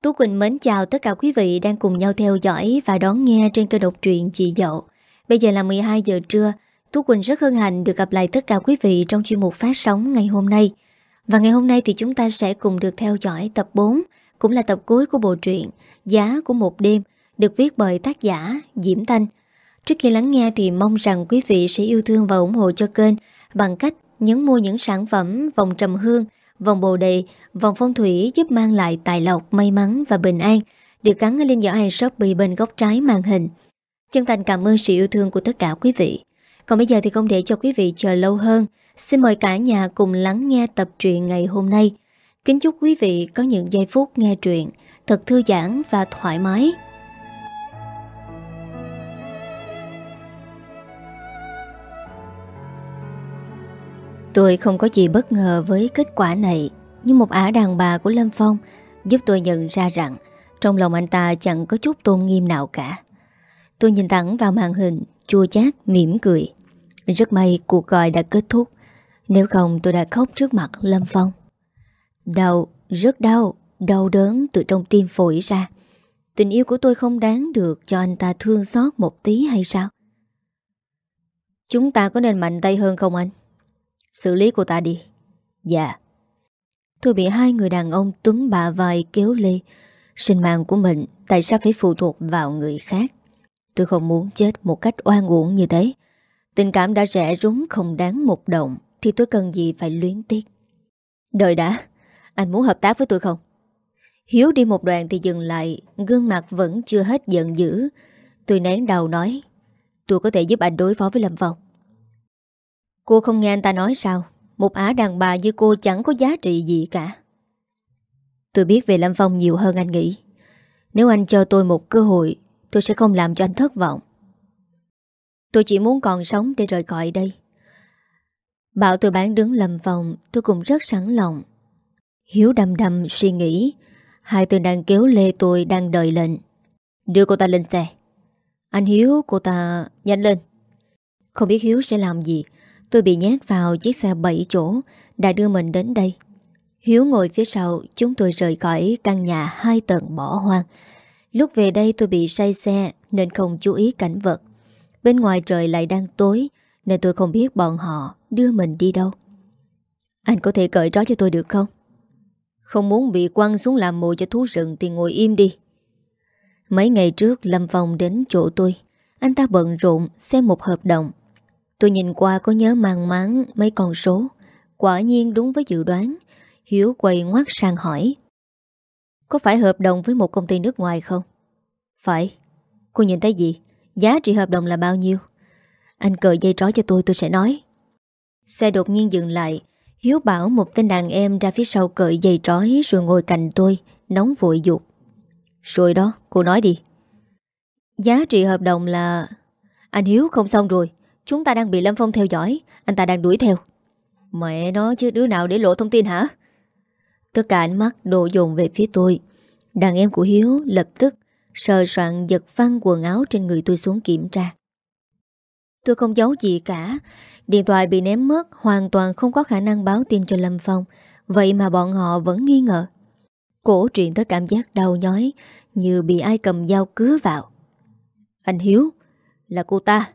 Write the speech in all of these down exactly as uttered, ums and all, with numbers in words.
Tú Quỳnh mến chào tất cả quý vị đang cùng nhau theo dõi và đón nghe trên kênh độc truyện Chị Dậu. Bây giờ là mười hai giờ trưa, Tú Quỳnh rất hân hạnh được gặp lại tất cả quý vị trong chuyên mục phát sóng ngày hôm nay. Và ngày hôm nay thì chúng ta sẽ cùng được theo dõi tập bốn, cũng là tập cuối của bộ truyện Giá của một đêm, được viết bởi tác giả Diễm Thanh. Trước khi lắng nghe thì mong rằng quý vị sẽ yêu thương và ủng hộ cho kênh bằng cách nhấn mua những sản phẩm vòng trầm hương, vòng bồ đề, vòng phong thủy giúp mang lại tài lộc, may mắn và bình an, được gắn ở link giỏ hàng Shopee bên góc trái màn hình. Chân thành cảm ơn sự yêu thương của tất cả quý vị. Còn bây giờ thì không để cho quý vị chờ lâu hơn, xin mời cả nhà cùng lắng nghe tập truyện ngày hôm nay. Kính chúc quý vị có những giây phút nghe truyện thật thư giãn và thoải mái. Tôi không có gì bất ngờ với kết quả này, nhưng một ả đàn bà của Lâm Phong giúp tôi nhận ra rằng trong lòng anh ta chẳng có chút tôn nghiêm nào cả. Tôi nhìn thẳng vào màn hình, chua chát mỉm cười. Rất may cuộc gọi đã kết thúc, nếu không tôi đã khóc trước mặt Lâm Phong. Đau, rất đau, đau đớn từ trong tim phổi ra. Tình yêu của tôi không đáng được cho anh ta thương xót một tí hay sao? Chúng ta có nên mạnh tay hơn không anh? Xử lý cô ta đi. Dạ. Tôi bị hai người đàn ông túm bả vai kéo lê. Sinh mạng của mình tại sao phải phụ thuộc vào người khác? Tôi không muốn chết một cách oan uổng như thế. Tình cảm đã rẻ rúng không đáng một đồng, thì tôi cần gì phải luyến tiếc. Đợi đã, anh muốn hợp tác với tôi không? Hiếu đi một đoạn thì dừng lại, gương mặt vẫn chưa hết giận dữ. Tôi nén đầu nói, tôi có thể giúp anh đối phó với Lâm Phong. Cô không nghe anh ta nói sao? Một ả đàn bà như cô chẳng có giá trị gì cả. Tôi biết về Lâm Phong nhiều hơn anh nghĩ. Nếu anh cho tôi một cơ hội, tôi sẽ không làm cho anh thất vọng. Tôi chỉ muốn còn sống để rời khỏi đây. Bảo tôi bán đứng Lâm Phong, tôi cũng rất sẵn lòng. Hiếu đăm đăm suy nghĩ. Hai tên đang kéo lê tôi đang đợi lệnh. Đưa cô ta lên xe. Anh Hiếu, cô ta nhanh lên. Không biết Hiếu sẽ làm gì. Tôi bị nhét vào chiếc xe bảy chỗ đã đưa mình đến đây. Hiếu ngồi phía sau, chúng tôi rời khỏi căn nhà hai tầng bỏ hoang. Lúc về đây tôi bị say xe nên không chú ý cảnh vật. Bên ngoài trời lại đang tối nên tôi không biết bọn họ đưa mình đi đâu. Anh có thể cởi trói cho tôi được không? Không muốn bị quăng xuống làm mồi cho thú rừng thì ngồi im đi. Mấy ngày trước Lâm Phong đến chỗ tôi. Anh ta bận rộn xem một hợp đồng. Tôi nhìn qua có nhớ mang máng mấy con số. Quả nhiên đúng với dự đoán. Hiếu quay ngoắt sang hỏi, có phải hợp đồng với một công ty nước ngoài không? Phải. Cô nhìn thấy gì? Giá trị hợp đồng là bao nhiêu? Anh cởi dây trói cho tôi, tôi sẽ nói. Xe đột nhiên dừng lại. Hiếu bảo một tên đàn em ra phía sau cởi dây trói rồi ngồi cạnh tôi, nóng vội dục. Rồi đó, cô nói đi. Giá trị hợp đồng là... Anh Hiếu không xong rồi. Chúng ta đang bị Lâm Phong theo dõi. Anh ta đang đuổi theo. Mẹ nó chứ đứa nào để lộ thông tin hả? Tất cả ánh mắt đổ dồn về phía tôi. Đàn em của Hiếu lập tức sờ soạn giật phăng quần áo trên người tôi xuống kiểm tra. Tôi không giấu gì cả. Điện thoại bị ném mất, hoàn toàn không có khả năng báo tin cho Lâm Phong. Vậy mà bọn họ vẫn nghi ngờ. Cổ truyền tới cảm giác đau nhói, như bị ai cầm dao cứa vào. Anh Hiếu, là cô ta.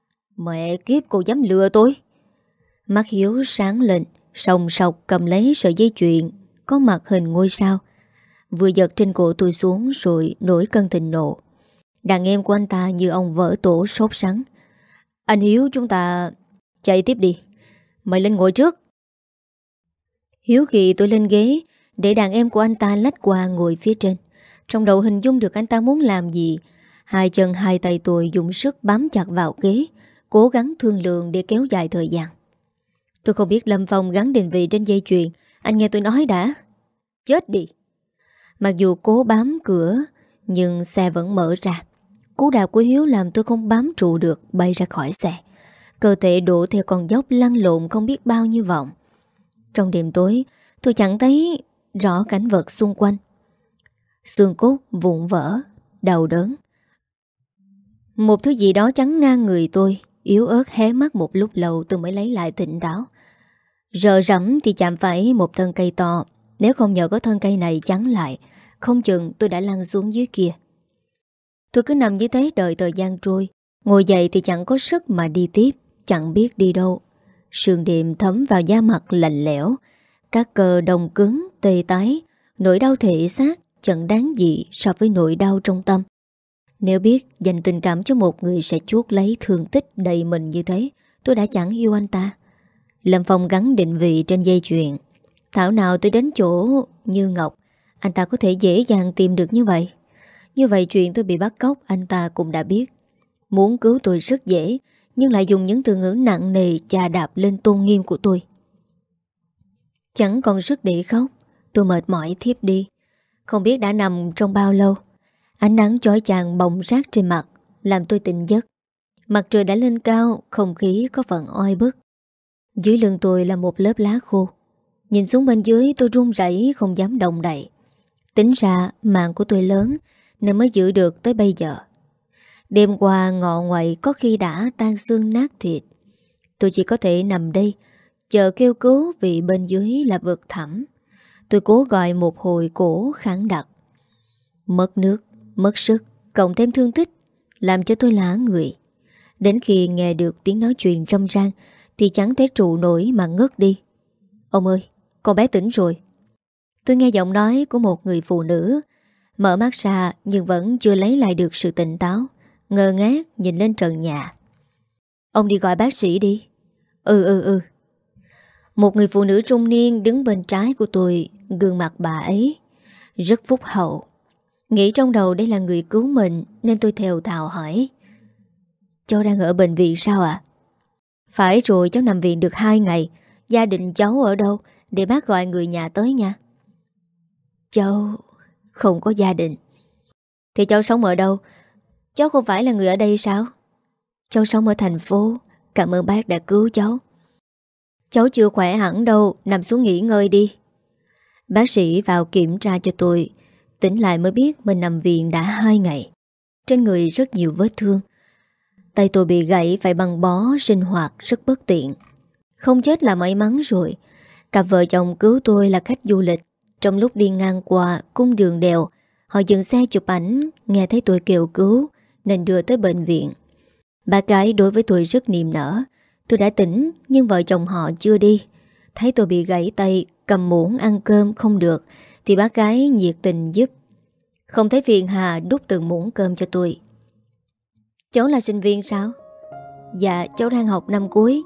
Mẹ kiếp, cô dám lừa tôi. Mắt Hiếu sáng lên, sòng sọc cầm lấy sợi dây chuyền có mặt hình ngôi sao, vừa giật trên cổ tôi xuống rồi nổi cơn thịnh nộ. Đàn em của anh ta như ông vỡ tổ sốt sắng. Anh Hiếu, chúng ta chạy tiếp đi. Mày lên ngồi trước. Hiếu ghi tôi lên ghế để đàn em của anh ta lách qua ngồi phía trên. Trong đầu hình dung được anh ta muốn làm gì. Hai chân hai tay tôi dùng sức bám chặt vào ghế, cố gắng thương lượng để kéo dài thời gian. Tôi không biết Lâm Phong gắn định vị trên dây chuyền. Anh nghe tôi nói đã. Chết đi. Mặc dù cố bám cửa, nhưng xe vẫn mở ra. Cú đạp của Hiếu làm tôi không bám trụ được, bay ra khỏi xe. Cơ thể đổ theo con dốc lăn lộn không biết bao nhiêu vòng. Trong đêm tối, tôi chẳng thấy rõ cảnh vật xung quanh. Xương cốt vụn vỡ, đau đớn. Một thứ gì đó chắn ngang người tôi. Yếu ớt hé mắt một lúc lâu tôi mới lấy lại tỉnh táo. Rờ rẫm thì chạm phải một thân cây to. Nếu không nhờ có thân cây này chắn lại, không chừng tôi đã lăn xuống dưới kia. Tôi cứ nằm dưới thế đợi thời gian trôi. Ngồi dậy thì chẳng có sức mà đi tiếp, chẳng biết đi đâu. Sương đêm thấm vào da mặt lạnh lẽo, các cơ đông cứng, tê tái. Nỗi đau thể xác chẳng đáng gì so với nỗi đau trong tâm. Nếu biết dành tình cảm cho một người sẽ chuốc lấy thương tích đầy mình như thế, tôi đã chẳng yêu anh ta. Lâm Phong gắn định vị trên dây chuyền. Thảo nào tôi đến chỗ Như Ngọc, anh ta có thể dễ dàng tìm được như vậy. Như vậy chuyện tôi bị bắt cóc anh ta cũng đã biết. Muốn cứu tôi rất dễ, nhưng lại dùng những từ ngữ nặng nề chà đạp lên tôn nghiêm của tôi. Chẳng còn sức để khóc, tôi mệt mỏi thiếp đi. Không biết đã nằm trong bao lâu. Ánh nắng chói chang bồng rát trên mặt làm tôi tỉnh giấc. Mặt trời đã lên cao, không khí có phần oi bức. Dưới lưng tôi là một lớp lá khô. Nhìn xuống bên dưới tôi run rẩy không dám động đậy. Tính ra mạng của tôi lớn nên mới giữ được tới bây giờ. Đêm qua ngọ ngoại có khi đã tan xương nát thịt. Tôi chỉ có thể nằm đây chờ kêu cứu vì bên dưới là vực thẳm. Tôi cố gọi một hồi cổ khản đặc. Mất nước, mất sức, cộng thêm thương tích làm cho tôi lả người. Đến khi nghe được tiếng nói chuyện râm ran thì chẳng thể trụ nổi mà ngất đi. Ông ơi, con bé tỉnh rồi. Tôi nghe giọng nói của một người phụ nữ. Mở mắt ra nhưng vẫn chưa lấy lại được sự tỉnh táo. Ngơ ngác nhìn lên trần nhà. Ông đi gọi bác sĩ đi. Ừ ừ ừ. Một người phụ nữ trung niên đứng bên trái của tôi. Gương mặt bà ấy rất phúc hậu. Nghĩ trong đầu đây là người cứu mình nên tôi thều thào hỏi. Cháu đang ở bệnh viện sao ạ? À? Phải rồi, cháu nằm viện được hai ngày. Gia đình cháu ở đâu để bác gọi người nhà tới nha. Cháu không có gia đình. Thì cháu sống ở đâu? Cháu không phải là người ở đây sao? Cháu sống ở thành phố. Cảm ơn bác đã cứu cháu. Cháu chưa khỏe hẳn đâu, nằm xuống nghỉ ngơi đi. Bác sĩ vào kiểm tra cho tôi. Tỉnh lại mới biết mình nằm viện đã hai ngày. Trên người rất nhiều vết thương. Tay tôi bị gãy phải băng bó, sinh hoạt rất bất tiện. Không chết là may mắn rồi. Cặp vợ chồng cứu tôi là khách du lịch. Trong lúc đi ngang qua cung đường đèo, họ dừng xe chụp ảnh, nghe thấy tôi kêu cứu nên đưa tới bệnh viện. Bà gái đối với tôi rất niềm nở. Tôi đã tỉnh nhưng vợ chồng họ chưa đi. Thấy tôi bị gãy tay, cầm muỗng ăn cơm không được thì bác gái nhiệt tình giúp. Không thấy phiền hà đút từng muỗng cơm cho tôi. Cháu là sinh viên sao? Dạ, cháu đang học năm cuối.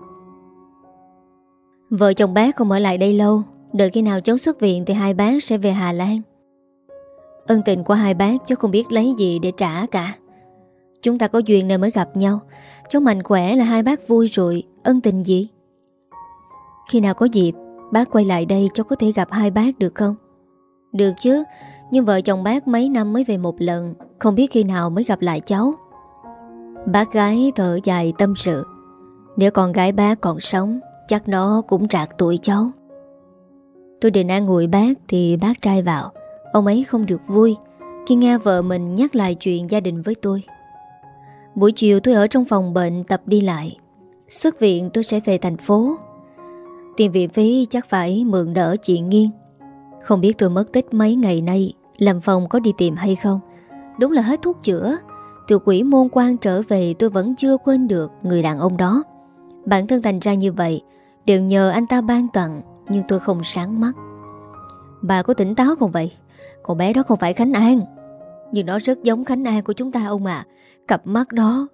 Vợ chồng bác không ở lại đây lâu. Đợi khi nào cháu xuất viện thì hai bác sẽ về Hà Lan. Ân tình của hai bác cháu không biết lấy gì để trả cả. Chúng ta có duyên nên mới gặp nhau. Cháu mạnh khỏe là hai bác vui rồi. Ân tình gì? Khi nào có dịp bác quay lại đây cháu có thể gặp hai bác được không? Được chứ. Nhưng vợ chồng bác mấy năm mới về một lần. Không biết khi nào mới gặp lại cháu. Bác gái thở dài tâm sự. Nếu con gái bác còn sống chắc nó cũng trạc tuổi cháu. Tôi định an ủi bác thì bác trai vào. Ông ấy không được vui khi nghe vợ mình nhắc lại chuyện gia đình với tôi. Buổi chiều tôi ở trong phòng bệnh tập đi lại. Xuất viện tôi sẽ về thành phố. Tiền viện phí chắc phải mượn đỡ chị Nghiên. Không biết tôi mất tích mấy ngày nay Lâm Phong có đi tìm hay không. Đúng là hết thuốc chữa. Từ quỷ môn quan trở về tôi vẫn chưa quên được người đàn ông đó. Bản thân thành ra như vậy đều nhờ anh ta ban tặng. Nhưng tôi không sáng mắt. Bà có tỉnh táo không vậy? Con bé đó không phải Khánh An. Nhưng nó rất giống Khánh An của chúng ta ông ạ. à. Cặp mắt đó,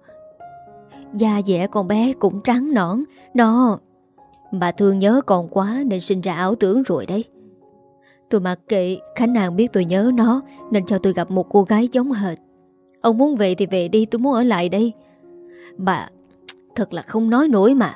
da dẻ con bé cũng trắng nõn. Nó Bà thương nhớ con quá nên sinh ra ảo tưởng rồi đấy. Tôi mặc kệ. Khánh An biết tôi nhớ nó nên cho tôi gặp một cô gái giống hệt. Ông muốn về thì về đi, tôi muốn ở lại đây. Bà thật là không nói nổi mà.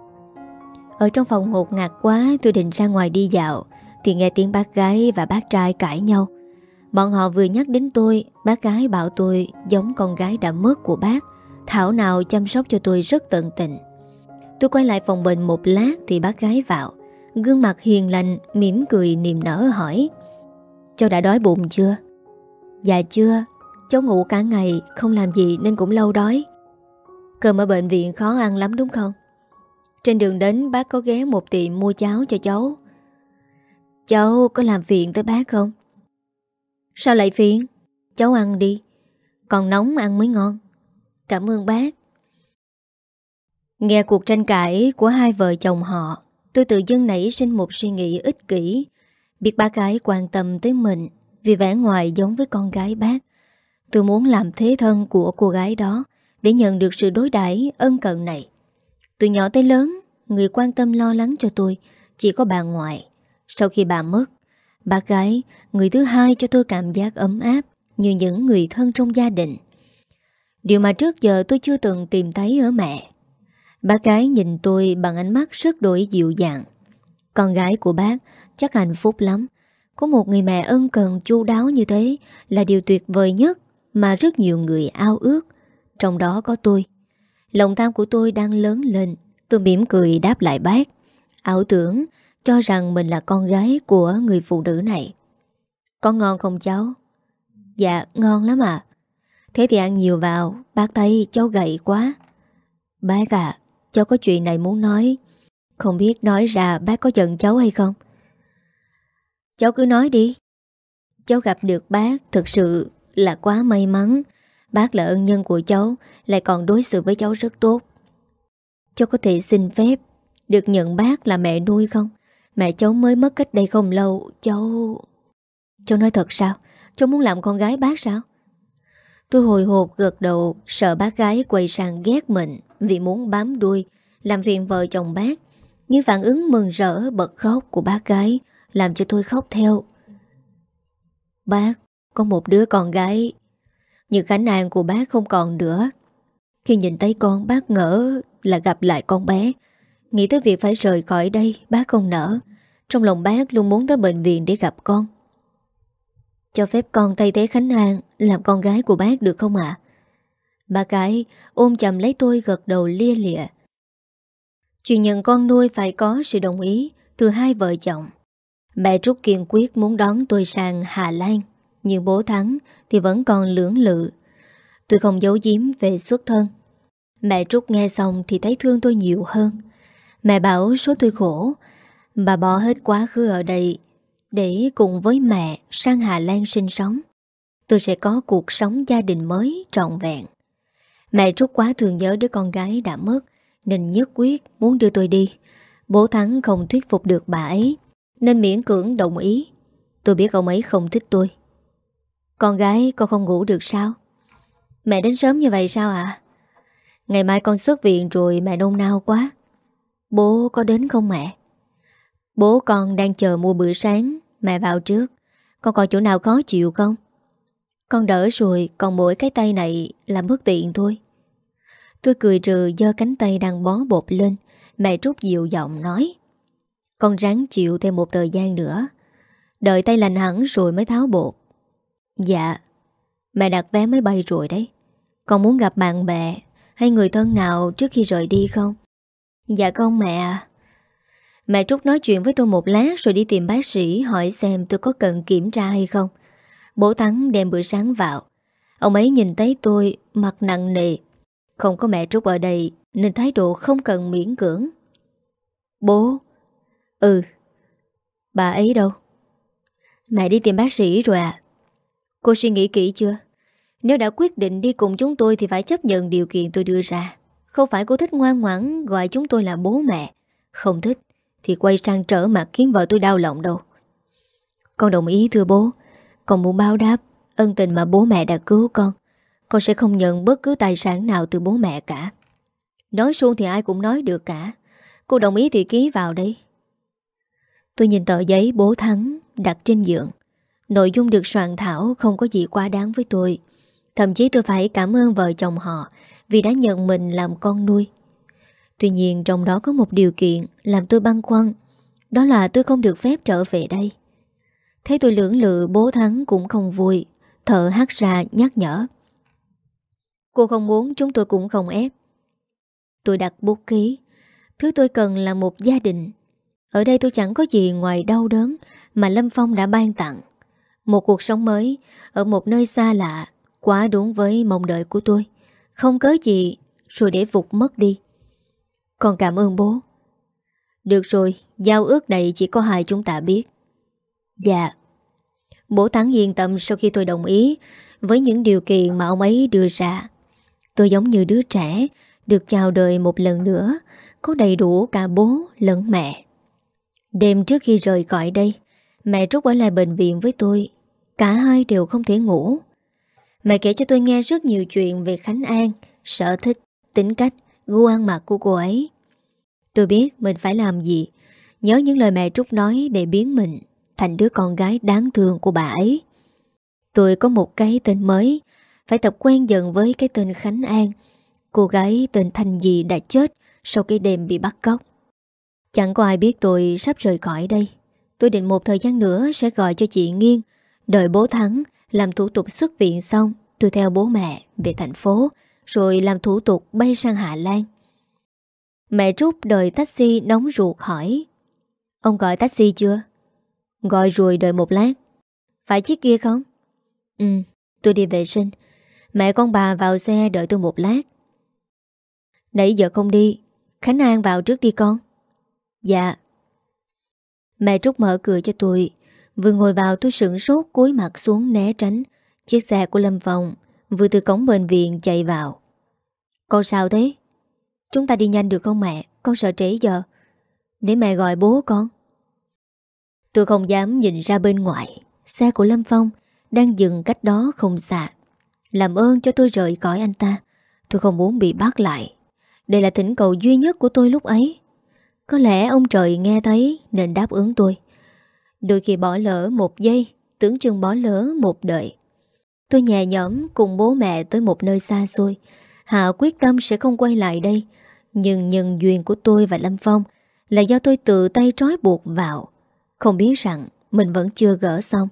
Ở trong phòng ngột ngạt quá, tôi định ra ngoài đi dạo thì nghe tiếng bác gái và bác trai cãi nhau. Bọn họ vừa nhắc đến tôi. Bác gái bảo tôi giống con gái đã mất của bác. Thảo nào chăm sóc cho tôi rất tận tình. Tôi quay lại phòng bệnh một lát thì bác gái vào. Gương mặt hiền lành, mỉm cười niềm nở hỏi: Cháu đã đói bụng chưa? Dạ chưa. Cháu ngủ cả ngày không làm gì nên cũng lâu đói. Cơm ở bệnh viện khó ăn lắm đúng không? Trên đường đến bác có ghé một tiệm mua cháo cho cháu. Cháu có làm phiền tới bác không? Sao lại phiền? Cháu ăn đi. Còn nóng ăn mới ngon. Cảm ơn bác. Nghe cuộc tranh cãi của hai vợ chồng họ, tôi tự dưng nảy sinh một suy nghĩ ích kỷ. Biết bác gái quan tâm tới mình vì vẻ ngoài giống với con gái bác. Tôi muốn làm thế thân của cô gái đó để nhận được sự đối đãi ân cần này. Từ nhỏ tới lớn, người quan tâm lo lắng cho tôi chỉ có bà ngoại. Sau khi bà mất, bác gái, người thứ hai cho tôi cảm giác ấm áp như những người thân trong gia đình. Điều mà trước giờ tôi chưa từng tìm thấy ở mẹ. Bác gái nhìn tôi bằng ánh mắt rất đổi dịu dàng. Con gái của bác chắc hạnh phúc lắm. Có một người mẹ ân cần chu đáo như thế là điều tuyệt vời nhất mà rất nhiều người ao ước. Trong đó có tôi. Lòng tham của tôi đang lớn lên. Tôi mỉm cười đáp lại bác, ảo tưởng cho rằng mình là con gái của người phụ nữ này. Có ngon không cháu? Dạ ngon lắm ạ. Thế thì ăn nhiều vào, bác thấy cháu gầy quá. Bác à, cháu có chuyện này muốn nói. Không biết nói ra bác có giận cháu hay không? Cháu cứ nói đi. Cháu gặp được bác thực sự là quá may mắn. Bác là ân nhân của cháu, lại còn đối xử với cháu rất tốt. Cháu có thể xin phép được nhận bác là mẹ nuôi không? Mẹ cháu mới mất cách đây không lâu. Cháu... Cháu nói thật sao? Cháu muốn làm con gái bác sao? Tôi hồi hộp gật đầu, sợ bác gái quay sang ghét mình vì muốn bám đuôi làm phiền vợ chồng bác. Nhưng phản ứng mừng rỡ bật khóc của bác gái làm cho tôi khóc theo. Bác có một đứa con gái, nhưng khả năng của bác không còn nữa. Khi nhìn thấy con, bác ngỡ là gặp lại con bé. Nghĩ tới việc phải rời khỏi đây, bác không nỡ. Trong lòng bác luôn muốn tới bệnh viện để gặp con. Cho phép con thay thế Khánh An làm con gái của bác được không ạ? Bà gái ôm chầm lấy tôi gật đầu lia lịa. Chuyện nhận con nuôi phải có sự đồng ý từ hai vợ chồng. Mẹ Trúc kiên quyết muốn đón tôi sang Hà Lan, nhưng bố Thắng thì vẫn còn lưỡng lự. Tôi không giấu giếm về xuất thân. Mẹ Trúc nghe xong thì thấy thương tôi nhiều hơn. Mẹ bảo số tôi khổ, bà bỏ hết quá khứ ở đây để cùng với mẹ sang Hà Lan sinh sống. Tôi sẽ có cuộc sống gia đình mới trọn vẹn. Mẹ Trúc quá thương nhớ đứa con gái đã mất nên nhất quyết muốn đưa tôi đi. Bố Thắng không thuyết phục được bà ấy nên miễn cưỡng đồng ý. Tôi biết ông ấy không thích tôi. Con gái con không ngủ được sao? Mẹ đến sớm như vậy sao ạ? À? Ngày mai con xuất viện rồi, mẹ nôn nao quá. Bố có đến không mẹ? Bố con đang chờ mua bữa sáng. Mẹ vào trước. Con còn chỗ nào khó chịu không? Con đỡ rồi, còn mỗi cái tay này là bất tiện thôi. Tôi cười trừ giơ cánh tay đang bó bột lên. Mẹ Trúc dịu giọng nói, con ráng chịu thêm một thời gian nữa, đợi tay lành hẳn rồi mới tháo bột. Dạ. Mẹ đặt vé máy bay rồi đấy. Con muốn gặp bạn bè hay người thân nào trước khi rời đi không? Dạ không mẹ à. Mẹ Trúc nói chuyện với tôi một lát rồi đi tìm bác sĩ hỏi xem tôi có cần kiểm tra hay không. Bố Thắng đem bữa sáng vào. Ông ấy nhìn thấy tôi mặt nặng nề. Không có mẹ Trúc ở đây nên thái độ không cần miễn cưỡng. Bố? Ừ. Bà ấy đâu? Mẹ đi tìm bác sĩ rồi à? Cô suy nghĩ kỹ chưa? Nếu đã quyết định đi cùng chúng tôi thì phải chấp nhận điều kiện tôi đưa ra. Không phải cô thích ngoan ngoãn gọi chúng tôi là bố mẹ. Không thích thì quay sang trở mặt khiến vợ tôi đau lòng đâu. Con đồng ý thưa bố. Con muốn báo đáp ân tình mà bố mẹ đã cứu con. Con sẽ không nhận bất cứ tài sản nào từ bố mẹ cả. Nói suông thì ai cũng nói được cả. Cô đồng ý thì ký vào đây. Tôi nhìn tờ giấy bố Thắng đặt trên giường. Nội dung được soạn thảo không có gì quá đáng với tôi. Thậm chí tôi phải cảm ơn vợ chồng họ vì đã nhận mình làm con nuôi. Tuy nhiên trong đó có một điều kiện làm tôi băn khoăn. Đó là tôi không được phép trở về đây. Thấy tôi lưỡng lự, bố Thắng cũng không vui, thở hắt ra nhắc nhở. Cô không muốn chúng tôi cũng không ép. Tôi đặt bút ký. Thứ tôi cần là một gia đình. Ở đây tôi chẳng có gì ngoài đau đớn mà Lâm Phong đã ban tặng. Một cuộc sống mới ở một nơi xa lạ, quá đúng với mong đợi của tôi. Không cớ gì rồi để vụt mất đi. Con cảm ơn bố. Được rồi, giao ước này chỉ có hai chúng ta biết. Dạ. Bố Thắng yên tâm sau khi tôi đồng ý với những điều kiện mà ông ấy đưa ra. Tôi giống như đứa trẻ được chào đời một lần nữa, có đầy đủ cả bố lẫn mẹ. Đêm trước khi rời khỏi đây, mẹ Trúc ở lại bệnh viện với tôi. Cả hai đều không thể ngủ. Mẹ kể cho tôi nghe rất nhiều chuyện về Khánh An, sở thích, tính cách, gu ăn mặc của cô ấy. Tôi biết mình phải làm gì, nhớ những lời mẹ Trúc nói để biến mình thành đứa con gái đáng thương của bà ấy. Tôi có một cái tên mới, phải tập quen dần với cái tên Khánh An. Cô gái tên Thanh Dì đã chết sau cái đêm bị bắt cóc. Chẳng có ai biết tôi sắp rời khỏi đây. Tôi định một thời gian nữa sẽ gọi cho chị Nghiên. Đợi bố Thắng làm thủ tục xuất viện xong, tôi theo bố mẹ về thành phố, rồi làm thủ tục bay sang Hà Lan. Mẹ Trúc đợi taxi nóng ruột hỏi: Ông gọi taxi chưa? Gọi rồi, đợi một lát. Phải chiếc kia không? Ừ, tôi đi vệ sinh. Mẹ con bà vào xe đợi tôi một lát. Nãy giờ không đi, Khánh An vào trước đi con. Dạ. Mẹ Trúc mở cửa cho tôi. Vừa ngồi vào tôi sửng sốt cúi mặt xuống né tránh chiếc xe của Lâm Phong vừa từ cổng bệnh viện chạy vào. Con sao thế? Chúng ta đi nhanh được không mẹ? Con sợ trễ giờ. Để mẹ gọi bố con. Tôi không dám nhìn ra bên ngoài. Xe của Lâm Phong đang dừng cách đó không xa. Làm ơn cho tôi rời khỏi anh ta. Tôi không muốn bị bắt lại. Đây là thỉnh cầu duy nhất của tôi lúc ấy. Có lẽ ông trời nghe thấy nên đáp ứng tôi. Đôi khi bỏ lỡ một giây, tưởng chừng bỏ lỡ một đời. Tôi nhẹ nhõm cùng bố mẹ tới một nơi xa xôi. Hạ quyết tâm sẽ không quay lại đây. Nhưng nhân duyên của tôi và Lâm Phong là do tôi tự tay trói buộc vào. Không biết rằng mình vẫn chưa gỡ xong.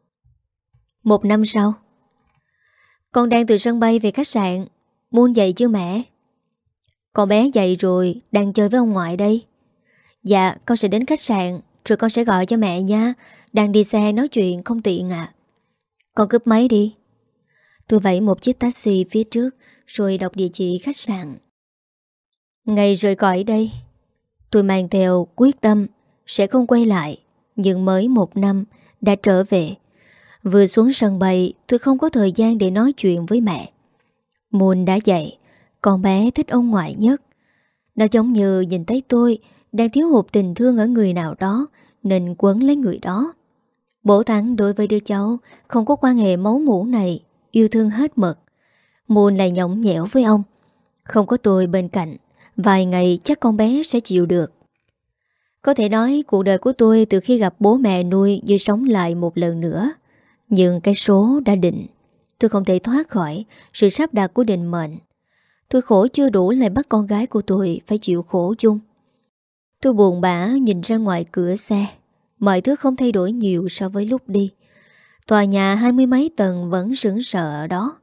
Một năm sau, con đang từ sân bay về khách sạn. Moon dậy chưa mẹ? Con bé dậy rồi, đang chơi với ông ngoại đây. Dạ, con sẽ đến khách sạn rồi con sẽ gọi cho mẹ nha. Đang đi xe nói chuyện không tiện à. Con cướp máy đi. Tôi vẫy một chiếc taxi phía trước rồi đọc địa chỉ khách sạn. Ngày rời khỏi đây, tôi mang theo quyết tâm sẽ không quay lại. Nhưng mới một năm đã trở về. Vừa xuống sân bay, tôi không có thời gian để nói chuyện với mẹ. Moon đã dậy, con bé thích ông ngoại nhất. Nó giống như nhìn thấy tôi đang thiếu hụt tình thương ở người nào đó nên quấn lấy người đó. Bố Thắng đối với đứa cháu không có quan hệ máu mủ này yêu thương hết mực. Moon lại nhõng nhẽo với ông. Không có tôi bên cạnh, vài ngày chắc con bé sẽ chịu được. Có thể nói cuộc đời của tôi từ khi gặp bố mẹ nuôi như sống lại một lần nữa. Nhưng cái số đã định. Tôi không thể thoát khỏi sự sắp đặt của định mệnh. Tôi khổ chưa đủ lại bắt con gái của tôi phải chịu khổ chung. Tôi buồn bã nhìn ra ngoài cửa xe. Mọi thứ không thay đổi nhiều so với lúc đi. Tòa nhà hai mươi mấy tầng vẫn sững sờ ở đó.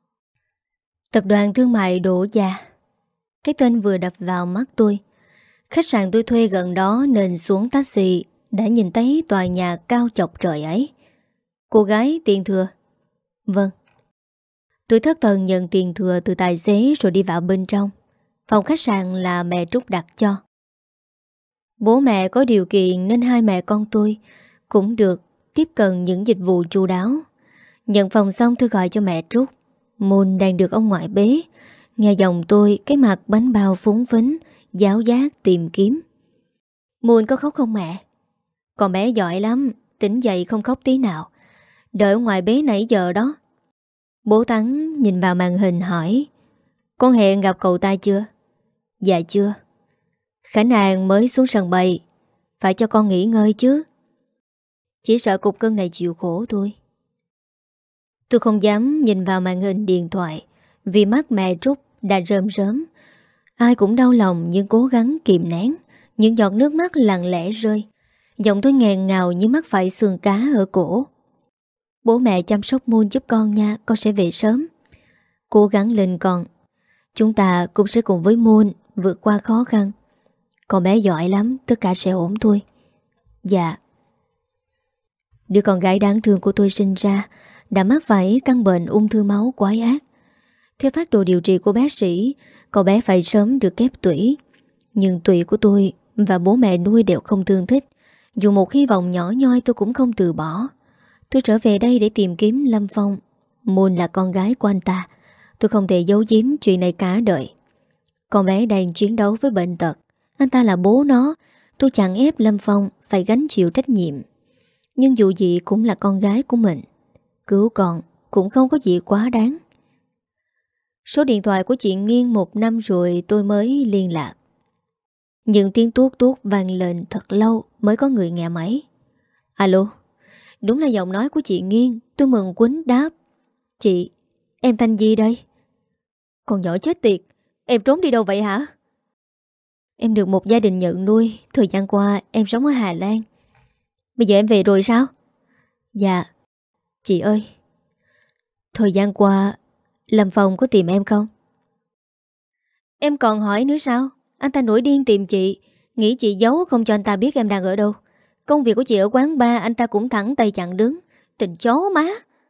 Tập đoàn thương mại Đỗ Gia. Cái tên vừa đập vào mắt tôi. Khách sạn tôi thuê gần đó nên xuống taxi đã nhìn thấy tòa nhà cao chọc trời ấy. Cô gái tiền thừa. Vâng. Tôi thất thần nhận tiền thừa từ tài xế rồi đi vào bên trong. Phòng khách sạn là mẹ Trúc đặt cho. Bố mẹ có điều kiện nên hai mẹ con tôi cũng được tiếp cận những dịch vụ chu đáo. Nhận phòng xong tôi gọi cho mẹ Trúc. Moon đang được ông ngoại bế. Nghe giọng tôi, cái mặt bánh bao phúng phính, giáo giác tìm kiếm. Moon có khóc không mẹ? Con bé giỏi lắm, tỉnh dậy không khóc tí nào. Đợi ông ngoại bế nãy giờ đó. Bố Thắng nhìn vào màn hình hỏi: Con hẹn gặp cậu ta chưa? Dạ chưa. Khánh An mới xuống sân bay, phải cho con nghỉ ngơi chứ. Chỉ sợ cục cưng này chịu khổ thôi. Tôi không dám nhìn vào màn hình điện thoại vì mắt mẹ Trúc đã rơm rớm. Ai cũng đau lòng nhưng cố gắng kìm nén. Những giọt nước mắt lặng lẽ rơi. Giọng tôi nghẹn ngào như mắc phải xương cá ở cổ. Bố mẹ chăm sóc Moon giúp con nha, con sẽ về sớm. Cố gắng lên con. Chúng ta cũng sẽ cùng với Moon vượt qua khó khăn. Con bé giỏi lắm, tất cả sẽ ổn thôi. Dạ. Đứa con gái đáng thương của tôi sinh ra đã mắc phải căn bệnh ung thư máu quái ác. Theo phác đồ điều trị của bác sĩ, cậu bé phải sớm được ghép tủy. Nhưng tủy của tôi và bố mẹ nuôi đều không thương thích. Dù một hy vọng nhỏ nhoi tôi cũng không từ bỏ. Tôi trở về đây để tìm kiếm Lâm Phong. Moon là con gái của anh ta. Tôi không thể giấu giếm chuyện này cả đời. Con bé đang chiến đấu với bệnh tật. Anh ta là bố nó. Tôi chẳng ép Lâm Phong phải gánh chịu trách nhiệm. Nhưng dù gì cũng là con gái của mình. Cứu con cũng không có gì quá đáng. Số điện thoại của chị Nghiên một năm rồi tôi mới liên lạc. Những tiếng tuốt tuốt vang lên thật lâu mới có người nghe máy. Alo, đúng là giọng nói của chị Nghiên. Tôi mừng quýnh đáp. Chị, em Thanh Di đây. Con nhỏ chết tiệt, em trốn đi đâu vậy hả? Em được một gia đình nhận nuôi. Thời gian qua em sống ở Hà Lan. Bây giờ em về rồi sao? Dạ. Chị ơi, thời gian qua Lâm Phong có tìm em không? Em còn hỏi nữa sao? Anh ta nổi điên tìm chị, nghĩ chị giấu không cho anh ta biết em đang ở đâu. Công việc của chị ở quán bar anh ta cũng thẳng tay chặn đứng. Tình chó má.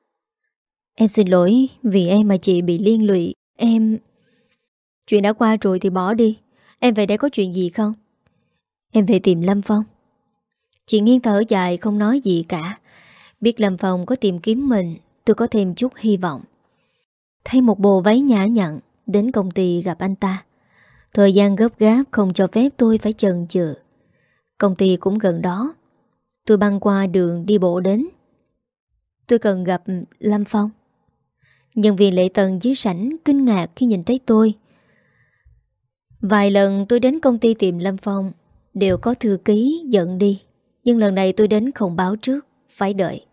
Em xin lỗi vì em mà chị bị liên lụy. Em... Chuyện đã qua rồi thì bỏ đi. Em về đây có chuyện gì không? Em về tìm Lâm Phong. Chị Nghiên thở dài không nói gì cả. Biết Lâm Phong có tìm kiếm mình, tôi có thêm chút hy vọng. Thay một bộ váy nhã nhặn đến công ty gặp anh ta. Thời gian gấp gáp không cho phép tôi phải chần chừ. Công ty cũng gần đó. Tôi băng qua đường đi bộ đến. Tôi cần gặp Lâm Phong. Nhân viên lễ tân dưới sảnh kinh ngạc khi nhìn thấy tôi. Vài lần tôi đến công ty tìm Lâm Phong đều có thư ký dẫn đi. Nhưng lần này tôi đến không báo trước, phải đợi.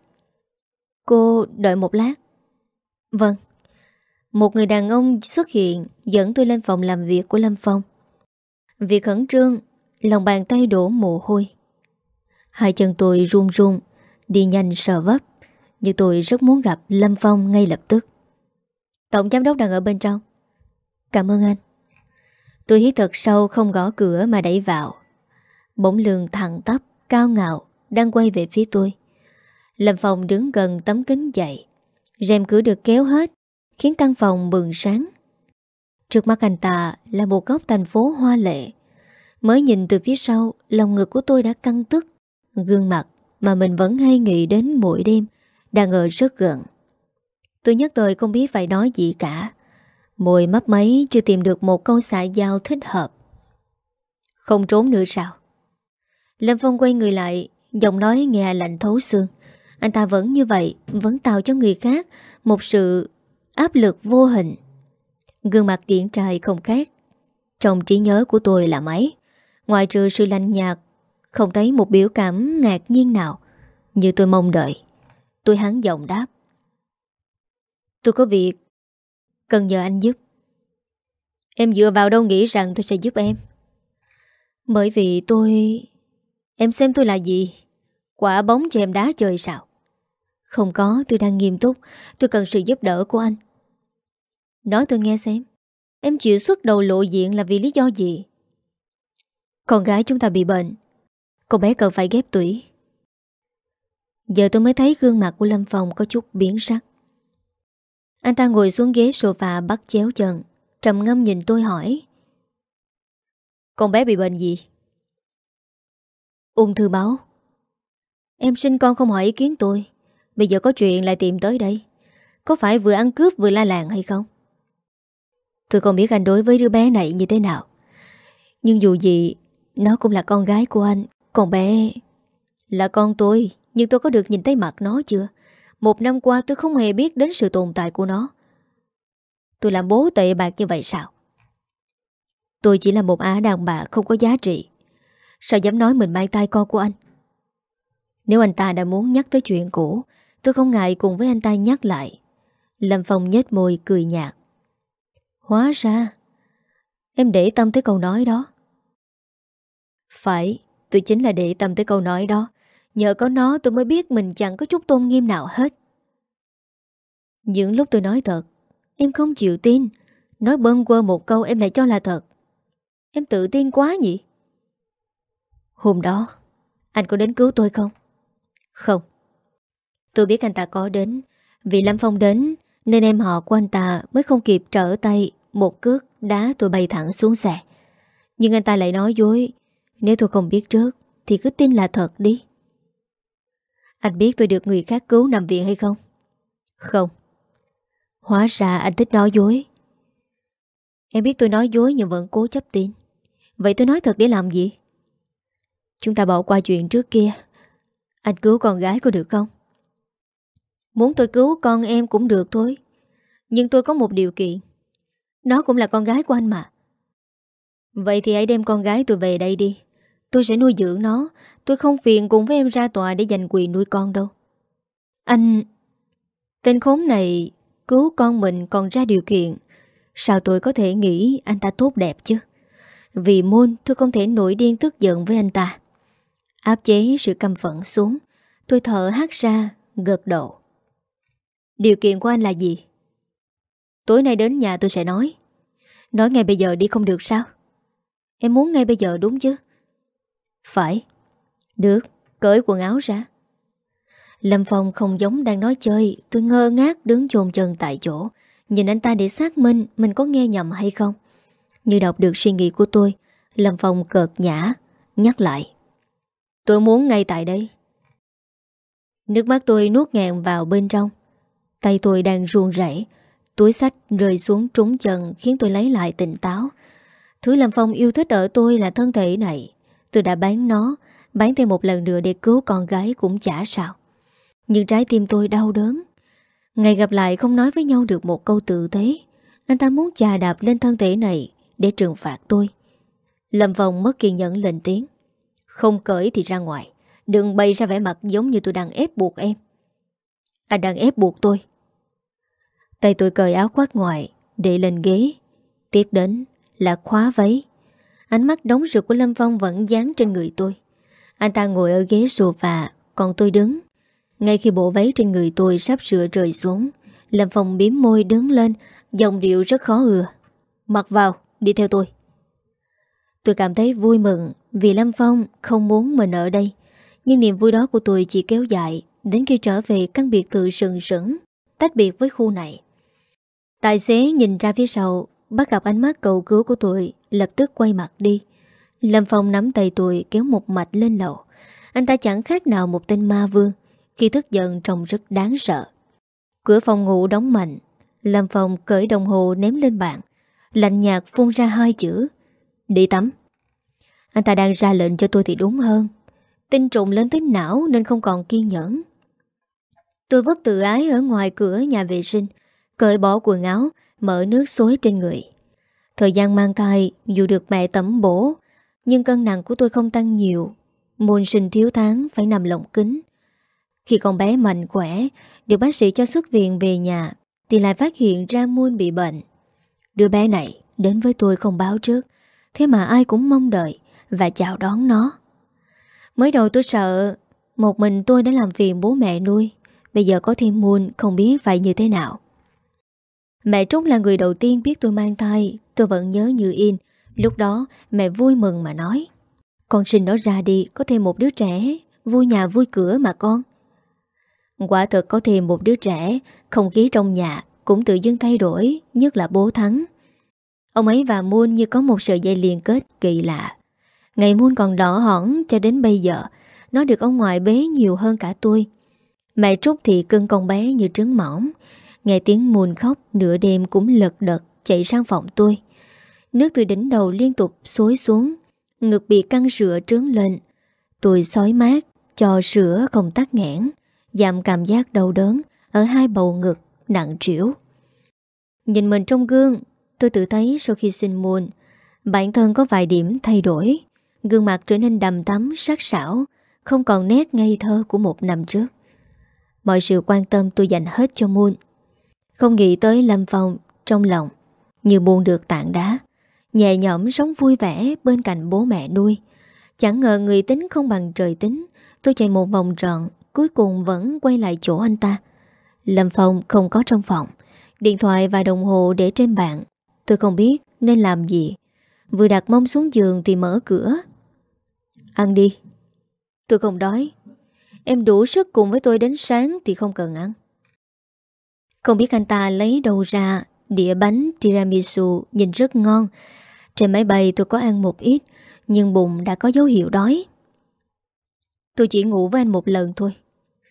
Cô đợi một lát. Vâng. Một người đàn ông xuất hiện dẫn tôi lên phòng làm việc của Lâm Phong. Việc khẩn trương, lòng bàn tay đổ mồ hôi. Hai chân tôi run run, đi nhanh sờ vấp. Nhưng tôi rất muốn gặp Lâm Phong ngay lập tức. Tổng giám đốc đang ở bên trong. Cảm ơn anh. Tôi hít thật sâu không gõ cửa mà đẩy vào. Bỗng lưng thẳng tắp, cao ngạo, đang quay về phía tôi. Lâm Phong đứng gần tấm kính dậy. Rèm cửa được kéo hết, khiến căn phòng bừng sáng. Trước mắt anh ta là một góc thành phố hoa lệ. Mới nhìn từ phía sau, lòng ngực của tôi đã căng tức. Gương mặt mà mình vẫn hay nghĩ đến mỗi đêm đang ở rất gần. Tôi nhất thời không biết phải nói gì cả. Môi mấp máy chưa tìm được một câu xã giao thích hợp. Không trốn nữa sao? Lâm Phong quay người lại, giọng nói nghe lạnh thấu xương. Anh ta vẫn như vậy, vẫn tạo cho người khác một sự áp lực vô hình. Gương mặt điển trai không khác. Trong trí nhớ của tôi là mấy, ngoại trừ sự lạnh nhạt, không thấy một biểu cảm ngạc nhiên nào như tôi mong đợi. Tôi hắn giọng đáp. Tôi có việc cần nhờ anh giúp. Em dựa vào đâu nghĩ rằng tôi sẽ giúp em? Bởi vì tôi... Em xem tôi là gì? Quả bóng cho em đá chơi sao? Không có, tôi đang nghiêm túc. Tôi cần sự giúp đỡ của anh. Nói tôi nghe xem. Em chịu xuất đầu lộ diện là vì lý do gì? Con gái chúng ta bị bệnh. Cô bé cần phải ghép tủy. Giờ tôi mới thấy gương mặt của Lâm Phong có chút biến sắc. Anh ta ngồi xuống ghế sofa bắt chéo chân, trầm ngâm nhìn tôi hỏi. Con bé bị bệnh gì? Ung thư máu. Em sinh con không hỏi ý kiến tôi. Bây giờ có chuyện lại tìm tới đây. Có phải vừa ăn cướp vừa la làng hay không? Tôi không biết anh đối với đứa bé này như thế nào. Nhưng dù gì nó cũng là con gái của anh. Còn bé là con tôi. Nhưng tôi có được nhìn thấy mặt nó chưa? Một năm qua tôi không hề biết đến sự tồn tại của nó. Tôi làm bố tệ bạc như vậy sao? Tôi chỉ là một ả đàn bà không có giá trị. Sao dám nói mình mang tai con của anh? Nếu anh ta đã muốn nhắc tới chuyện cũ, tôi không ngại cùng với anh ta nhắc lại. Lâm Phong nhếch môi cười nhạt. Hóa ra em để tâm tới câu nói đó. Phải, tôi chính là để tâm tới câu nói đó. Nhờ có nó tôi mới biết mình chẳng có chút tôn nghiêm nào hết. Những lúc tôi nói thật, em không chịu tin. Nói bâng quơ một câu em lại cho là thật. Em tự tin quá nhỉ? Hôm đó anh có đến cứu tôi không? Không. Tôi biết anh ta có đến. Vì Lâm Phong đến nên em họ của anh ta mới không kịp trở tay. Một cước đá tôi bay thẳng xuống xe. Nhưng anh ta lại nói dối. Nếu tôi không biết trước thì cứ tin là thật đi. Anh biết tôi được người khác cứu nằm viện hay không? Không. Hóa ra anh thích nói dối. Em biết tôi nói dối nhưng vẫn cố chấp tin. Vậy tôi nói thật để làm gì? Chúng ta bỏ qua chuyện trước kia. Anh cứu con gái có được không? Muốn tôi cứu con em cũng được thôi. Nhưng tôi có một điều kiện. Nó cũng là con gái của anh mà. Vậy thì hãy đem con gái tôi về đây đi. Tôi sẽ nuôi dưỡng nó. Tôi không phiền cùng với em ra tòa để giành quyền nuôi con đâu. Anh... Tên khốn này cứu con mình còn ra điều kiện. Sao tôi có thể nghĩ anh ta tốt đẹp chứ? Vì Moon tôi không thể nổi điên tức giận với anh ta. Áp chế sự căm phẫn xuống. Tôi thở hắt ra, gật đầu. Điều kiện của anh là gì? Tối nay đến nhà tôi sẽ nói. Nói ngay bây giờ đi không được sao? Em muốn ngay bây giờ đúng chứ? Phải. Được, cởi quần áo ra. Lâm Phong không giống đang nói chơi. Tôi ngơ ngác đứng chôn chân tại chỗ, nhìn anh ta để xác minh mình có nghe nhầm hay không. Như đọc được suy nghĩ của tôi, Lâm Phong cợt nhã nhắc lại. Tôi muốn ngay tại đây. Nước mắt tôi nuốt ngàn vào bên trong. Tay tôi đang run rẩy. Túi xách rơi xuống trúng chân khiến tôi lấy lại tỉnh táo. Thứ Lâm Phong yêu thích ở tôi là thân thể này. Tôi đã bán nó, bán thêm một lần nữa để cứu con gái cũng chả sao. Nhưng trái tim tôi đau đớn. Ngày gặp lại không nói với nhau được một câu tự tế. Anh ta muốn chà đạp lên thân thể này để trừng phạt tôi. Lâm Phong mất kiên nhẫn lên tiếng. Không cởi thì ra ngoài. Đừng bày ra vẻ mặt giống như tôi đang ép buộc em. Anh đang ép buộc tôi. Tay tôi cởi áo khoác ngoài, để lên ghế. Tiếp đến là khóa váy. Ánh mắt đóng rực của Lâm Phong vẫn dán trên người tôi. Anh ta ngồi ở ghế sofa, còn tôi đứng. Ngay khi bộ váy trên người tôi sắp sửa rơi xuống, Lâm Phong biếm môi đứng lên, giọng điệu rất khó ưa. Mặc vào, đi theo tôi. Tôi cảm thấy vui mừng vì Lâm Phong không muốn mình ở đây. Nhưng niềm vui đó của tôi chỉ kéo dài đến khi trở về căn biệt thự sừng sững, tách biệt với khu này. Tài xế nhìn ra phía sau, bắt gặp ánh mắt cầu cứu của tôi, lập tức quay mặt đi. Lâm Phong nắm tay tôi kéo một mạch lên lầu. Anh ta chẳng khác nào một tên ma vương. Khi tức giận trông rất đáng sợ. Cửa phòng ngủ đóng mạnh. Lâm Phong cởi đồng hồ ném lên bàn, lạnh nhạt phun ra hai chữ: đi tắm. Anh ta đang ra lệnh cho tôi thì đúng hơn. Tinh trùng lên tới não nên không còn kiên nhẫn. Tôi vứt tự ái ở ngoài cửa nhà vệ sinh, cởi bỏ quần áo, mở nước xối trên người. Thời gian mang thai dù được mẹ tẩm bổ, nhưng cân nặng của tôi không tăng nhiều. Môn sinh thiếu tháng phải nằm lồng kính. Khi con bé mạnh khỏe, được bác sĩ cho xuất viện về nhà, thì lại phát hiện ra Moon bị bệnh. Đứa bé này đến với tôi không báo trước, thế mà ai cũng mong đợi và chào đón nó. Mới đầu tôi sợ một mình tôi đã làm phiền bố mẹ nuôi. Bây giờ có thêm Moon không biết phải như thế nào. Mẹ Trúc là người đầu tiên biết tôi mang thai. Tôi vẫn nhớ như in. Lúc đó mẹ vui mừng mà nói: con sinh nó ra đi, có thêm một đứa trẻ, vui nhà vui cửa mà con. Quả thật có thêm một đứa trẻ, không khí trong nhà cũng tự dưng thay đổi, nhất là bố Thắng. Ông ấy và Moon như có một sợi dây liên kết kỳ lạ. Ngày Moon còn đỏ hỏn cho đến bây giờ, nó được ông ngoại bế nhiều hơn cả tôi. Mẹ Trúc thì cưng con bé như trứng mỏng. Nghe tiếng Moon khóc nửa đêm cũng lật đật chạy sang phòng tôi. Nước từ đỉnh đầu liên tục xối xuống, ngực bị căng sữa trướng lên. Tôi xói mát cho sữa không tắc nghẽn, giảm cảm giác đau đớn ở hai bầu ngực nặng trĩu. Nhìn mình trong gương, tôi tự thấy sau khi sinh Moon, bản thân có vài điểm thay đổi. Gương mặt trở nên đằm thắm sắc sảo, không còn nét ngây thơ của một năm trước. Mọi sự quan tâm tôi dành hết cho Moon. Không nghĩ tới Lâm Phong, trong lòng như buông được tảng đá, nhẹ nhõm sống vui vẻ bên cạnh bố mẹ nuôi. Chẳng ngờ người tính không bằng trời tính. Tôi chạy một vòng tròn, cuối cùng vẫn quay lại chỗ anh ta. Lâm Phong không có trong phòng. Điện thoại và đồng hồ để trên bàn. Tôi không biết nên làm gì. Vừa đặt mông xuống giường thì mở cửa. Ăn đi. Tôi không đói. Em đủ sức cùng với tôi đến sáng thì không cần ăn. Không biết anh ta lấy đâu ra đĩa bánh tiramisu nhìn rất ngon. Trên máy bay tôi có ăn một ít, nhưng bụng đã có dấu hiệu đói. Tôi chỉ ngủ với anh một lần thôi.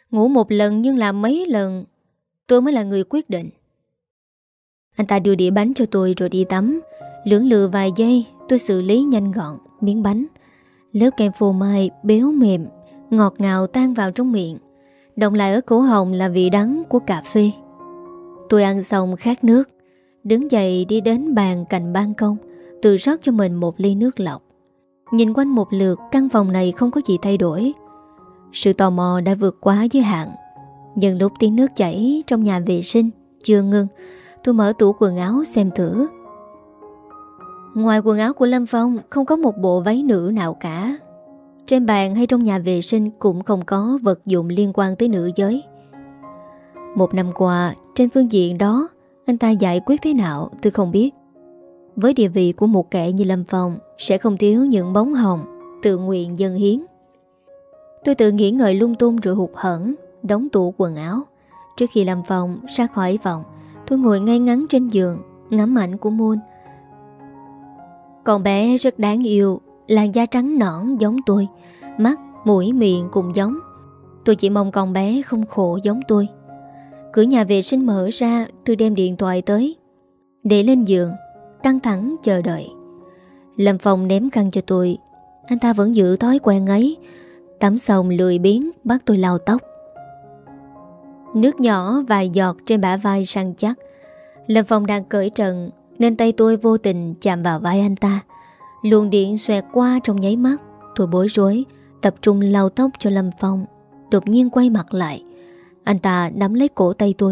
Ngủ một lần nhưng làm mấy lần, tôi mới là người quyết định. Anh ta đưa đĩa bánh cho tôi rồi đi tắm. Lưỡng lự vài giây, tôi xử lý nhanh gọn miếng bánh. Lớp kem phô mai béo mềm, ngọt ngào tan vào trong miệng. Động lại ở cổ họng là vị đắng của cà phê. Tôi ăn xong khát nước, đứng dậy đi đến bàn cạnh ban công, tự rót cho mình một ly nước lọc. Nhìn quanh một lượt, căn phòng này không có gì thay đổi. Sự tò mò đã vượt quá giới hạn. Nhưng lúc tiếng nước chảy trong nhà vệ sinh chưa ngưng, tôi mở tủ quần áo xem thử. Ngoài quần áo của Lâm Phong, không có một bộ váy nữ nào cả. Trên bàn hay trong nhà vệ sinh cũng không có vật dụng liên quan tới nữ giới. Một năm qua, trên phương diện đó, anh ta giải quyết thế nào tôi không biết. Với địa vị của một kẻ như Lâm Phong, sẽ không thiếu những bóng hồng tự nguyện dâng hiến. Tôi tự nghĩ ngợi lung tung rồi hụt hẫng đóng tủ quần áo. Trước khi Lâm Phong ra khỏi phòng, tôi ngồi ngay ngắn trên giường, ngắm ảnh của Moon. Con bé rất đáng yêu, làn da trắng nõn giống tôi, mắt, mũi, miệng cũng giống. Tôi chỉ mong con bé không khổ giống tôi. Cửa nhà vệ sinh mở ra, tôi đem điện thoại tới, để lên giường, căng thẳng chờ đợi. Lâm Phong ném khăn cho tôi. Anh ta vẫn giữ thói quen ấy. Tắm xong lười biếng bắt tôi lau tóc. Nước nhỏ vài giọt trên bả vai săn chắc. Lâm Phong đang cởi trần nên tay tôi vô tình chạm vào vai anh ta. Luồng điện xoẹt qua trong nháy mắt. Tôi bối rối, tập trung lau tóc cho Lâm Phong. Đột nhiên quay mặt lại, anh ta nắm lấy cổ tay tôi.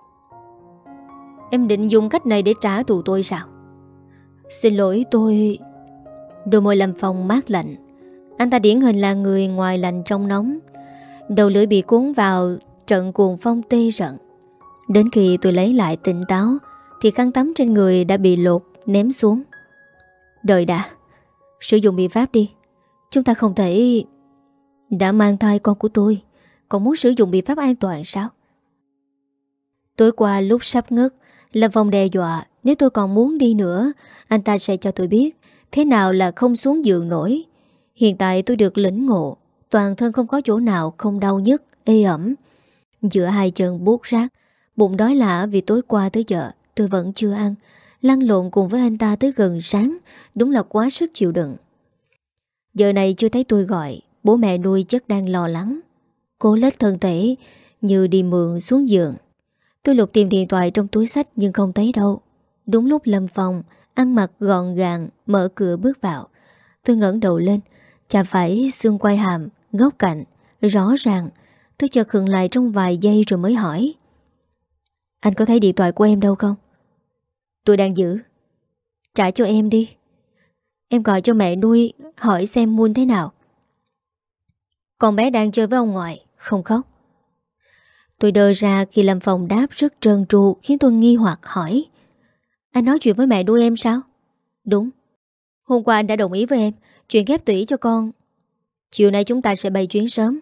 Em định dùng cách này để trả thù tôi sao? Xin lỗi tôi... Đôi môi Lâm Phong mát lạnh. Anh ta điển hình là người ngoài lạnh trong nóng. Đầu lưỡi bị cuốn vào trận cuồng phong tê rợn. Đến khi tôi lấy lại tỉnh táo thì khăn tắm trên người đã bị lột, ném xuống. Đợi đã, sử dụng biện pháp đi. Chúng ta không thể... Đã mang thai con của tôi, còn muốn sử dụng biện pháp an toàn sao? Tối qua lúc sắp ngất, Lâm Phong đe dọa nếu tôi còn muốn đi nữa, anh ta sẽ cho tôi biết thế nào là không xuống giường nổi. Hiện tại tôi được lĩnh ngộ, toàn thân không có chỗ nào không đau nhức, ê ẩm. Giữa hai chân buốt rát, bụng đói lạ vì tối qua tới giờ tôi vẫn chưa ăn. Lăn lộn cùng với anh ta tới gần sáng, đúng là quá sức chịu đựng. Giờ này chưa thấy tôi gọi, bố mẹ nuôi chắc đang lo lắng. Cô lết thân thể như đi mượn xuống giường. Tôi lục tìm điện thoại trong túi xách nhưng không thấy đâu. Đúng lúc Lâm Phong ăn mặc gọn gàng mở cửa bước vào, tôi ngẩng đầu lên, chạm phải xương quai hàm, góc cạnh. Rõ ràng tôi chợt khựng lại trong vài giây rồi mới hỏi: Anh có thấy điện thoại của em đâu không? Tôi đang giữ. Trả cho em đi. Em gọi cho mẹ nuôi hỏi xem Moon thế nào. Con bé đang chơi với ông ngoại, không khóc. Tôi đơ ra khi Lâm Phong đáp rất trơn tru, khiến tôi nghi hoặc hỏi: Anh nói chuyện với mẹ nuôi em sao? Đúng. Hôm qua anh đã đồng ý với em chuyện ghép tủy cho con. Chiều nay chúng ta sẽ bay chuyến sớm.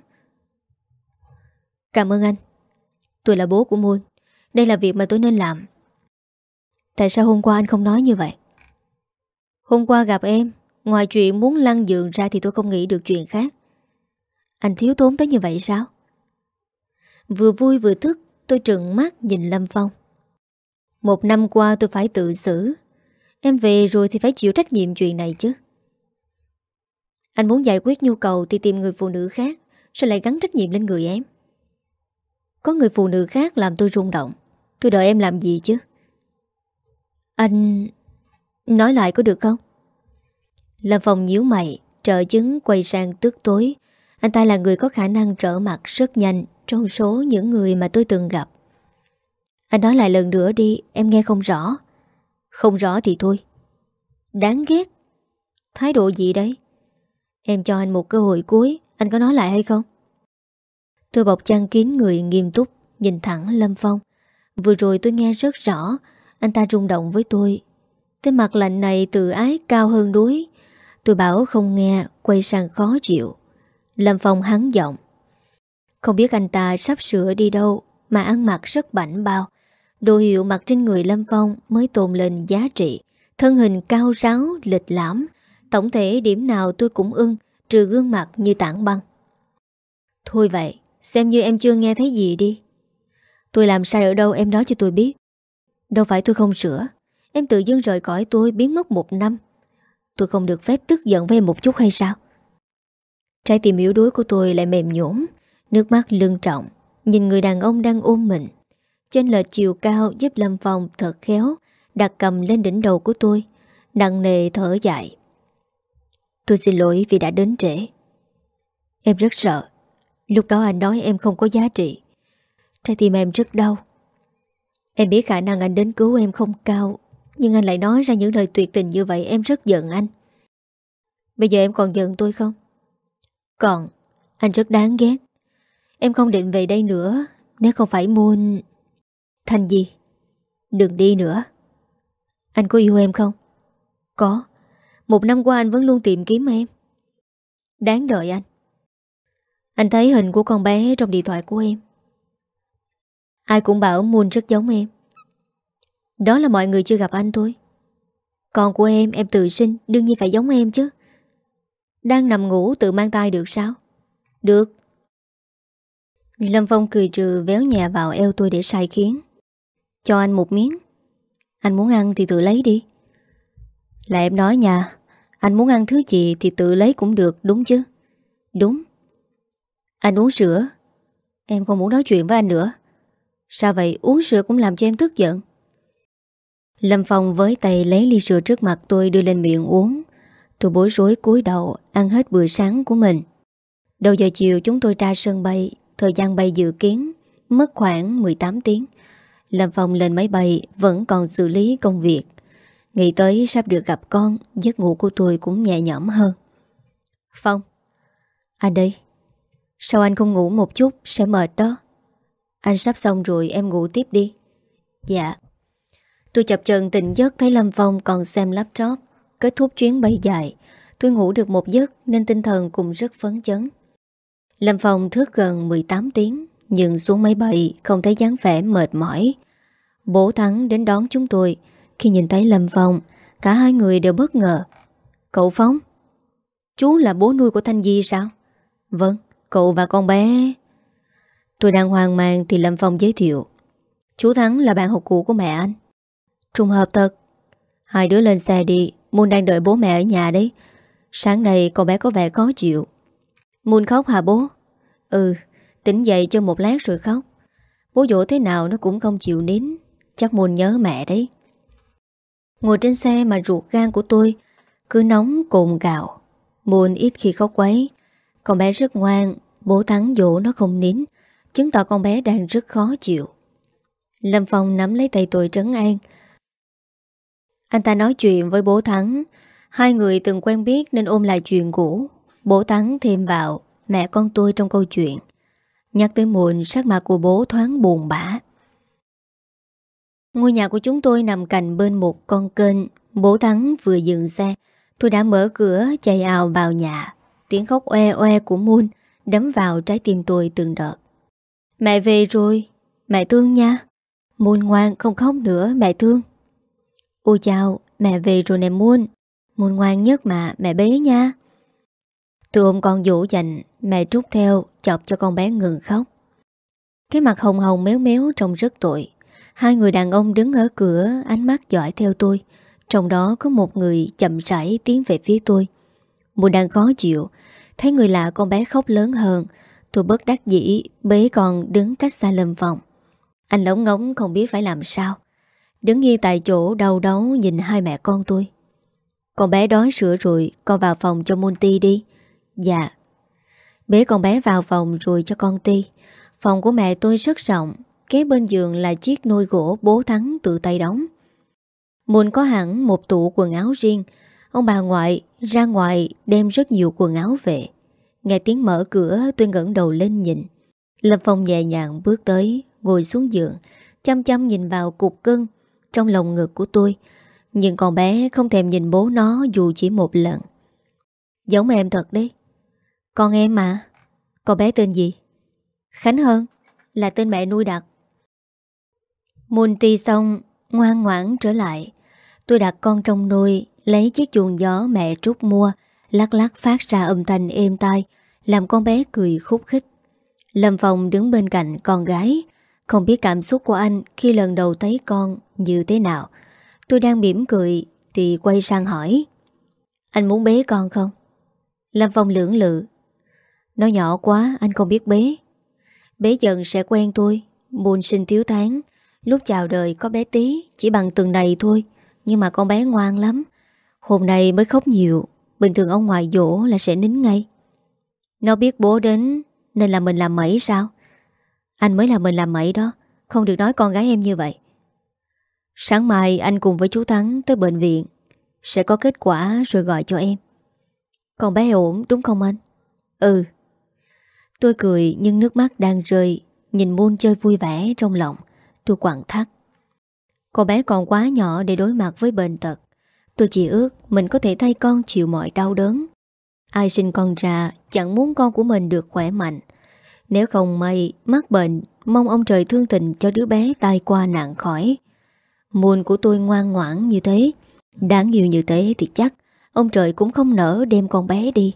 Cảm ơn anh. Tôi là bố của Moon. Đây là việc mà tôi nên làm. Tại sao hôm qua anh không nói như vậy? Hôm qua gặp em, ngoài chuyện muốn lăn giường ra thì tôi không nghĩ được chuyện khác. Anh thiếu thốn tới như vậy sao? Vừa vui vừa tức, tôi trừng mắt nhìn Lâm Phong. Một năm qua tôi phải tự xử. Em về rồi thì phải chịu trách nhiệm chuyện này chứ. Anh muốn giải quyết nhu cầu thì tìm người phụ nữ khác, sao lại gắn trách nhiệm lên người em? Có người phụ nữ khác làm tôi rung động. Tôi đợi em làm gì chứ? Anh... Nói lại có được không? Lâm Phong nhíu mày, trợ chứng quay sang tức tối. Anh ta là người có khả năng trở mặt rất nhanh trong số những người mà tôi từng gặp. Anh nói lại lần nữa đi, em nghe không rõ. Không rõ thì thôi. Đáng ghét. Thái độ gì đấy? Em cho anh một cơ hội cuối, anh có nói lại hay không? Tôi bọc chăn kín người nghiêm túc, nhìn thẳng Lâm Phong. Vừa rồi tôi nghe rất rõ, anh ta rung động với tôi. Tên mặt lạnh này tự ái cao hơn đuối. Tôi bảo không nghe, quay sang khó chịu. Lâm Phong hắn giọng: Không biết anh ta sắp sửa đi đâu mà ăn mặc rất bảnh bao. Đồ hiệu mặc trên người Lâm Phong mới tôn lên giá trị. Thân hình cao ráo, lịch lãm. Tổng thể điểm nào tôi cũng ưng, trừ gương mặt như tảng băng. Thôi vậy, Xem như em chưa nghe thấy gì đi. Tôi làm sai ở đâu em nói cho tôi biết. Đâu phải tôi không sửa. Em tự dưng rời khỏi tôi, biến mất một năm. Tôi không được phép tức giận với em một chút hay sao? Trái tim yếu đuối của tôi lại mềm nhũn, nước mắt lưng tròng, nhìn người đàn ông đang ôm mình. Trên lệch chiều cao giúp Lâm Phong thật khéo đặt cầm lên đỉnh đầu của tôi, nặng nề thở dài. Tôi xin lỗi vì đã đến trễ. Em rất sợ. Lúc đó anh nói em không có giá trị. Trái tim em rất đau. Em biết khả năng anh đến cứu em không cao, nhưng anh lại nói ra những lời tuyệt tình như vậy. Em rất giận anh. Bây giờ em còn giận tôi không? Còn. Anh rất đáng ghét. Em không định về đây nữa nếu không phải Moon. Thành gì? Đừng đi nữa. Anh có yêu em không? Có. Một năm qua anh vẫn luôn tìm kiếm em. Đáng đợi anh. Anh thấy hình của con bé trong điện thoại của em. Ai cũng bảo Moon rất giống em. Đó là mọi người chưa gặp anh thôi. Con của em, em tự sinh, đương nhiên phải giống em chứ. Đang nằm ngủ tự mang tai được sao? Được. Lâm Phong cười trừ véo nhẹ vào eo tôi để sai khiến. Cho anh một miếng. Anh muốn ăn thì tự lấy đi. Là em nói nha. Anh muốn ăn thứ gì thì tự lấy cũng được, đúng chứ? Đúng. Anh uống sữa. Em không muốn nói chuyện với anh nữa. Sao vậy? Uống sữa cũng làm cho em tức giận. Lâm Phong với tay lấy ly sữa trước mặt tôi đưa lên miệng uống. Tôi bối rối cúi đầu ăn hết bữa sáng của mình. Đầu giờ chiều chúng tôi ra sân bay. Thời gian bay dự kiến mất khoảng mười tám tiếng. Lâm Phong lên máy bay vẫn còn xử lý công việc. Nghĩ tới sắp được gặp con, giấc ngủ của tôi cũng nhẹ nhõm hơn. Phong. Anh đây. Sao anh không ngủ một chút? Sẽ mệt đó. Anh sắp xong rồi, em ngủ tiếp đi. Dạ. Tôi chập chờn tỉnh giấc thấy Lâm Phong còn xem laptop. Kết thúc chuyến bay dài, tôi ngủ được một giấc nên tinh thần cũng rất phấn chấn. Lâm Phong thức gần mười tám tiếng, nhưng xuống máy bay không thấy dáng vẻ mệt mỏi. Bố Thắng đến đón chúng tôi. Khi nhìn thấy Lâm Phong, cả hai người đều bất ngờ. Cậu Phong? Chú là bố nuôi của Thanh Di sao? Vâng, cậu và con bé. Tôi đang hoang mang thì Lâm Phong giới thiệu. Chú Thắng là bạn học cũ của mẹ anh. Trùng hợp thật. Hai đứa lên xe đi, Moon đang đợi bố mẹ ở nhà đấy. Sáng nay con bé có vẻ khó chịu. Moon khóc hả bố? Ừ, tỉnh dậy cho một lát rồi khóc. Bố dỗ thế nào nó cũng không chịu nín. Chắc Moon nhớ mẹ đấy. Ngồi trên xe mà ruột gan của tôi cứ nóng cồn cào. Moon ít khi khóc quấy. Con bé rất ngoan. Bố Thắng dỗ nó không nín, chứng tỏ con bé đang rất khó chịu. Lâm Phong nắm lấy tay tôi trấn an. Anh ta nói chuyện với bố Thắng. Hai người từng quen biết nên ôm lại chuyện cũ. Bố Thắng thêm vào mẹ con tôi trong câu chuyện. Nhắc tới Moon, sắc mặt của bố thoáng buồn bã. Ngôi nhà của chúng tôi nằm cạnh bên một con kênh. Bố Thắng vừa dừng xe, tôi đã mở cửa chạy ào vào nhà. Tiếng khóc oe oe của Moon đấm vào trái tim tôi từng đợt. Mẹ về rồi. Mẹ thương nha. Moon ngoan không khóc nữa, mẹ thương. Ôi chào, mẹ về rồi nè Moon. Moon ngoan nhất mà, mẹ bế nha. Tôi ôm con dỗ dành, mẹ trút theo, chọc cho con bé ngừng khóc. Cái mặt hồng hồng méo méo trông rất tội. Hai người đàn ông đứng ở cửa, ánh mắt dõi theo tôi. Trong đó có một người chậm rãi tiến về phía tôi. Moon đang khó chịu. Thấy người lạ con bé khóc lớn hơn. Tôi bất đắc dĩ bế con đứng cách xa Lâm Phong. Anh lóng ngóng không biết phải làm sao. Đứng yên tại chỗ đau đớn nhìn hai mẹ con tôi. Con bé đói sữa rồi, con vào phòng cho Moon ti đi. Dạ. Bế con bé vào phòng rồi cho con ti. Phòng của mẹ tôi rất rộng. Kế bên giường là chiếc nôi gỗ bố Thắng tự tay đóng. Moon có hẳn một tủ quần áo riêng. Ông bà ngoại ra ngoài đem rất nhiều quần áo về. Nghe tiếng mở cửa tôi ngẩng đầu lên nhìn. Lâm Phong nhẹ nhàng bước tới, ngồi xuống giường, chăm chăm nhìn vào cục cưng trong lồng ngực của tôi. Nhưng con bé không thèm nhìn bố nó dù chỉ một lần. Giống em thật đấy. Con em mà. Con bé tên gì? Khánh Hơn. Là tên mẹ nuôi đặt. Moon ti xong ngoan ngoãn trở lại. Tôi đặt con trong nôi, lấy chiếc chuồng gió mẹ Trúc mua, lắc lắc phát ra âm thanh êm tai, làm con bé cười khúc khích. Lâm Phong đứng bên cạnh con gái, không biết cảm xúc của anh khi lần đầu thấy con như thế nào. Tôi đang mỉm cười thì quay sang hỏi: Anh muốn bế con không? Lâm Phong lưỡng lự: Nó nhỏ quá, anh không biết bế. Bế dần sẽ quen thôi. Muôn sinh thiếu tháng, lúc chào đời có bé tí chỉ bằng tuần này thôi, nhưng mà con bé ngoan lắm. Hôm nay mới khóc nhiều, bình thường ông ngoại dỗ là sẽ nín ngay. Nó biết bố đến nên là mình làm mẩy sao? Anh mới là mình làm mẩy đó, không được nói con gái em như vậy. Sáng mai anh cùng với chú Thắng tới bệnh viện, sẽ có kết quả rồi gọi cho em. Con bé ổn đúng không anh? Ừ. Tôi cười nhưng nước mắt đang rơi, nhìn Moon chơi vui vẻ trong lòng. Tôi quặn thắt: Con bé còn quá nhỏ để đối mặt với bệnh tật. Tôi chỉ ước mình có thể thay con chịu mọi đau đớn. Ai sinh con ra chẳng muốn con của mình được khỏe mạnh. Nếu không may mắc bệnh, mong ông trời thương tình cho đứa bé tai qua nạn khỏi. Moon của tôi ngoan ngoãn như thế, đáng yêu như thế thì chắc ông trời cũng không nỡ đem con bé đi.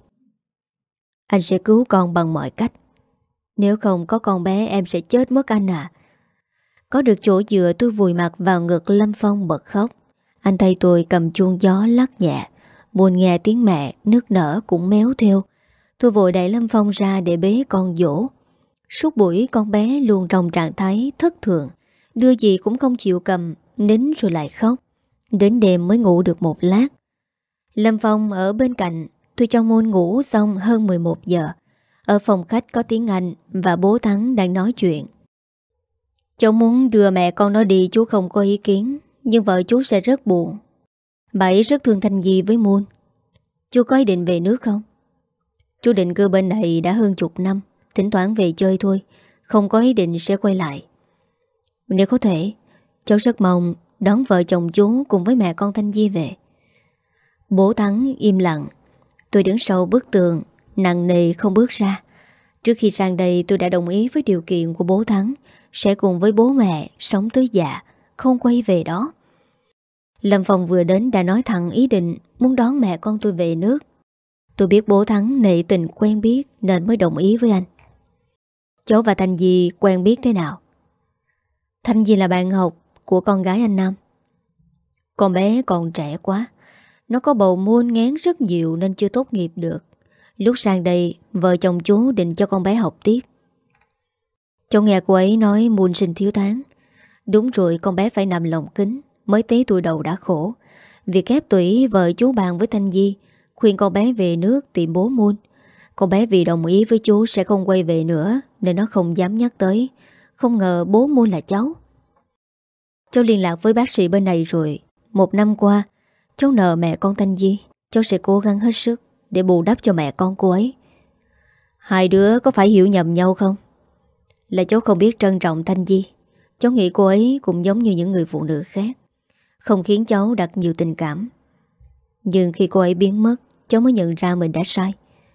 Anh sẽ cứu con bằng mọi cách. Nếu không có con bé em sẽ chết mất anh à. Có được chỗ dựa tôi vùi mặt vào ngực Lâm Phong bật khóc. Anh thấy tôi cầm chuông gió lắc nhẹ. Buồn nghe tiếng mẹ nức nở cũng méo theo. Tôi vội đẩy Lâm Phong ra để bế con dỗ. Suốt buổi con bé luôn trong trạng thái thất thường, đưa gì cũng không chịu cầm, nín rồi lại khóc. Đến đêm mới ngủ được một lát. Lâm Phong ở bên cạnh. Tôi cho Moon ngủ xong hơn mười một giờ. Ở phòng khách có tiếng Anh và bố Thắng đang nói chuyện. Cháu muốn đưa mẹ con nó đi, chú không có ý kiến, nhưng vợ chú sẽ rất buồn. Bà ấy rất thương Thanh Di với Moon. Chú có ý định về nước không? Chú định cư bên này đã hơn chục năm, thỉnh thoảng về chơi thôi, không có ý định sẽ quay lại. Nếu có thể, cháu rất mong đón vợ chồng chú cùng với mẹ con Thanh Di về. Bố Thắng im lặng. Tôi đứng sau bức tường, nặng nề không bước ra. Trước khi sang đây tôi đã đồng ý với điều kiện của bố Thắng, sẽ cùng với bố mẹ sống tới già, không quay về đó. Lâm Phong vừa đến đã nói thẳng ý định muốn đón mẹ con tôi về nước. Tôi biết bố Thắng nể tình quen biết nên mới đồng ý với anh. Cháu và Thanh Di quen biết thế nào? Thanh Di là bạn học của con gái anh Nam. Con bé còn trẻ quá, nó có bầu môn ngán rất nhiều nên chưa tốt nghiệp được. Lúc sang đây, vợ chồng chú định cho con bé học tiếp. Cháu nghe cô ấy nói muôn sinh thiếu tháng. Đúng rồi, con bé phải nằm lòng kính, mới tí tuổi đầu đã khổ. Việc ép tủy vợ chú bàn với Thanh Di, khuyên con bé về nước tìm bố Moon. Con bé vì đồng ý với chú sẽ không quay về nữa nên nó không dám nhắc tới. Không ngờ bố Moon là cháu. Cháu liên lạc với bác sĩ bên này rồi. Một năm qua cháu nợ mẹ con Thanh Di. Cháu sẽ cố gắng hết sức để bù đắp cho mẹ con cô ấy. Hai đứa có phải hiểu nhầm nhau không? Là cháu không biết trân trọng Thanh Di. Cháu nghĩ cô ấy cũng giống như những người phụ nữ khác, không khiến cháu đặt nhiều tình cảm. Nhưng khi cô ấy biến mất, cháu mới nhận ra mình đã sai.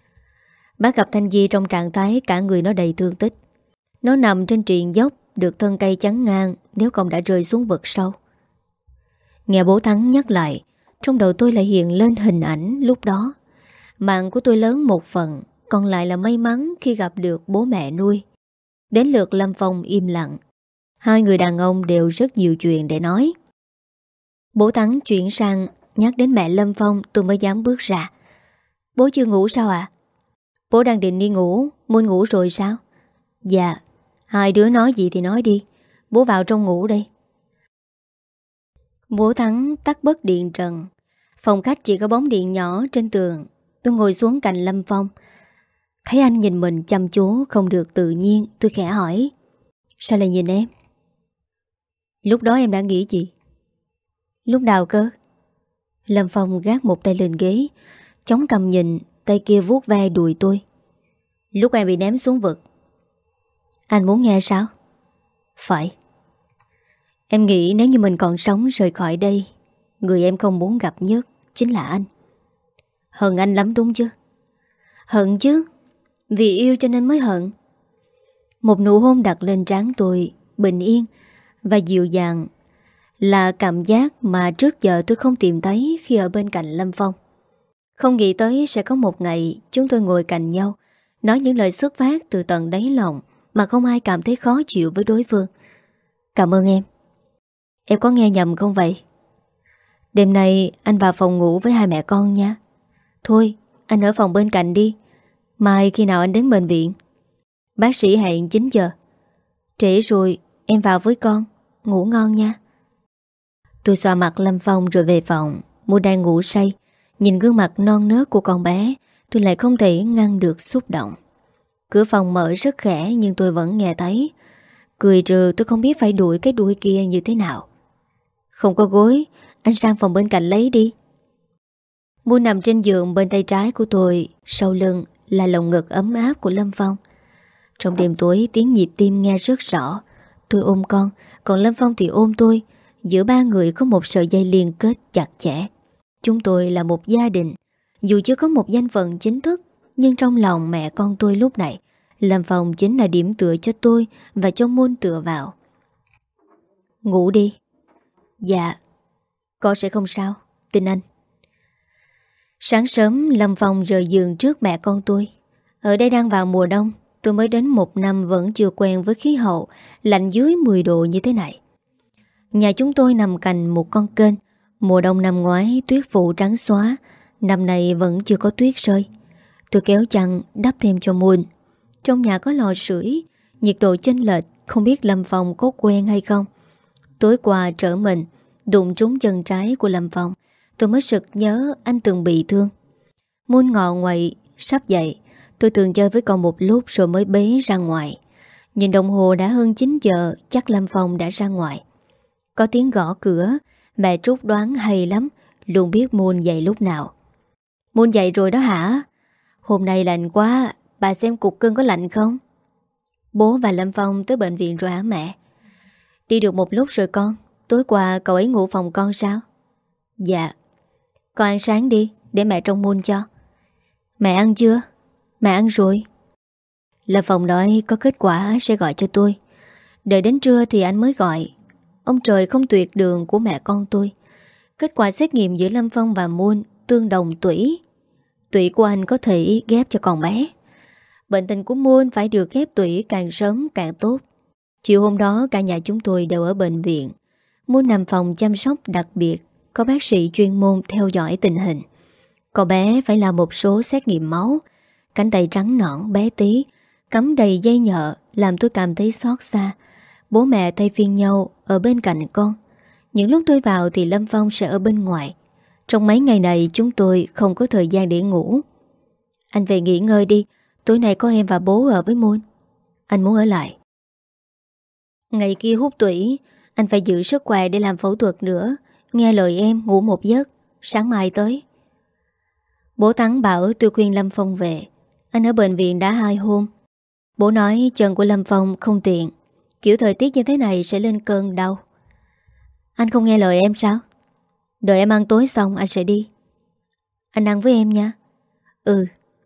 Bác gặp Thanh Di trong trạng thái cả người nó đầy thương tích. Nó nằm trên triền dốc, được thân cây chắn ngang nếu không đã rơi xuống vực sâu. Nghe bố Thắng nhắc lại, trong đầu tôi lại hiện lên hình ảnh lúc đó. Mạng của tôi lớn một phần, còn lại là may mắn khi gặp được bố mẹ nuôi. Đến lượt Lâm Phong im lặng. Hai người đàn ông đều rất nhiều chuyện để nói. Bố Thắng chuyển sang nhắc đến mẹ Lâm Phong, tôi mới dám bước ra. Bố chưa ngủ sao ạ? À? Bố đang định đi ngủ. Muốn ngủ rồi sao? Dạ. Hai đứa nói gì thì nói đi, bố vào trong ngủ đây. Bố Thắng tắt bớt điện trần. Phòng khách chỉ có bóng điện nhỏ trên tường. Tôi ngồi xuống cạnh Lâm Phong. Thấy anh nhìn mình chăm chú không được tự nhiên, tôi khẽ hỏi: Sao lại nhìn em? Lúc đó em đã nghĩ gì? Lúc nào cơ? Lâm Phong gác một tay lên ghế, chống cằm nhìn, tay kia vuốt ve đùi tôi. Lúc em bị ném xuống vực. Anh muốn nghe sao? Phải. Em nghĩ nếu như mình còn sống rời khỏi đây, người em không muốn gặp nhất chính là anh. Hận anh lắm đúng chứ? Hận chứ, vì yêu cho nên mới hận. Một nụ hôn đặt lên trán tôi, bình yên và dịu dàng, là cảm giác mà trước giờ tôi không tìm thấy khi ở bên cạnh Lâm Phong. Không nghĩ tới sẽ có một ngày chúng tôi ngồi cạnh nhau, nói những lời xuất phát từ tận đáy lòng. mà không ai cảm thấy khó chịu với đối phương. Cảm ơn em. Em có nghe nhầm không vậy? Đêm nay anh vào phòng ngủ với hai mẹ con nha. Thôi, anh ở phòng bên cạnh đi. Mai khi nào anh đến bệnh viện? Bác sĩ hẹn chín giờ. Trễ rồi, em vào với con. Ngủ ngon nha. Tôi xoa mặt Lâm Phong rồi về phòng. Mụ đang ngủ say. Nhìn gương mặt non nớt của con bé, tôi lại không thể ngăn được xúc động. Cửa phòng mở rất khẽ nhưng tôi vẫn nghe thấy. Cười trừ tôi không biết phải đuổi cái đuôi kia như thế nào. Không có gối, anh sang phòng bên cạnh lấy đi. Mu nằm trên giường bên tay trái của tôi. Sau lưng là lồng ngực ấm áp của Lâm Phong. Trong đêm tối tiếng nhịp tim nghe rất rõ. Tôi ôm con, còn Lâm Phong thì ôm tôi. Giữa ba người có một sợi dây liên kết chặt chẽ. Chúng tôi là một gia đình. Dù chưa có một danh phận chính thức, nhưng trong lòng mẹ con tôi lúc này, Lâm Phong chính là điểm tựa cho tôi và cho Môn tựa vào. Ngủ đi. Dạ. Con sẽ không sao, tin anh. Sáng sớm Lâm Phong rời giường trước mẹ con tôi. Ở đây đang vào mùa đông. Tôi mới đến một năm vẫn chưa quen với khí hậu lạnh dưới mười độ như thế này. Nhà chúng tôi nằm cạnh một con kênh. Mùa đông năm ngoái tuyết phủ trắng xóa. Năm nay vẫn chưa có tuyết rơi. Tôi kéo chăn đắp thêm cho Môn. Trong nhà có lò sưởi, nhiệt độ chênh lệch, không biết Lâm Phong có quen hay không. Tối qua trở mình đụng trúng chân trái của Lâm Phong. Tôi mới sực nhớ anh từng bị thương. Môn ngọ ngoậy sắp dậy. Tôi thường chơi với con một lúc rồi mới bế ra ngoài. Nhìn đồng hồ đã hơn chín giờ, chắc Lâm Phong đã ra ngoài. Có tiếng gõ cửa. Mẹ Trúc đoán hay lắm, luôn biết Môn dậy lúc nào. Môn dậy rồi đó hả? Hôm nay lạnh quá, bà xem cục cưng có lạnh không? Bố và Lâm Phong tới bệnh viện rồi hả mẹ? Đi được một lúc rồi con. Tối qua cậu ấy ngủ phòng con sao? Dạ. Con ăn sáng đi, để mẹ trông Môn cho. Mẹ ăn chưa? Mẹ ăn rồi. Lâm Phong nói có kết quả sẽ gọi cho tôi. Đợi đến trưa thì anh mới gọi. Ông trời không tuyệt đường của mẹ con tôi. Kết quả xét nghiệm giữa Lâm Phong và Môn tương đồng tủy. Tủy của anh có thể ghép cho con bé. Bệnh tình của Môn phải được ghép tủy càng sớm càng tốt. Chiều hôm đó cả nhà chúng tôi đều ở bệnh viện. Môn nằm phòng chăm sóc đặc biệt. Có bác sĩ chuyên môn theo dõi tình hình. Cậu bé phải làm một số xét nghiệm máu. Cánh tay trắng nõn bé tí, cắm đầy dây nhợ, làm tôi cảm thấy xót xa. Bố mẹ thay phiên nhau ở bên cạnh con. Những lúc tôi vào thì Lâm Phong sẽ ở bên ngoài. Trong mấy ngày này chúng tôi không có thời gian để ngủ. Anh về nghỉ ngơi đi. Tối nay có em và bố ở với Môn. Anh muốn ở lại. Ngày kia hút tủy, anh phải giữ sức khỏe để làm phẫu thuật nữa. Nghe lời em ngủ một giấc, sáng mai tới. Bố Thắng bảo tôi khuyên Lâm Phong về. Anh ở bệnh viện đã hai hôm. Bố nói chân của Lâm Phong không tiện. Kiểu thời tiết như thế này sẽ lên cơn đau. Anh không nghe lời em sao? Đợi em ăn tối xong anh sẽ đi. Anh ăn với em nha. Ừ.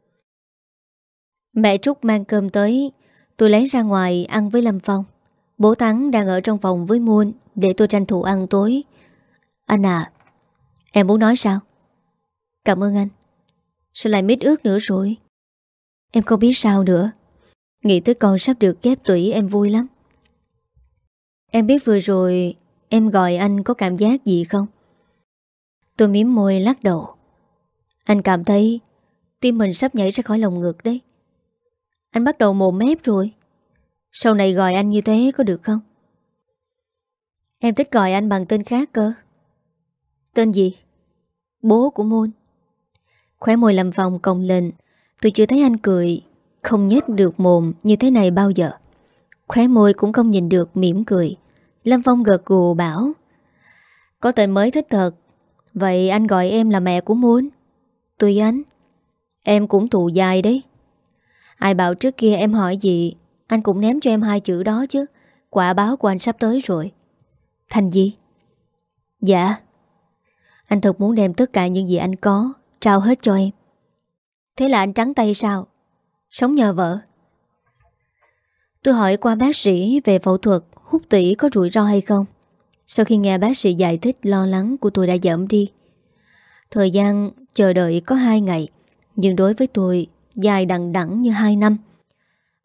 Mẹ Trúc mang cơm tới. Tôi lấy ra ngoài ăn với Lâm Phong. Bố Thắng đang ở trong phòng với Muôn, để tôi tranh thủ ăn tối. Anh à, em muốn nói sao? Cảm ơn anh. Sao lại mít ướt nữa rồi? Em không biết sao nữa. Nghĩ tới con sắp được ghép tủy em vui lắm. Em biết vừa rồi em gọi anh có cảm giác gì không? Tôi mím môi lắc đầu. Anh cảm thấy tim mình sắp nhảy ra khỏi lồng ngực đấy. Anh bắt đầu mồm mép rồi. Sau này gọi anh như thế có được không? Em thích gọi anh bằng tên khác cơ. Tên gì? Bố của Môn. Khóe môi Lâm Phong cong lên. Tôi chưa thấy anh cười không nhếch được mồm như thế này bao giờ. Khóe môi cũng không nhìn được mỉm cười. Lâm Phong gật gù bảo: có tên mới thích thật. Vậy anh gọi em là mẹ của Môn. Tùy anh. Em cũng thụ dài đấy. Ai bảo trước kia em hỏi gì anh cũng ném cho em hai chữ đó chứ. Quả báo của anh sắp tới rồi. Thành gì? Dạ. Anh thật muốn đem tất cả những gì anh có trao hết cho em. Thế là anh trắng tay sao? Sống nhờ vợ. Tôi hỏi qua bác sĩ về phẫu thuật hút tủy có rủi ro hay không. Sau khi nghe bác sĩ giải thích, lo lắng của tôi đã giảm đi. Thời gian chờ đợi có hai ngày, nhưng đối với tôi dài đằng đẵng như hai năm.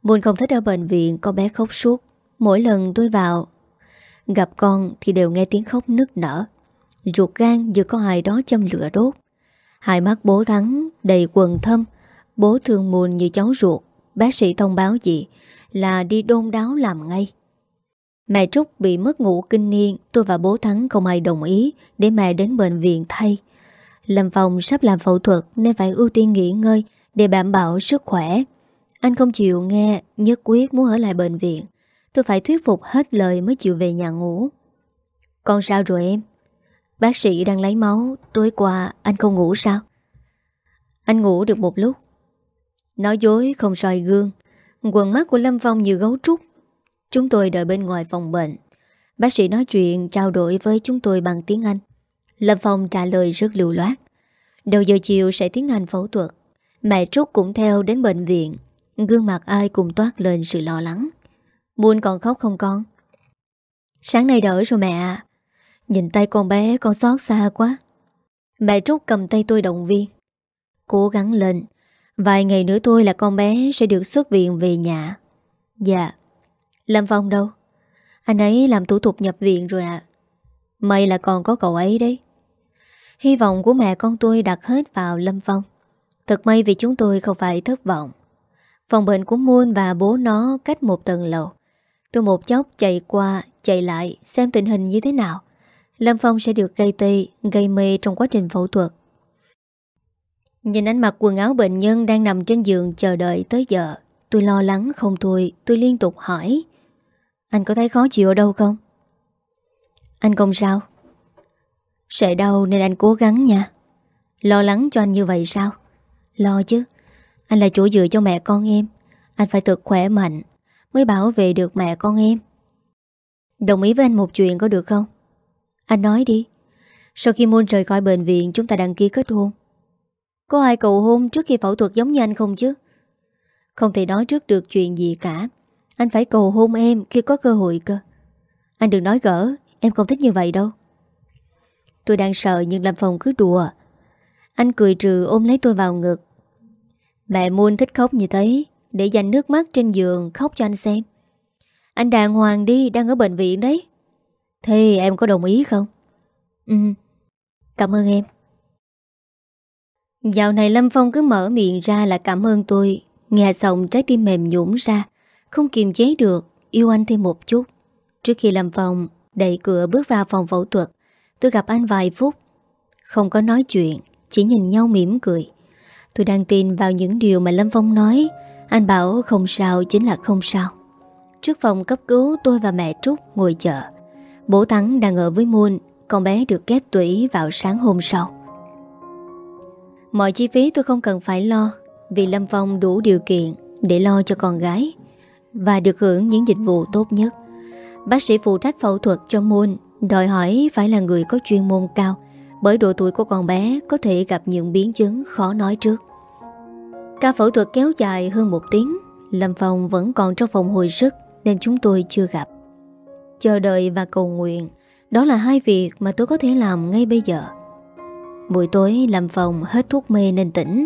Moon không thích ở bệnh viện con bé khóc suốt. Mỗi lần tôi vào gặp con thì đều nghe tiếng khóc nức nở. Ruột gan như có ai đó châm lửa đốt. Hai mắt bố Thắng đầy quầng thâm. Bố thương Moon như cháu ruột. Bác sĩ thông báo gì là đi đôn đáo làm ngay. Mẹ Trúc bị mất ngủ kinh niên. Tôi và bố Thắng không ai đồng ý để mẹ đến bệnh viện thay. Lâm Phong sắp làm phẫu thuật nên phải ưu tiên nghỉ ngơi để đảm bảo sức khỏe. Anh không chịu nghe, nhất quyết muốn ở lại bệnh viện. Tôi phải thuyết phục hết lời mới chịu về nhà ngủ. Con sao rồi em? Bác sĩ đang lấy máu. Tối qua anh không ngủ sao? Anh ngủ được một lúc. Nói dối không soi gương. Quần mắt của Lâm Phong như gấu trúc. Chúng tôi đợi bên ngoài phòng bệnh. Bác sĩ nói chuyện trao đổi với chúng tôi bằng tiếng Anh. Lâm Phong trả lời rất lưu loát. Đầu giờ chiều sẽ tiến hành phẫu thuật. Mẹ Trúc cũng theo đến bệnh viện. Gương mặt ai cũng toát lên sự lo lắng. Moon còn khóc không con? Sáng nay đỡ rồi mẹ ạ. Nhìn tay con bé con xót xa quá. Mẹ Trúc cầm tay tôi động viên. Cố gắng lên. Vài ngày nữa thôi là con bé sẽ được xuất viện về nhà. Dạ. Lâm Phong đâu? Anh ấy làm thủ tục nhập viện rồi ạ. À. May là còn có cậu ấy đấy. Hy vọng của mẹ con tôi đặt hết vào Lâm Phong. Thật may vì chúng tôi không phải thất vọng. Phòng bệnh của Moon và bố nó cách một tầng lầu. Tôi một chốc chạy qua chạy lại xem tình hình như thế nào. Lâm Phong sẽ được gây tê, gây mê trong quá trình phẫu thuật. Nhìn anh mặc quần áo bệnh nhân đang nằm trên giường chờ đợi tới giờ, tôi lo lắng không thôi. Tôi liên tục hỏi: anh có thấy khó chịu ở đâu không? Anh không sao. Sẽ đau nên anh cố gắng nha. Lo lắng cho anh như vậy sao? Lo chứ. Anh là chỗ dựa cho mẹ con em. Anh phải thật khỏe mạnh mới bảo vệ được mẹ con em. Đồng ý với anh một chuyện có được không? Anh nói đi. Sau khi Moon rời khỏi bệnh viện, chúng ta đăng ký kết hôn. Có ai cầu hôn trước khi phẫu thuật giống như anh không chứ? Không thể nói trước được chuyện gì cả. Anh phải cầu hôn em khi có cơ hội cơ. Anh đừng nói gỡ. Em không thích như vậy đâu. Tôi đang sợ nhưng Lâm Phong cứ đùa. Anh cười trừ ôm lấy tôi vào ngực. Mẹ Moon thích khóc như thế, để dành nước mắt trên giường khóc cho anh xem. Anh đàng hoàng đi, đang ở bệnh viện đấy. Thế em có đồng ý không? Ừ. Cảm ơn em. Dạo này Lâm Phong cứ mở miệng ra là cảm ơn tôi. Nghe xong trái tim mềm nhũn ra. Không kiềm chế được, yêu anh thêm một chút. Trước khi Lâm Phong đẩy cửa bước vào phòng phẫu thuật, tôi gặp anh vài phút. Không có nói chuyện, chỉ nhìn nhau mỉm cười. Tôi đang tin vào những điều mà Lâm Phong nói. Anh bảo không sao chính là không sao. Trước phòng cấp cứu, tôi và mẹ Trúc ngồi chờ. Bố Thắng đang ở với Moon. Con bé được ghép tủy vào sáng hôm sau. Mọi chi phí tôi không cần phải lo, vì Lâm Phong đủ điều kiện để lo cho con gái và được hưởng những dịch vụ tốt nhất. Bác sĩ phụ trách phẫu thuật cho Moon đòi hỏi phải là người có chuyên môn cao, bởi độ tuổi của con bé có thể gặp những biến chứng khó nói trước. Ca phẫu thuật kéo dài hơn một tiếng. Lâm Phong vẫn còn trong phòng hồi sức nên chúng tôi chưa gặp. Chờ đợi và cầu nguyện, đó là hai việc mà tôi có thể làm ngay bây giờ. Buổi tối Lâm Phong hết thuốc mê nên tỉnh.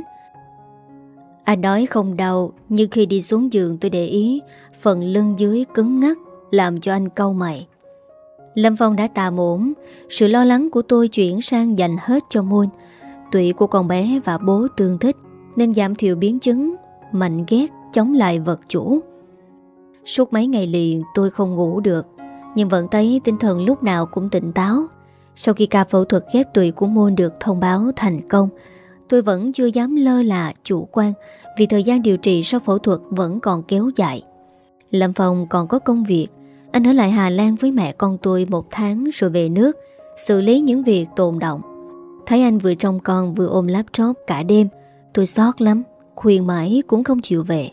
Anh nói không đau, nhưng khi đi xuống giường tôi để ý phần lưng dưới cứng ngắc, làm cho anh cau mày. Lâm Phong đã tạm ổn. Sự lo lắng của tôi chuyển sang dành hết cho Moon. Tụy của con bé và bố tương thích nên giảm thiểu biến chứng, mạnh ghét, chống lại vật chủ. Suốt mấy ngày liền tôi không ngủ được, nhưng vẫn thấy tinh thần lúc nào cũng tỉnh táo. Sau khi ca phẫu thuật ghép tụy của Moon được thông báo thành công, tôi vẫn chưa dám lơ là chủ quan, vì thời gian điều trị sau phẫu thuật vẫn còn kéo dài. Lâm Phong còn có công việc. Anh ở lại Hà Lan với mẹ con tôi một tháng rồi về nước, xử lý những việc tồn động. Thấy anh vừa trông con vừa ôm laptop cả đêm, tôi xót lắm, khuyên mãi cũng không chịu về.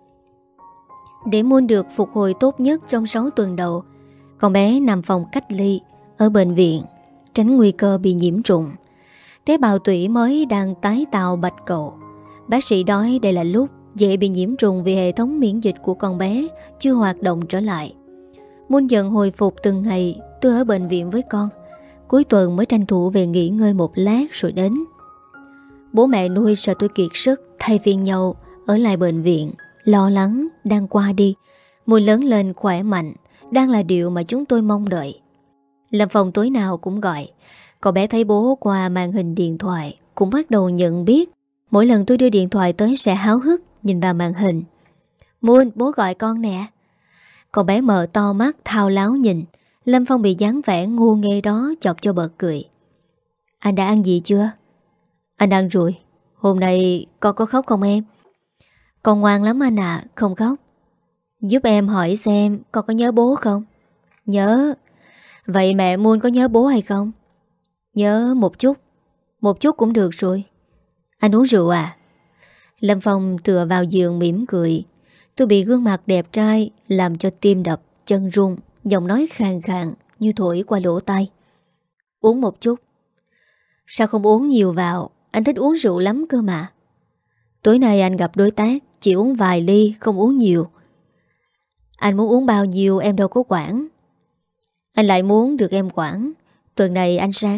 Để Moon được phục hồi tốt nhất trong sáu tuần đầu, con bé nằm phòng cách ly ở bệnh viện, tránh nguy cơ bị nhiễm trùng. Tế bào tủy mới đang tái tạo bạch cầu. Bác sĩ nói đây là lúc dễ bị nhiễm trùng vì hệ thống miễn dịch của con bé chưa hoạt động trở lại. Muốn dần hồi phục từng ngày, tôi ở bệnh viện với con. Cuối tuần mới tranh thủ về nghỉ ngơi một lát rồi đến. Bố mẹ nuôi sợ tôi kiệt sức, thay phiên nhau ở lại bệnh viện. lo lắng đang qua đi. Mùi lớn lên khỏe mạnh đang là điều mà chúng tôi mong đợi. Lâm Phong tối nào cũng gọi. Cậu bé thấy bố qua màn hình điện thoại cũng bắt đầu nhận biết. Mỗi lần tôi đưa điện thoại tới sẽ háo hức nhìn vào màn hình. Muôn, bố gọi con nè. Cậu bé mở to mắt thao láo nhìn. Lâm Phong bị dáng vẻ ngu nghê đó chọc cho bật cười. Anh đã ăn gì chưa? Anh ăn rồi. Hôm nay con có khóc không em? Con ngoan lắm anh ạ, à, không khóc. Giúp em hỏi xem con có nhớ bố không? Nhớ. Vậy mẹ Moon có nhớ bố hay không? Nhớ một chút. Một chút cũng được rồi. Anh uống rượu à? Lâm Phong tựa vào giường mỉm cười. Tôi bị gương mặt đẹp trai làm cho tim đập, chân run, giọng nói khàn khàn như thổi qua lỗ tai. Uống một chút. Sao không uống nhiều vào? Anh thích uống rượu lắm cơ mà. Tối nay anh gặp đối tác, chỉ uống vài ly, không uống nhiều. Anh muốn uống bao nhiêu em đâu có quản. Anh lại muốn được em quản. Tuần này anh sang.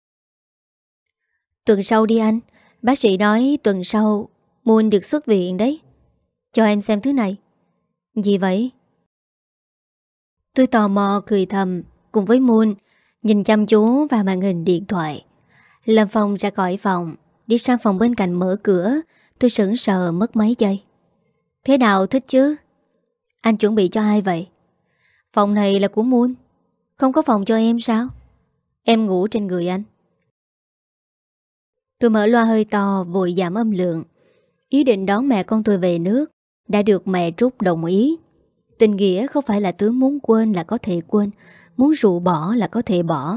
Tuần sau đi anh. Bác sĩ nói tuần sau Moon được xuất viện đấy. Cho em xem thứ này. Gì vậy? Tôi tò mò cười thầm cùng với Moon, nhìn chăm chú vào màn hình điện thoại. Lâm Phong ra khỏi phòng, đi sang phòng bên cạnh mở cửa. Tôi sững sờ mất mấy giây. Thế nào, thích chứ? Anh chuẩn bị cho ai vậy? Phòng này là của Moon. Không có phòng cho em sao? Em ngủ trên người anh. Tôi mở loa hơi to, vội giảm âm lượng. Ý định đón mẹ con tôi về nước đã được mẹ Trúc đồng ý. Tình nghĩa không phải là thứ muốn quên là có thể quên, muốn rũ bỏ là có thể bỏ.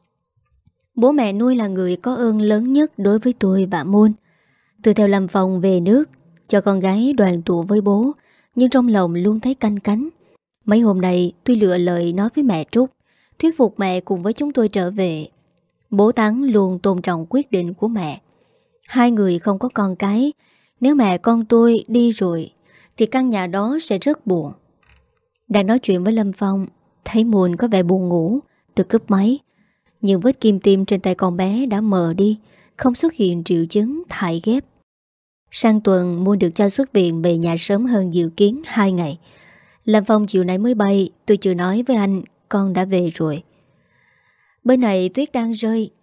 Bố mẹ nuôi là người có ơn lớn nhất đối với tôi và Moon. Tôi theo Lâm Phong về nước, cho con gái đoàn tụ với bố, nhưng trong lòng luôn thấy canh cánh. Mấy hôm nay tôi lựa lời nói với mẹ Trúc, thuyết phục mẹ cùng với chúng tôi trở về. Bố Thắng luôn tôn trọng quyết định của mẹ. Hai người không có con cái. Nếu mẹ con tôi đi rồi thì căn nhà đó sẽ rất buồn. Đang nói chuyện với Lâm Phong, thấy Moon có vẻ buồn ngủ. Tôi cúp máy. Nhưng vết kim tiêm trên tay con bé đã mờ đi, không xuất hiện triệu chứng thải ghép. Sang tuần Moon được cho xuất viện về nhà sớm hơn dự kiến hai ngày. Lâm Phong chiều nay mới bay. Tôi chưa nói với anh con đã về rồi. Bên này tuyết đang rơi.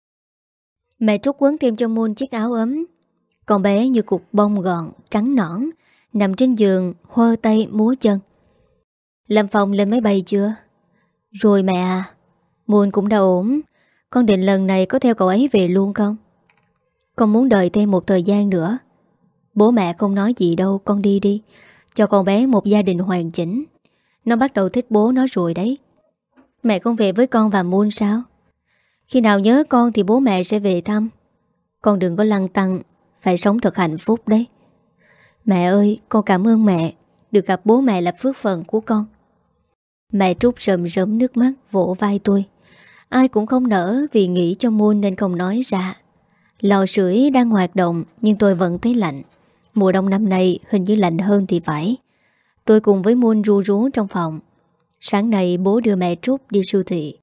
Mẹ Trúc quấn thêm cho Moon chiếc áo ấm. Con bé như cục bông gọn, trắng nõn, nằm trên giường, huơ tay múa chân. Lâm Phong lên máy bay chưa? Rồi mẹ à. Moon cũng đã ổn. Con định lần này có theo cậu ấy về luôn không? Con muốn đợi thêm một thời gian nữa. Bố mẹ không nói gì đâu, con đi đi. Cho con bé một gia đình hoàn chỉnh. Nó bắt đầu thích bố nó rồi đấy. Mẹ không về với con và Moon sao? Khi nào nhớ con thì bố mẹ sẽ về thăm. Con đừng có lăn tăn, phải sống thật hạnh phúc đấy. Mẹ ơi, con cảm ơn mẹ. Được gặp bố mẹ là phước phần của con. Mẹ Trúc rơm rớm nước mắt vỗ vai tôi. Ai cũng không nỡ vì nghĩ cho Moon nên không nói ra. Lò sưởi đang hoạt động nhưng tôi vẫn thấy lạnh. Mùa đông năm nay hình như lạnh hơn thì phải. Tôi cùng với Moon ru rú trong phòng. Sáng nay bố đưa mẹ Trúc đi siêu thị.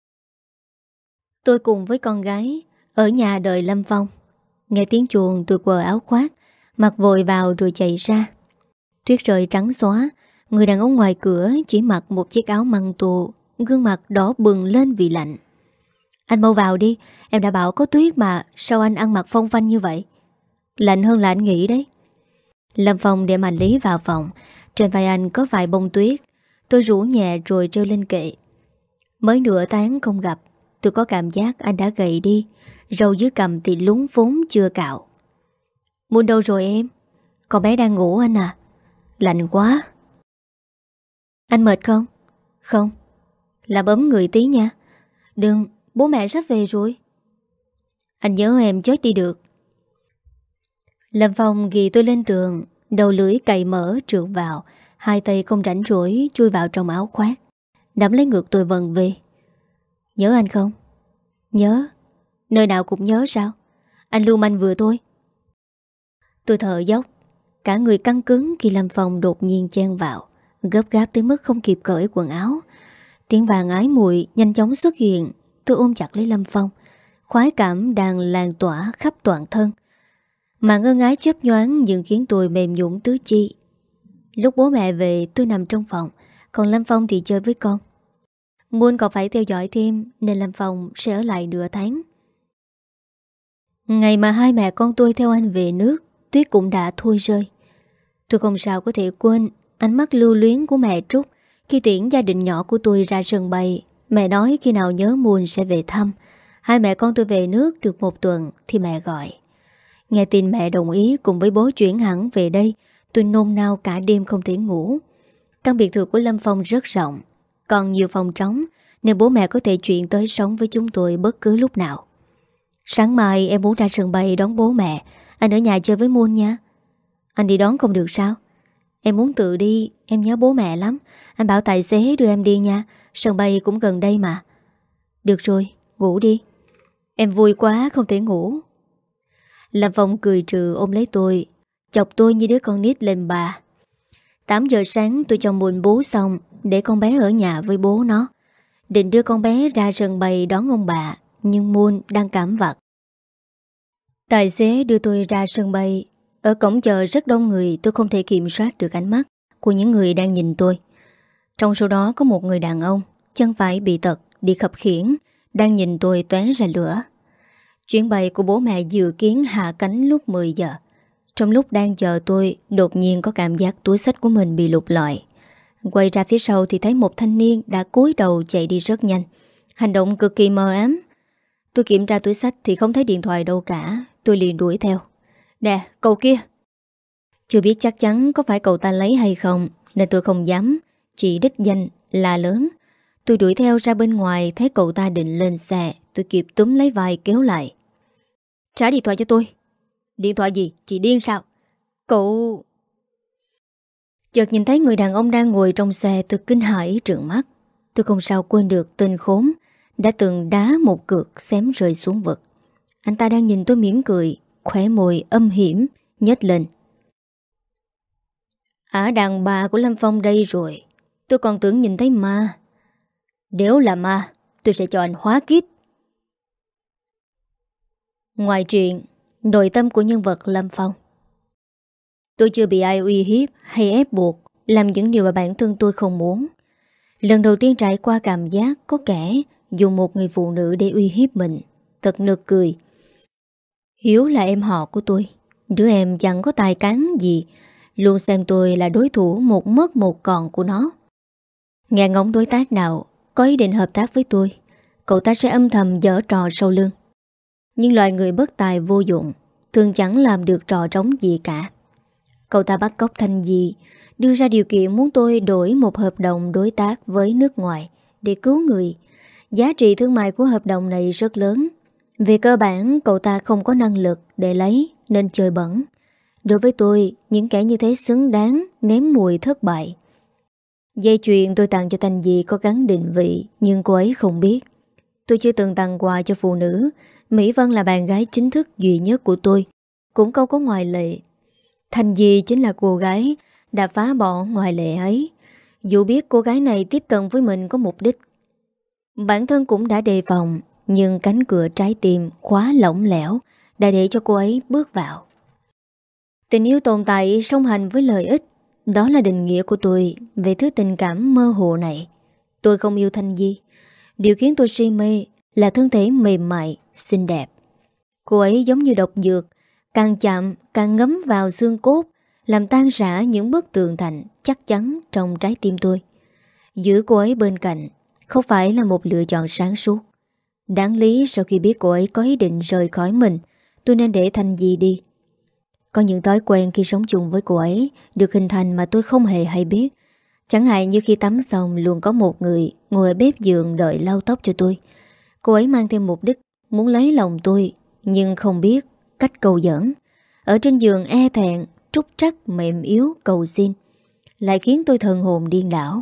Tôi cùng với con gái ở nhà đợi Lâm Phong. Nghe tiếng chuông tôi quờ áo khoác, mặc vội vào rồi chạy ra. Tuyết rơi trắng xóa. Người đàn ông ngoài cửa chỉ mặc một chiếc áo măng tô, gương mặt đỏ bừng lên vì lạnh. Anh mau vào đi. Em đã bảo có tuyết mà. Sao anh ăn mặc phong phanh như vậy? Lạnh hơn là anh nghĩ đấy. Lâm Phong đem hành lý vào phòng. Trên vai anh có vài bông tuyết. Tôi rủ nhẹ rồi treo lên kệ. Mới nửa tháng không gặp, tôi có cảm giác anh đã gầy đi. Râu dưới cằm thì lúng phúng chưa cạo. Muốn đâu rồi em? Con bé đang ngủ anh à? Lạnh quá. Anh mệt không? Không. Làm ấm người tí nha. Đừng, bố mẹ sắp về rồi. Anh nhớ em chết đi được. Lâm Phong ghi tôi lên tường, đầu lưỡi cày mở trượt vào, hai tay không rảnh rỗi chui vào trong áo khoác, nắm lấy ngực tôi vần về. Nhớ anh không? Nhớ. Nơi nào cũng nhớ sao? Anh lưu manh vừa thôi. Tôi thở dốc, cả người căng cứng khi Lâm Phong đột nhiên chen vào, gấp gáp tới mức không kịp cởi quần áo. Tiếng vàng ái muội nhanh chóng xuất hiện. Tôi ôm chặt lấy Lâm Phong. Khoái cảm đang lan tỏa khắp toàn thân. Mà ngơ ngái chớp nhoáng nhưng khiến tôi mềm nhũn tứ chi. Lúc bố mẹ về tôi nằm trong phòng, còn Lâm Phong thì chơi với con. Muôn còn phải theo dõi thêm nên Lâm Phong sẽ ở lại nửa tháng. Ngày mà hai mẹ con tôi theo anh về nước, tuyết cũng đã thôi rơi. Tôi không sao có thể quên ánh mắt lưu luyến của mẹ Trúc khi tiễn gia đình nhỏ của tôi ra sân bay. Mẹ nói khi nào nhớ Muôn sẽ về thăm. Hai mẹ con tôi về nước được một tuần thì mẹ gọi. Nghe tin mẹ đồng ý cùng với bố chuyển hẳn về đây, tôi nôn nao cả đêm không thể ngủ. Căn biệt thự của Lâm Phong rất rộng, còn nhiều phòng trống nên bố mẹ có thể chuyển tới sống với chúng tôi bất cứ lúc nào. Sáng mai em muốn ra sân bay đón bố mẹ. Anh ở nhà chơi với Muôn nha. Anh đi đón không được sao? Em muốn tự đi, em nhớ bố mẹ lắm. Anh bảo tài xế đưa em đi nha. Sân bay cũng gần đây mà. Được rồi, ngủ đi. Em vui quá không thể ngủ. Lâm Phong cười trừ ôm lấy tôi, chọc tôi như đứa con nít lên bà. Tám giờ sáng tôi cho Muôn bú xong để con bé ở nhà với bố nó. Định đưa con bé ra sân bay đón ông bà, nhưng Muôn đang cảm vặt. Tài xế đưa tôi ra sân bay. Ở cổng chờ rất đông người, tôi không thể kiểm soát được ánh mắt của những người đang nhìn tôi. Trong số đó có một người đàn ông, chân phải bị tật, đi khập khiễng, đang nhìn tôi tóe ra lửa. Chuyến bay của bố mẹ dự kiến hạ cánh lúc mười giờ. Trong lúc đang chờ tôi, đột nhiên có cảm giác túi xách của mình bị lục lọi. Quay ra phía sau thì thấy một thanh niên đã cúi đầu chạy đi rất nhanh. Hành động cực kỳ mờ ám. Tôi kiểm tra túi xách thì không thấy điện thoại đâu cả. Tôi liền đuổi theo. Nè, cậu kia. Chưa biết chắc chắn có phải cậu ta lấy hay không, nên tôi không dám chỉ đích danh là lớn. Tôi đuổi theo ra bên ngoài, thấy cậu ta định lên xe. Tôi kịp túm lấy vai kéo lại. Trả điện thoại cho tôi. Điện thoại gì? Chị điên sao? Cậu... Chợt nhìn thấy người đàn ông đang ngồi trong xe, tôi kinh hãi trợn mắt. Tôi không sao quên được tên khốn đã từng đá một cược xém rơi xuống vực. Anh ta đang nhìn tôi mỉm cười, khóe môi âm hiểm nhếch lên. Ả đàn bà của Lâm Phong đây rồi. Tôi còn tưởng nhìn thấy ma. Nếu là ma, tôi sẽ cho anh hóa kiếp. Ngoài chuyện nội tâm của nhân vật Lâm Phong, tôi chưa bị ai uy hiếp hay ép buộc làm những điều mà bản thân tôi không muốn. Lần đầu tiên trải qua cảm giác có kẻ dùng một người phụ nữ để uy hiếp mình, thật nực cười. Hiếu là em họ của tôi, đứa em chẳng có tài cán gì, luôn xem tôi là đối thủ một mất một còn của nó. Nghe ngóng đối tác nào có ý định hợp tác với tôi, cậu ta sẽ âm thầm giở trò sau lưng. Nhưng loài người bất tài vô dụng thường chẳng làm được trò trống gì cả. Cậu ta bắt cóc Thanh Di, đưa ra điều kiện muốn tôi đổi một hợp đồng đối tác với nước ngoài để cứu người. Giá trị thương mại của hợp đồng này rất lớn. Về cơ bản, cậu ta không có năng lực để lấy nên chơi bẩn. Đối với tôi, những kẻ như thế xứng đáng nếm mùi thất bại. Dây chuyền tôi tặng cho Thanh Di có gắn định vị, nhưng cô ấy không biết. Tôi chưa từng tặng quà cho phụ nữ. Mỹ Vân là bạn gái chính thức duy nhất của tôi, cũng không có ngoại lệ. Thanh Di chính là cô gái đã phá bỏ ngoại lệ ấy. Dù biết cô gái này tiếp cận với mình có mục đích, bản thân cũng đã đề phòng, nhưng cánh cửa trái tim khóa lỏng lẻo đã để cho cô ấy bước vào. Tình yêu tồn tại song hành với lợi ích, đó là định nghĩa của tôi về thứ tình cảm mơ hồ này. Tôi không yêu Thanh Di. Điều khiến tôi si mê là thân thể mềm mại, xinh đẹp. Cô ấy giống như độc dược, càng chạm càng ngấm vào xương cốt, làm tan rã những bức tường thành chắc chắn trong trái tim tôi. Giữ cô ấy bên cạnh không phải là một lựa chọn sáng suốt. Đáng lý sau khi biết cô ấy có ý định rời khỏi mình, tôi nên để Thanh Di đi. Có những thói quen khi sống chung với cô ấy được hình thành mà tôi không hề hay biết. Chẳng hạn như khi tắm xong luôn có một người ngồi ở bếp giường đợi lau tóc cho tôi. Cô ấy mang thêm mục đích muốn lấy lòng tôi, nhưng không biết cách câu dẫn. Ở trên giường e thẹn, trúc trắc mềm yếu cầu xin, lại khiến tôi thần hồn điên đảo.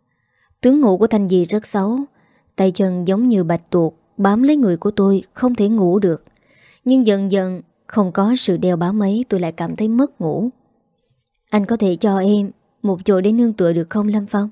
Tướng ngủ của Thanh Di rất xấu. Tay chân giống như bạch tuộc bám lấy người của tôi, không thể ngủ được. Nhưng dần dần không có sự đeo bám ấy, tôi lại cảm thấy mất ngủ. Anh có thể cho em một chỗ để nương tựa được không Lâm Phong?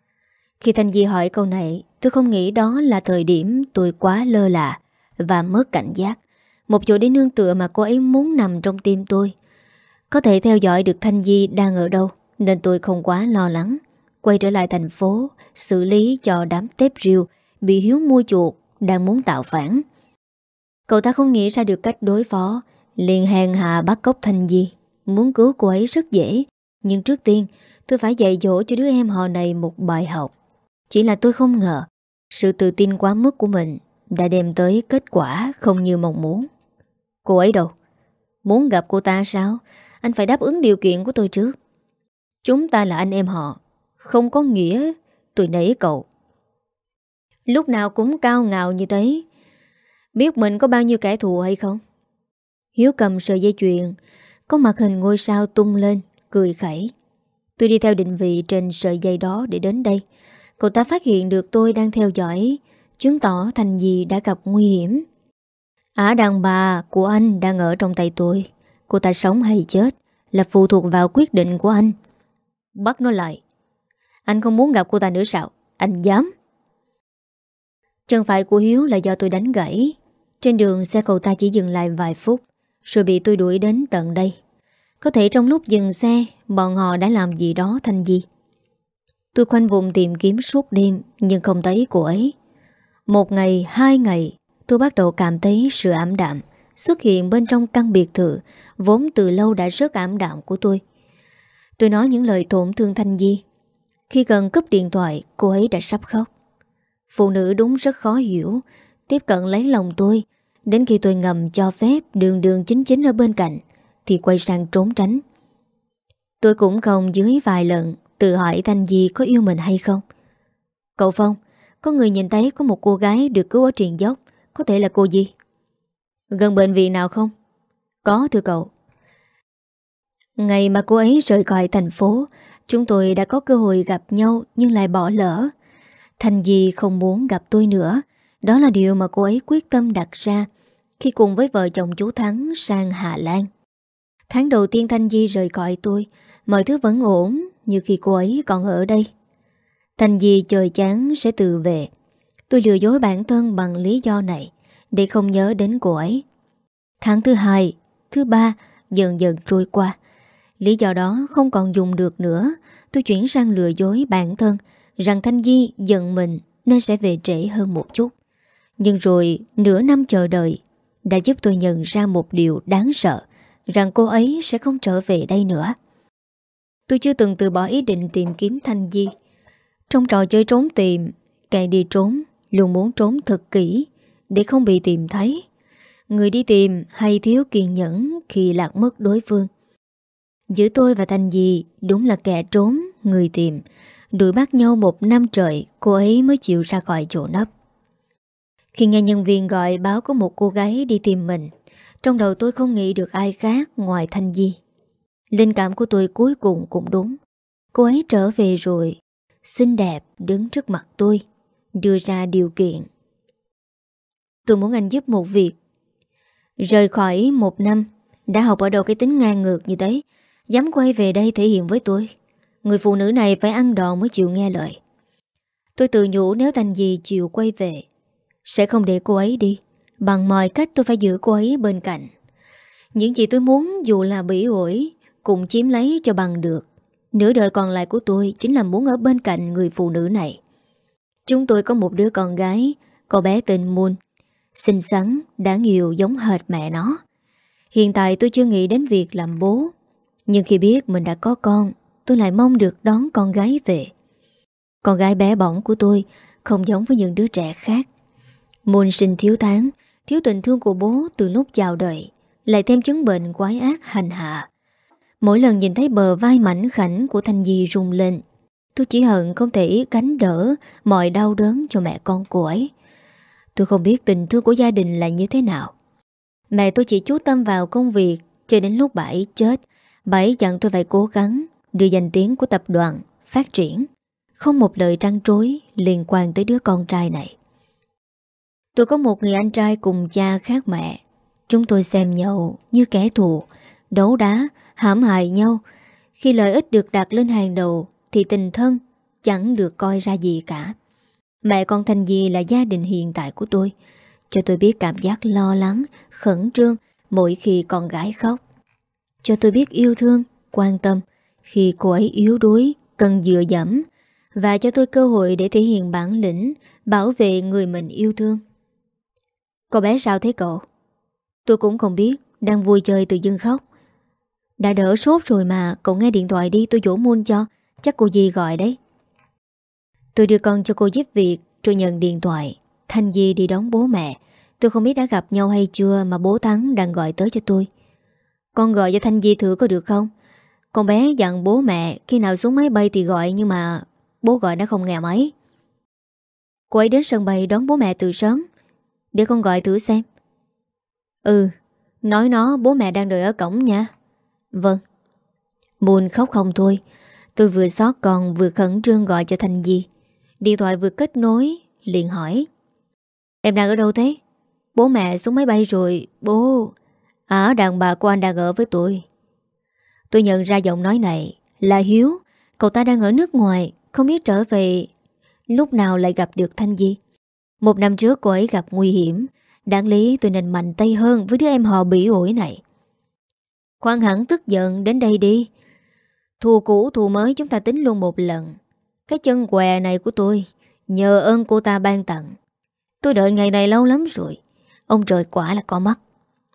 Khi Thanh Di hỏi câu này, tôi không nghĩ đó là thời điểm tôi quá lơ là và mất cảnh giác. Một chỗ để nương tựa mà cô ấy muốn nằm trong tim tôi. Có thể theo dõi được Thanh Di đang ở đâu, nên tôi không quá lo lắng. Quay trở lại thành phố xử lý cho đám tép riêu bị Hiếu mua chuột đang muốn tạo phản. Cậu ta không nghĩ ra được cách đối phó, liền hèn hạ bắt cóc Thanh Di. Muốn cứu cô ấy rất dễ, nhưng trước tiên tôi phải dạy dỗ cho đứa em họ này một bài học. Chỉ là tôi không ngờ sự tự tin quá mức của mình đã đem tới kết quả không như mong muốn. Cô ấy đâu? Muốn gặp cô ta sao? Anh phải đáp ứng điều kiện của tôi trước. Chúng ta là anh em họ, không có nghĩa tôi nể cậu. Lúc nào cũng cao ngạo như thế. Biết mình có bao nhiêu kẻ thù hay không? Hiếu cầm sợi dây chuyền có mặt hình ngôi sao tung lên, cười khẩy. Tôi đi theo định vị trên sợi dây đó để đến đây. Cậu ta phát hiện được tôi đang theo dõi, chứng tỏ Thanh Di đã gặp nguy hiểm. Ả đàn bà của anh đang ở trong tay tôi. Cô ta sống hay chết là phụ thuộc vào quyết định của anh. Bắt nó lại. Anh không muốn gặp cô ta nữa sao? Anh dám? Chân phải của Hiếu là do tôi đánh gãy. Trên đường xe cậu ta chỉ dừng lại vài phút, rồi bị tôi đuổi đến tận đây. Có thể trong lúc dừng xe, bọn họ đã làm gì đó Thanh Di. Tôi khoanh vùng tìm kiếm suốt đêm, nhưng không thấy cô ấy. Một ngày, hai ngày, tôi bắt đầu cảm thấy sự ảm đạm xuất hiện bên trong căn biệt thự vốn từ lâu đã rất ảm đạm của tôi. Tôi nói những lời tổn thương Thanh Di. Khi gần cúp điện thoại, cô ấy đã sắp khóc. Phụ nữ đúng rất khó hiểu, tiếp cận lấy lòng tôi. Đến khi tôi ngầm cho phép đường đường chính chính ở bên cạnh thì quay sang trốn tránh. Tôi cũng không dưới vài lần tự hỏi Thanh Di có yêu mình hay không. Cậu Phong, có người nhìn thấy có một cô gái được cứu ở triền dốc. Có thể là cô Di. Gần bệnh viện nào không? Có thưa cậu. Ngày mà cô ấy rời khỏi thành phố, chúng tôi đã có cơ hội gặp nhau nhưng lại bỏ lỡ. Thanh Di không muốn gặp tôi nữa. Đó là điều mà cô ấy quyết tâm đặt ra khi cùng với vợ chồng chú Thắng sang Hà Lan. Tháng đầu tiên Thanh Di rời khỏi tôi, mọi thứ vẫn ổn như khi cô ấy còn ở đây. Thanh Di trời chán sẽ tự về. Tôi lừa dối bản thân bằng lý do này để không nhớ đến cô ấy. Tháng thứ hai, thứ ba dần dần trôi qua. Lý do đó không còn dùng được nữa. Tôi chuyển sang lừa dối bản thân rằng Thanh Di giận mình nên sẽ về trễ hơn một chút. Nhưng rồi nửa năm chờ đợi đã giúp tôi nhận ra một điều đáng sợ, rằng cô ấy sẽ không trở về đây nữa. Tôi chưa từng từ bỏ ý định tìm kiếm Thanh Di. Trong trò chơi trốn tìm, kẻ đi trốn luôn muốn trốn thật kỹ để không bị tìm thấy. Người đi tìm hay thiếu kiên nhẫn khi lạc mất đối phương. Giữa tôi và Thanh Di đúng là kẻ trốn, người tìm. Đuổi bắt nhau một năm trời, cô ấy mới chịu ra khỏi chỗ nấp. Khi nghe nhân viên gọi báo có một cô gái đi tìm mình, trong đầu tôi không nghĩ được ai khác ngoài Thanh Di. Linh cảm của tôi cuối cùng cũng đúng. Cô ấy trở về rồi, xinh đẹp đứng trước mặt tôi, đưa ra điều kiện. Tôi muốn anh giúp một việc. Rời khỏi một năm, đã học ở đâu cái tính ngang ngược như thế, dám quay về đây thể hiện với tôi. Người phụ nữ này phải ăn đòn mới chịu nghe lời. Tôi tự nhủ nếu Thanh Di chịu quay về, sẽ không để cô ấy đi. Bằng mọi cách tôi phải giữ cô ấy bên cạnh. Những gì tôi muốn dù là bỉ ổi cũng chiếm lấy cho bằng được. Nửa đời còn lại của tôi chính là muốn ở bên cạnh người phụ nữ này. Chúng tôi có một đứa con gái, cô bé tên Moon, xinh xắn, đáng yêu giống hệt mẹ nó. Hiện tại tôi chưa nghĩ đến việc làm bố, nhưng khi biết mình đã có con, tôi lại mong được đón con gái về. Con gái bé bỏng của tôi không giống với những đứa trẻ khác. Moon sinh thiếu tháng, thiếu tình thương của bố từ lúc chào đời, lại thêm chứng bệnh quái ác hành hạ. Mỗi lần nhìn thấy bờ vai mảnh khảnh của Thanh Di rung lên, tôi chỉ hận không thể gánh đỡ mọi đau đớn cho mẹ con cô ấy. Tôi không biết tình thương của gia đình là như thế nào. Mẹ tôi chỉ chú tâm vào công việc, cho đến lúc bà ấy chết, bà ấy dặn tôi phải cố gắng đưa danh tiếng của tập đoàn phát triển, không một lời trăn trối liên quan tới đứa con trai này. Tôi có một người anh trai cùng cha khác mẹ. Chúng tôi xem nhau như kẻ thù, đấu đá, hãm hại nhau. Khi lợi ích được đặt lên hàng đầu thì tình thân chẳng được coi ra gì cả. Mẹ con Thanh Di là gia đình hiện tại của tôi, cho tôi biết cảm giác lo lắng, khẩn trương mỗi khi con gái khóc. Cho tôi biết yêu thương, quan tâm khi cô ấy yếu đuối, cần dựa dẫm, và cho tôi cơ hội để thể hiện bản lĩnh, bảo vệ người mình yêu thương. Cậu bé sao thế cậu? Tôi cũng không biết, đang vui chơi tự dưng khóc. Đã đỡ sốt rồi mà, cậu nghe điện thoại đi, tôi dỗ muôn cho. Chắc cô Di gọi đấy. Tôi đưa con cho cô giúp việc rồi nhận điện thoại. Thanh Di đi đón bố mẹ. Tôi không biết đã gặp nhau hay chưa mà bố Thắng đang gọi tới cho tôi. Con gọi cho Thanh Di thử có được không? Con bé dặn bố mẹ khi nào xuống máy bay thì gọi, nhưng mà bố gọi đã không nghe máy. Cô ấy đến sân bay đón bố mẹ từ sớm. Để con gọi thử xem. Ừ, nói nó bố mẹ đang đợi ở cổng nha. Vâng. Buồn khóc không thôi. Tôi vừa xót con vừa khẩn trương gọi cho Thanh Di. Điện thoại vừa kết nối liền hỏi: Em đang ở đâu thế? Bố mẹ xuống máy bay rồi. Bố... À, đàn bà của anh đang ở với tôi. Tôi nhận ra giọng nói này là Hiếu. Cậu ta đang ở nước ngoài, không biết trở về lúc nào lại gặp được Thanh Di. Một năm trước cô ấy gặp nguy hiểm. Đáng lý tôi nên mạnh tay hơn với đứa em họ bỉ ổi này. Khoan hẳn tức giận, đến đây đi. Thù cũ thù mới chúng ta tính luôn một lần. Cái chân què này của tôi nhờ ơn cô ta ban tặng. Tôi đợi ngày này lâu lắm rồi. Ông trời quả là có mắt.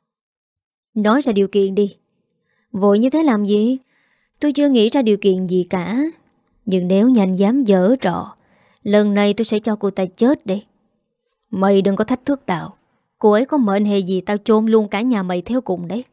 Nói ra điều kiện đi. Vội như thế làm gì? Tôi chưa nghĩ ra điều kiện gì cả. Nhưng nếu nhanh dám dở trò, lần này tôi sẽ cho cô ta chết đi. Mày đừng có thách thức tao. Cô ấy có mệnh hệ gì tao chôn luôn cả nhà mày theo cùng đấy.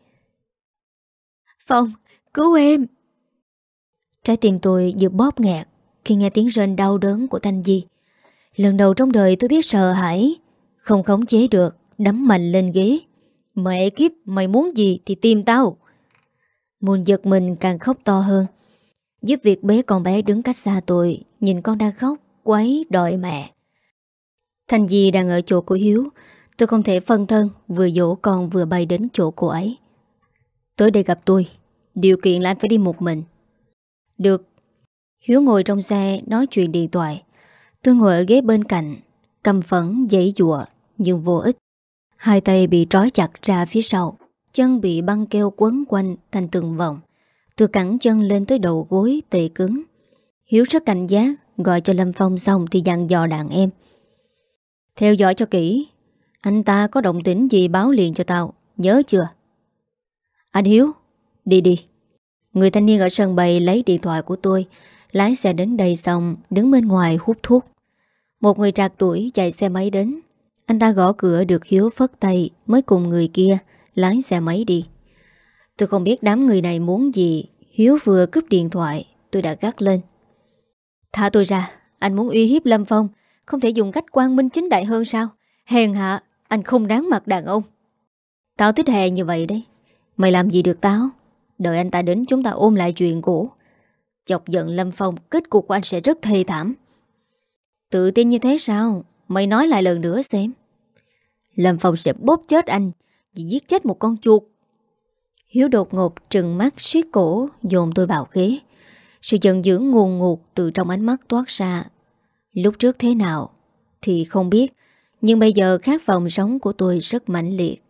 Phong, cứu em. Trái tim tôi vừa bóp nghẹt khi nghe tiếng rên đau đớn của Thanh Di. Lần đầu trong đời tôi biết sợ hãi, không khống chế được, đấm mạnh lên ghế. Mẹ kiếp, mày muốn gì thì tìm tao. Muốn giật mình càng khóc to hơn. Giúp việc bế con bé đứng cách xa tôi, nhìn con đang khóc, quấy đòi mẹ. Thanh Di đang ở chỗ của Hiếu. Tôi không thể phân thân, vừa dỗ con vừa bay đến chỗ cô ấy. Tới đây gặp tôi. Điều kiện là anh phải đi một mình. Được. Hiếu ngồi trong xe nói chuyện điện thoại. Tôi ngồi ở ghế bên cạnh, căm phẫn giãy giụa nhưng vô ích. Hai tay bị trói chặt ra phía sau, chân bị băng keo quấn quanh thành từng vòng. Tôi cẳng chân lên tới đầu gối tê cứng. Hiếu rất cảnh giác, gọi cho Lâm Phong xong thì dặn dò đàn em: theo dõi cho kỹ, anh ta có động tĩnh gì báo liền cho tao, nhớ chưa? Anh Hiếu, đi đi. Người thanh niên ở sân bay lấy điện thoại của tôi, lái xe đến đây xong đứng bên ngoài hút thuốc. Một người trạc tuổi chạy xe máy đến. Anh ta gõ cửa được Hiếu phất tay mới cùng người kia lái xe máy đi. Tôi không biết đám người này muốn gì. Hiếu vừa cướp điện thoại, tôi đã gắt lên: thả tôi ra, anh muốn uy hiếp Lâm Phong, không thể dùng cách quang minh chính đại hơn sao? Hèn hạ, anh không đáng mặt đàn ông. Tao thích hèn như vậy đấy. Mày làm gì được tao? Đợi anh ta đến chúng ta ôm lại chuyện cũ. Chọc giận Lâm Phong, kết cục của anh sẽ rất thê thảm. Tự tin như thế sao? Mày nói lại lần nữa xem. Lâm Phong sẽ bóp chết anh vì giết chết một con chuột. Hiếu đột ngột trừng mắt siết cổ, dồn tôi vào ghế. Sự giận dữ ngùn ngụt từ trong ánh mắt toát ra. Lúc trước thế nào thì không biết, nhưng bây giờ khát vọng sống của tôi rất mãnh liệt.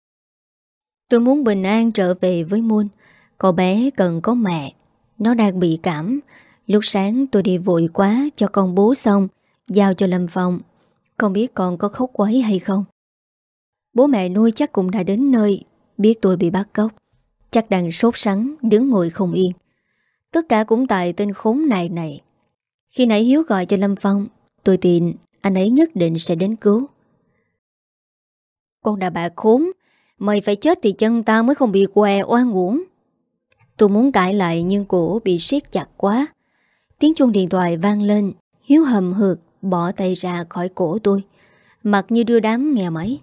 Tôi muốn bình an trở về với Moon. Cậu bé cần có mẹ. Nó đang bị cảm. Lúc sáng tôi đi vội quá cho con bú xong, giao cho Lâm Phong. Không biết con có khóc quấy hay không. Bố mẹ nuôi chắc cũng đã đến nơi. Biết tôi bị bắt cóc, chắc đang sốt sắng đứng ngồi không yên. Tất cả cũng tại tên khốn này này. Khi nãy Hiếu gọi cho Lâm Phong, tôi tin anh ấy nhất định sẽ đến cứu. Con đàn bà khốn, mày phải chết thì chân tao mới không bị què oan uổng. Tôi muốn cãi lại nhưng cổ bị siết chặt quá. Tiếng chuông điện thoại vang lên. Hiếu hầm hực bỏ tay ra khỏi cổ tôi, mặt như đưa đám nghe máy.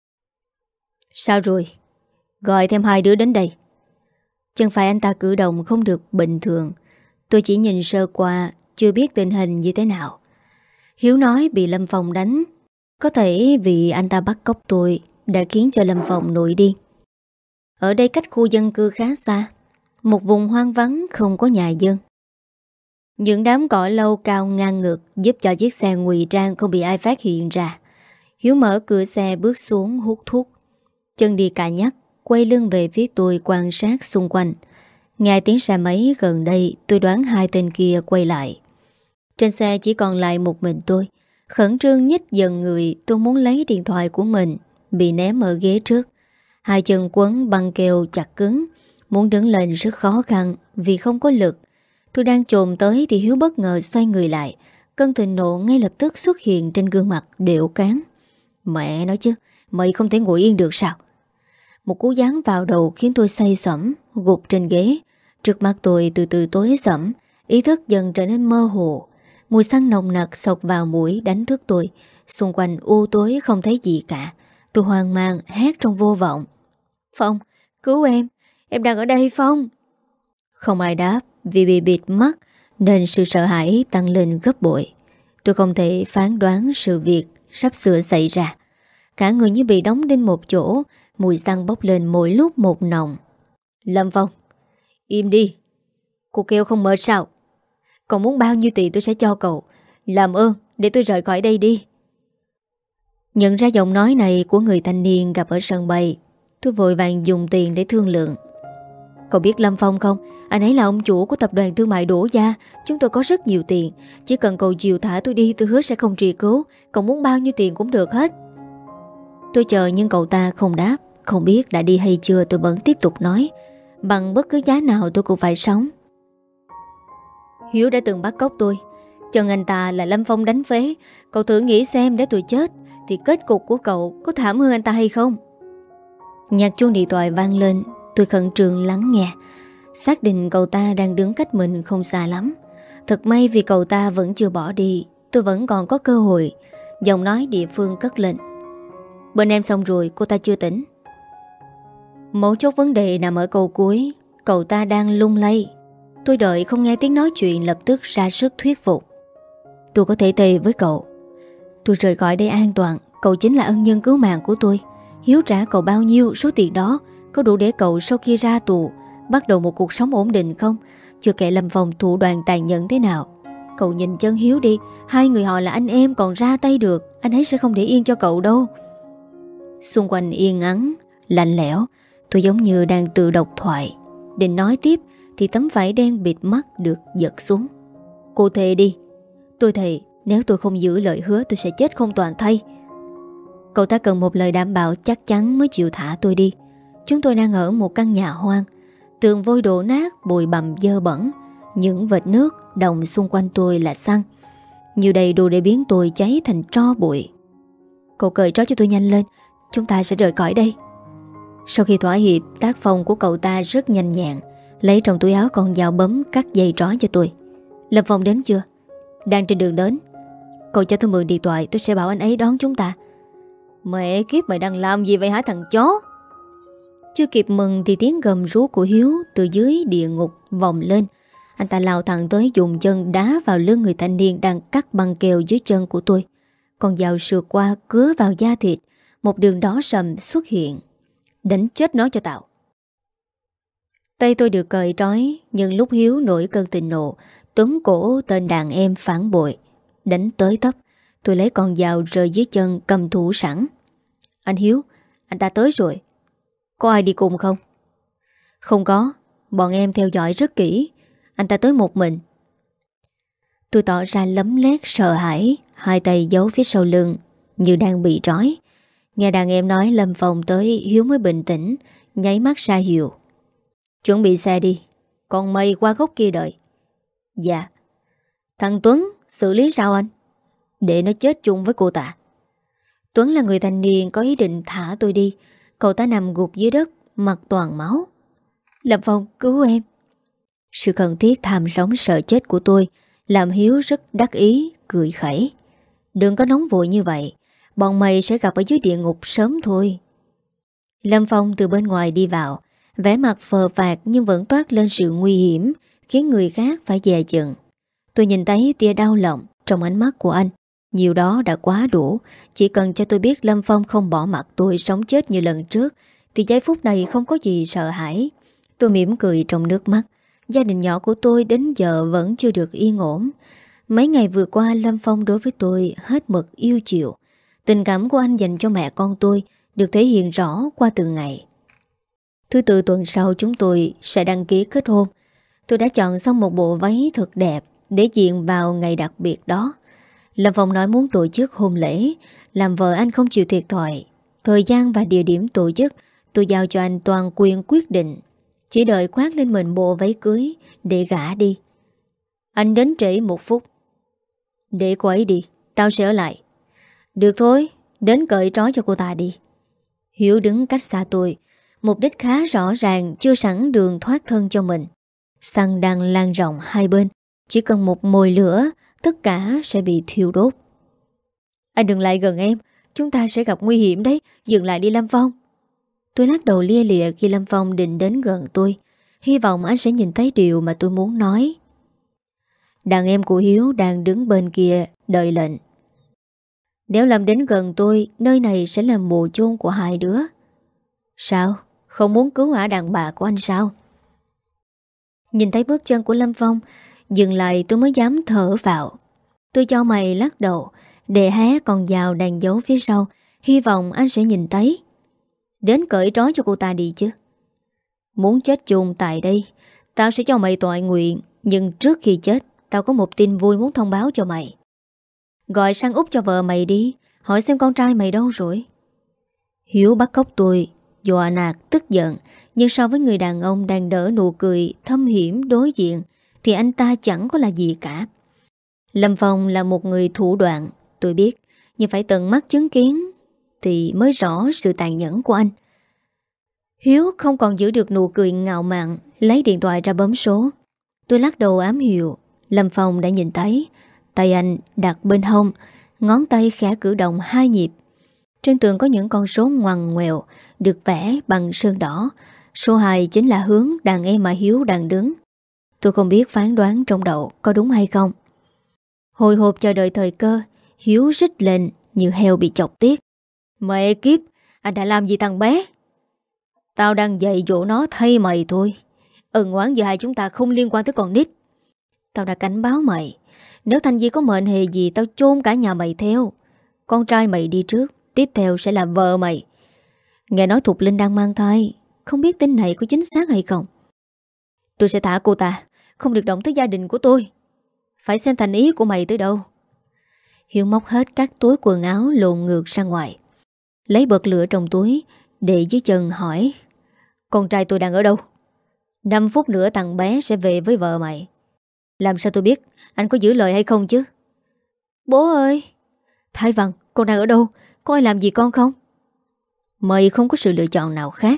Sao rồi? Gọi thêm hai đứa đến đây. Chân phải anh ta cử động không được bình thường. Tôi chỉ nhìn sơ qua, chưa biết tình hình như thế nào. Hiếu nói bị Lâm Phong đánh. Có thể vì anh ta bắt cóc tôi đã khiến cho Lâm Phong nổi điên. Ở đây cách khu dân cư khá xa, một vùng hoang vắng không có nhà dân. Những đám cỏ lâu cao ngang ngực giúp cho chiếc xe ngụy trang không bị ai phát hiện ra. Hiếu mở cửa xe bước xuống hút thuốc. Chân đi cà nhắc, quay lưng về phía tôi quan sát xung quanh. Nghe tiếng xe máy gần đây, tôi đoán hai tên kia quay lại. Trên xe chỉ còn lại một mình tôi. Khẩn trương nhích dần người, tôi muốn lấy điện thoại của mình, bị ném ở ghế trước. Hai chân quấn băng keo chặt cứng, muốn đứng lên rất khó khăn vì không có lực. Tôi đang chồm tới thì Hiếu bất ngờ xoay người lại. Cơn thịnh nộ ngay lập tức xuất hiện trên gương mặt điệu cán. Mẹ nói chứ, mày không thể ngồi yên được sao? Một cú giáng vào đầu khiến tôi say sẩm, gục trên ghế. Trước mắt tôi từ từ tối sẫm, ý thức dần trở nên mơ hồ. Mùi xăng nồng nặc xộc vào mũi đánh thức tôi. Xung quanh u tối không thấy gì cả. Tôi hoang mang hét trong vô vọng. Phong, cứu em, em đang ở đây Phong. Không ai đáp vì bị bịt mắt nên sự sợ hãi tăng lên gấp bội. Tôi không thể phán đoán sự việc sắp sửa xảy ra. Cả người như bị đóng đinh một chỗ, mùi xăng bốc lên mỗi lúc một nồng. Lâm Phong, im đi. Cô kêu không mệt sao? Cậu muốn bao nhiêu tiền tôi sẽ cho cậu. Làm ơn để tôi rời khỏi đây đi. Nhận ra giọng nói này của người thanh niên gặp ở sân bay, tôi vội vàng dùng tiền để thương lượng. Cậu biết Lâm Phong không? Anh ấy là ông chủ của tập đoàn thương mại Đỗ Gia. Chúng tôi có rất nhiều tiền. Chỉ cần cậu chịu thả tôi đi, tôi hứa sẽ không truy cứu. Cậu muốn bao nhiêu tiền cũng được hết. Tôi chờ nhưng cậu ta không đáp. Không biết đã đi hay chưa, tôi vẫn tiếp tục nói. Bằng bất cứ giá nào tôi cũng phải sống. Hiếu đã từng bắt cóc tôi. Chân anh ta là Lâm Phong đánh phế. Cậu thử nghĩ xem để tôi chết thì kết cục của cậu có thảm hơn anh ta hay không? Nhạc chuông điện thoại vang lên. Tôi khẩn trương lắng nghe. Xác định cậu ta đang đứng cách mình không xa lắm. Thật may vì cậu ta vẫn chưa bỏ đi. Tôi vẫn còn có cơ hội. Giọng nói địa phương cất lên. Bên em xong rồi, cô ta chưa tỉnh. Mấu chốt vấn đề nằm ở câu cuối. Cậu ta đang lung lay. Tôi đợi không nghe tiếng nói chuyện, lập tức ra sức thuyết phục. Tôi có thể thề với cậu, tôi rời khỏi đây an toàn. Cậu chính là ân nhân cứu mạng của tôi. Hiếu trả cậu bao nhiêu, số tiền đó có đủ để cậu sau khi ra tù bắt đầu một cuộc sống ổn định không? Chưa kể Lâm Phong thủ đoạn tàn nhẫn thế nào. Cậu nhìn chân Hiếu đi. Hai người họ là anh em còn ra tay được. Anh ấy sẽ không để yên cho cậu đâu. Xung quanh yên ắng, lạnh lẽo. Tôi giống như đang tự độc thoại. Định nói tiếp thì tấm vải đen bịt mắt được giật xuống. Cô thề đi. Tôi thề nếu tôi không giữ lời hứa tôi sẽ chết không toàn thây. Cậu ta cần một lời đảm bảo chắc chắn mới chịu thả tôi đi. Chúng tôi đang ở một căn nhà hoang. Tường vôi đổ nát, bụi bặm dơ bẩn. Những vệt nước đồng xung quanh tôi là xăng. Nhiều đầy đủ để biến tôi cháy thành tro bụi. Cậu cởi trói cho tôi nhanh lên. Chúng ta sẽ rời khỏi đây. Sau khi thỏa hiệp, tác phong của cậu ta rất nhanh nhẹn. Lấy trong túi áo con dao bấm cắt dây trói cho tôi. Lâm Phong đến chưa? Đang trên đường đến. Cậu cho tôi mượn điện thoại, tôi sẽ bảo anh ấy đón chúng ta. Mẹ kiếp, mày đang làm gì vậy hả thằng chó? Chưa kịp mừng thì tiếng gầm rú của Hiếu từ dưới địa ngục vòng lên. Anh ta lao thẳng tới dùng chân đá vào lưng người thanh niên đang cắt băng keo dưới chân của tôi. Con dao sượt qua cứa vào da thịt. Một đường đỏ sầm xuất hiện. Đánh chết nó cho tao. Tay tôi được cởi trói, nhưng lúc Hiếu nổi cơn tình nộ, túm cổ tên đàn em phản bội, đánh tới tấp. Tôi lấy con dao rơi dưới chân cầm thủ sẵn. Anh Hiếu, anh ta tới rồi. Có ai đi cùng không? Không có, bọn em theo dõi rất kỹ. Anh ta tới một mình. Tôi tỏ ra lấm lét sợ hãi, hai tay giấu phía sau lưng như đang bị trói. Nghe đàn em nói Lâm Phong tới, Hiếu mới bình tĩnh, nháy mắt ra hiệu. Chuẩn bị xe đi, còn mày qua góc kia đợi. Dạ. Thằng Tuấn xử lý sao anh? Để nó chết chung với cô ta. Tuấn là người thanh niên có ý định thả tôi đi. Cậu ta nằm gục dưới đất, mặt toàn máu. Lâm Phong cứu em. Sự cần thiết tham sống sợ chết của tôi làm Hiếu rất đắc ý, cười khẩy. Đừng có nóng vội như vậy, bọn mày sẽ gặp ở dưới địa ngục sớm thôi. Lâm Phong từ bên ngoài đi vào, vẻ mặt phờ phạc nhưng vẫn toát lên sự nguy hiểm, khiến người khác phải dè chừng. Tôi nhìn thấy tia đau lòng trong ánh mắt của anh. Nhiều đó đã quá đủ. Chỉ cần cho tôi biết Lâm Phong không bỏ mặt tôi sống chết như lần trước thì giây phút này không có gì sợ hãi. Tôi mỉm cười trong nước mắt. Gia đình nhỏ của tôi đến giờ vẫn chưa được yên ổn. Mấy ngày vừa qua Lâm Phong đối với tôi hết mực yêu chiều. Tình cảm của anh dành cho mẹ con tôi được thể hiện rõ qua từng ngày. Thứ tư tuần sau chúng tôi sẽ đăng ký kết hôn. Tôi đã chọn xong một bộ váy thật đẹp để diện vào ngày đặc biệt đó. Lâm Phong nói muốn tổ chức hôn lễ, làm vợ anh không chịu thiệt thòi. Thời gian và địa điểm tổ chức tôi giao cho anh toàn quyền quyết định. Chỉ đợi khoác lên mình bộ váy cưới để gả đi. Anh đến trễ một phút. Để cô ấy đi, tao sẽ ở lại. Được thôi, đến cởi trói cho cô ta đi. Hiếu đứng cách xa tôi. Mục đích khá rõ ràng, chưa sẵn đường thoát thân cho mình. Xăng đang lan rộng hai bên. Chỉ cần một mồi lửa, tất cả sẽ bị thiêu đốt. Anh đừng lại gần em, chúng ta sẽ gặp nguy hiểm đấy. Dừng lại đi Lâm Phong. Tôi lắc đầu lia lịa khi Lâm Phong định đến gần tôi. Hy vọng anh sẽ nhìn thấy điều mà tôi muốn nói. Đàn em của Hiếu đang đứng bên kia đợi lệnh. Nếu Lâm đến gần tôi, nơi này sẽ là mồ chôn của hai đứa. Sao? Không muốn cứu hỏa đàn bà của anh sao? Nhìn thấy bước chân của Lâm Phong, dừng lại tôi mới dám thở vào. Tôi cho mày lắc đầu, để hé con dao đang giấu phía sau, hy vọng anh sẽ nhìn thấy. Đến cởi trói cho cô ta đi chứ. Muốn chết chung tại đây, tao sẽ cho mày tội nguyện. Nhưng trước khi chết, tao có một tin vui muốn thông báo cho mày. Gọi sang Úc cho vợ mày đi, hỏi xem con trai mày đâu rồi. Hiếu bắt cóc tôi, dọa nạt, tức giận. Nhưng so với người đàn ông đang đỡ nụ cười thâm hiểm đối diện, thì anh ta chẳng có là gì cả. Lâm Phong là một người thủ đoạn, tôi biết. Nhưng phải tận mắt chứng kiến thì mới rõ sự tàn nhẫn của anh. Hiếu không còn giữ được nụ cười ngạo mạn, lấy điện thoại ra bấm số. Tôi lắc đầu ám hiệu. Lâm Phong đã nhìn thấy. Tay anh đặt bên hông, ngón tay khẽ cử động hai nhịp. Trên tường có những con số ngoằn ngoèo được vẽ bằng sơn đỏ. Số hai chính là hướng đàn em mà Hiếu đang đứng. Tôi không biết phán đoán trong đầu có đúng hay không. Hồi hộp chờ đợi thời cơ, Hiếu rít lên như heo bị chọc tiết. Mẹ kiếp, anh đã làm gì thằng bé? Tao đang dạy dỗ nó thay mày thôi. Ân oán giữa hai chúng ta không liên quan tới con nít. Tao đã cảnh báo mày, nếu Thanh Di có mệnh hệ gì tao chôn cả nhà mày theo. Con trai mày đi trước, tiếp theo sẽ là vợ mày. Nghe nói Thục Linh đang mang thai, không biết tin này có chính xác hay không. Tôi sẽ thả cô ta, không được động tới gia đình của tôi. Phải xem thành ý của mày tới đâu. Hiếu móc hết các túi quần áo lộn ngược ra ngoài, lấy bật lửa trong túi để dưới chân hỏi: con trai tôi đang ở đâu? Năm phút nữa thằng bé sẽ về với vợ mày. Làm sao tôi biết anh có giữ lời hay không chứ? Bố ơi! Thái Văn, con đang ở đâu? Có ai làm gì con không? Mày không có sự lựa chọn nào khác.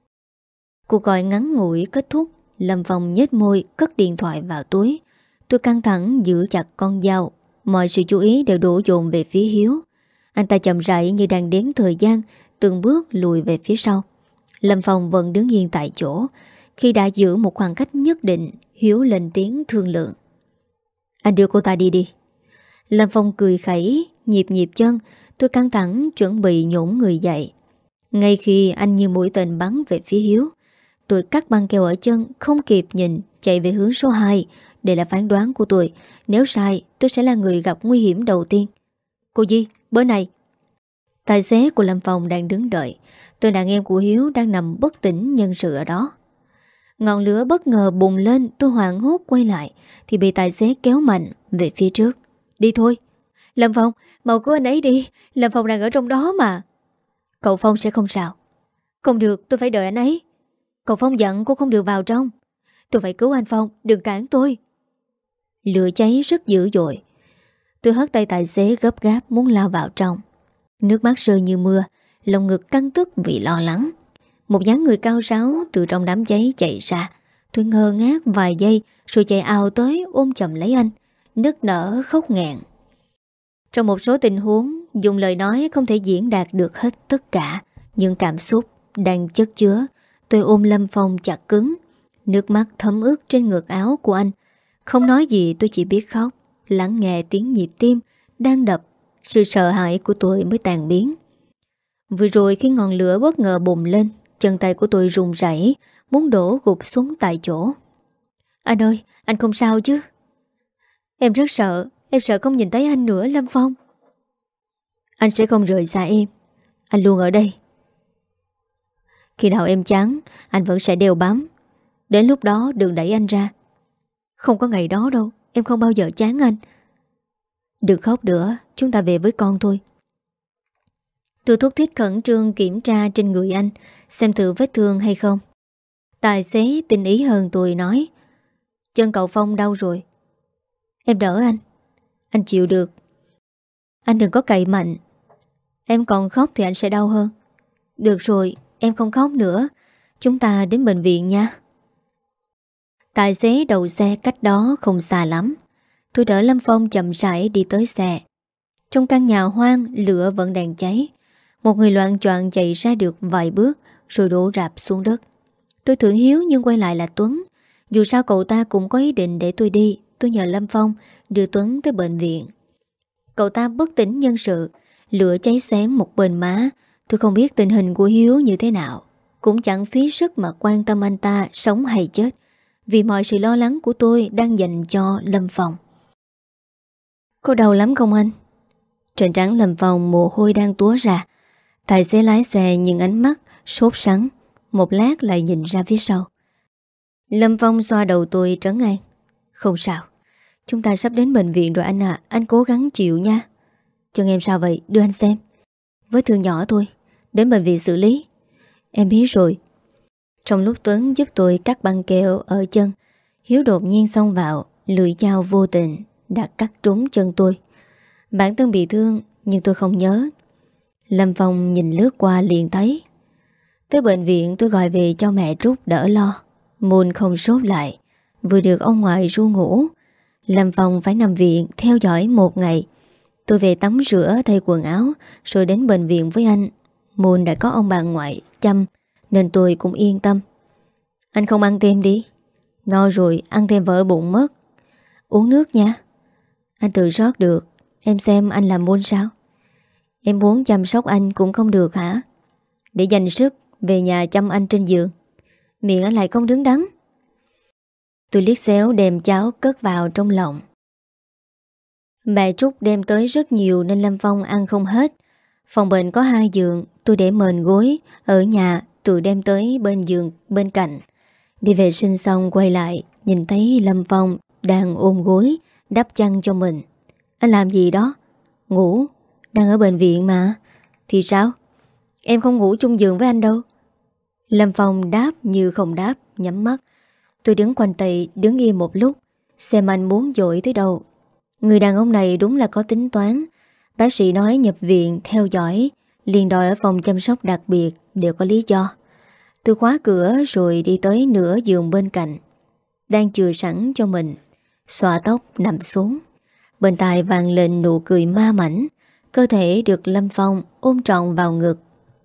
Cuộc gọi ngắn ngủi kết thúc. Lâm Phong nhếch môi cất điện thoại vào túi. Tôi căng thẳng giữ chặt con dao. Mọi sự chú ý đều đổ dồn về phía Hiếu. Anh ta chậm rãi như đang đếm thời gian, từng bước lùi về phía sau. Lâm Phong vẫn đứng yên tại chỗ. Khi đã giữ một khoảng cách nhất định, Hiếu lên tiếng thương lượng: anh đưa cô ta đi đi. Lâm Phong cười khẩy, nhịp nhịp chân. Tôi căng thẳng chuẩn bị nhổn người dậy. Ngay khi anh như mũi tên bắn về phía Hiếu, tôi cắt băng keo ở chân, không kịp nhìn, chạy về hướng số hai. Đây là phán đoán của tôi. Nếu sai, tôi sẽ là người gặp nguy hiểm đầu tiên. Cô Di, bên này. Tài xế của Lâm Phong đang đứng đợi. Tên đàn em của Hiếu đang nằm bất tỉnh nhân sự ở đó. Ngọn lửa bất ngờ bùng lên. Tôi hoảng hốt quay lại thì bị tài xế kéo mạnh về phía trước. Đi thôi. Lâm Phong, mau cứu anh ấy đi. Lâm Phong đang ở trong đó mà. Cậu Phong sẽ không sao. Không được, tôi phải đợi anh ấy. Cậu Phong dặn cô không được vào trong. Tôi phải cứu anh Phong, đừng cản tôi. Lửa cháy rất dữ dội. Tôi hất tay tài xế gấp gáp muốn lao vào trong. Nước mắt rơi như mưa, lòng ngực căng tức vì lo lắng. Một dáng người cao ráo từ trong đám cháy chạy ra. Tôi ngơ ngác vài giây rồi chạy ào tới ôm chầm lấy anh, nức nở khóc nghẹn. Trong một số tình huống, dùng lời nói không thể diễn đạt được hết tất cả những cảm xúc đang chất chứa. Tôi ôm Lâm Phong chặt cứng, nước mắt thấm ướt trên ngực áo của anh. Không nói gì, tôi chỉ biết khóc, lắng nghe tiếng nhịp tim đang đập. Sự sợ hãi của tôi mới tàn biến. Vừa rồi khi ngọn lửa bất ngờ bùng lên, chân tay của tôi run rẩy, muốn đổ gục xuống tại chỗ. Anh ơi, anh không sao chứ? Em rất sợ, em sợ không nhìn thấy anh nữa Lâm Phong. Anh sẽ không rời xa em, anh luôn ở đây. Khi nào em chán, anh vẫn sẽ đeo bám. Đến lúc đó đừng đẩy anh ra. Không có ngày đó đâu, em không bao giờ chán anh. Đừng khóc nữa, chúng ta về với con thôi. Tôi thúc thiết khẩn trương kiểm tra trên người anh, xem thử vết thương hay không. Tài xế tinh ý hơn tôi nói: chân cậu Phong đau rồi. Em đỡ anh. Anh chịu được. Anh đừng có cậy mạnh. Em còn khóc thì anh sẽ đau hơn. Được rồi, em không khóc nữa. Chúng ta đến bệnh viện nha. Tài xế đầu xe cách đó không xa lắm. Tôi đỡ Lâm Phong chậm rãi đi tới xe. Trong căn nhà hoang, lửa vẫn đang cháy. Một người loạng choạng chạy ra được vài bước rồi đổ rạp xuống đất. Tôi thương Hiếu nhưng quay lại là Tuấn. Dù sao cậu ta cũng có ý định để tôi đi. Tôi nhờ Lâm Phong đưa Tuấn tới bệnh viện. Cậu ta bất tỉnh nhân sự, lửa cháy xém một bên má. Tôi không biết tình hình của Hiếu như thế nào, cũng chẳng phí sức mà quan tâm anh ta sống hay chết, vì mọi sự lo lắng của tôi đang dành cho Lâm Phong. Có đau lắm không anh? Trên trán Lâm Phong mồ hôi đang túa ra. Tài xế lái xe nhưng ánh mắt sốt sắng, một lát lại nhìn ra phía sau. Lâm Phong xoa đầu tôi trấn an: không sao, chúng ta sắp đến bệnh viện rồi anh à. Anh cố gắng chịu nha. Chân em sao vậy? Đưa anh xem. Vết thương nhỏ thôi, đến bệnh viện xử lý. Em biết rồi. Trong lúc Tuấn giúp tôi cắt băng keo ở chân, Hiếu đột nhiên xông vào, lưỡi dao vô tình đã cắt trúng chân tôi. Bản thân bị thương nhưng tôi không nhớ. Lâm Phong nhìn lướt qua liền thấy. Tới bệnh viện tôi gọi về cho mẹ Trúc đỡ lo. Môn không sốt lại, vừa được ông ngoại ru ngủ. Lâm Phong phải nằm viện theo dõi một ngày. Tôi về tắm rửa thay quần áo rồi đến bệnh viện với anh. Môn đã có ông bà ngoại chăm nên tôi cũng yên tâm. Anh không ăn thêm đi. No rồi, ăn thêm vỡ bụng mất. Uống nước nha. Anh tự rót được. Em xem anh làm Môn sao? Em muốn chăm sóc anh cũng không được hả? Để dành sức về nhà chăm anh trên giường. Miệng anh lại không đứng đắn. Tôi liếc xéo đem cháo cất vào trong lòng. Bà Trúc đem tới rất nhiều nên Lâm Phong ăn không hết. Phòng bệnh có hai giường, tôi để mền gối ở nhà, tự đem tới bên giường bên cạnh. Đi vệ sinh xong quay lại, nhìn thấy Lâm Phong đang ôm gối đắp chăn cho mình. Anh làm gì đó? Ngủ. Đang ở bệnh viện mà. Thì sao? Em không ngủ chung giường với anh đâu. Lâm Phong đáp như không đáp, nhắm mắt. Tôi đứng quanh tay, đứng yên một lúc, xem anh muốn dội tới đâu. Người đàn ông này đúng là có tính toán. Bác sĩ nói nhập viện theo dõi, liền đòi ở phòng chăm sóc đặc biệt, đều có lý do. Tôi khóa cửa rồi đi tới nửa giường bên cạnh, đang chừa sẵn cho mình, xõa tóc nằm xuống. Bên tai vang lên nụ cười ma mảnh. Cơ thể được Lâm Phong ôm trọn vào ngực.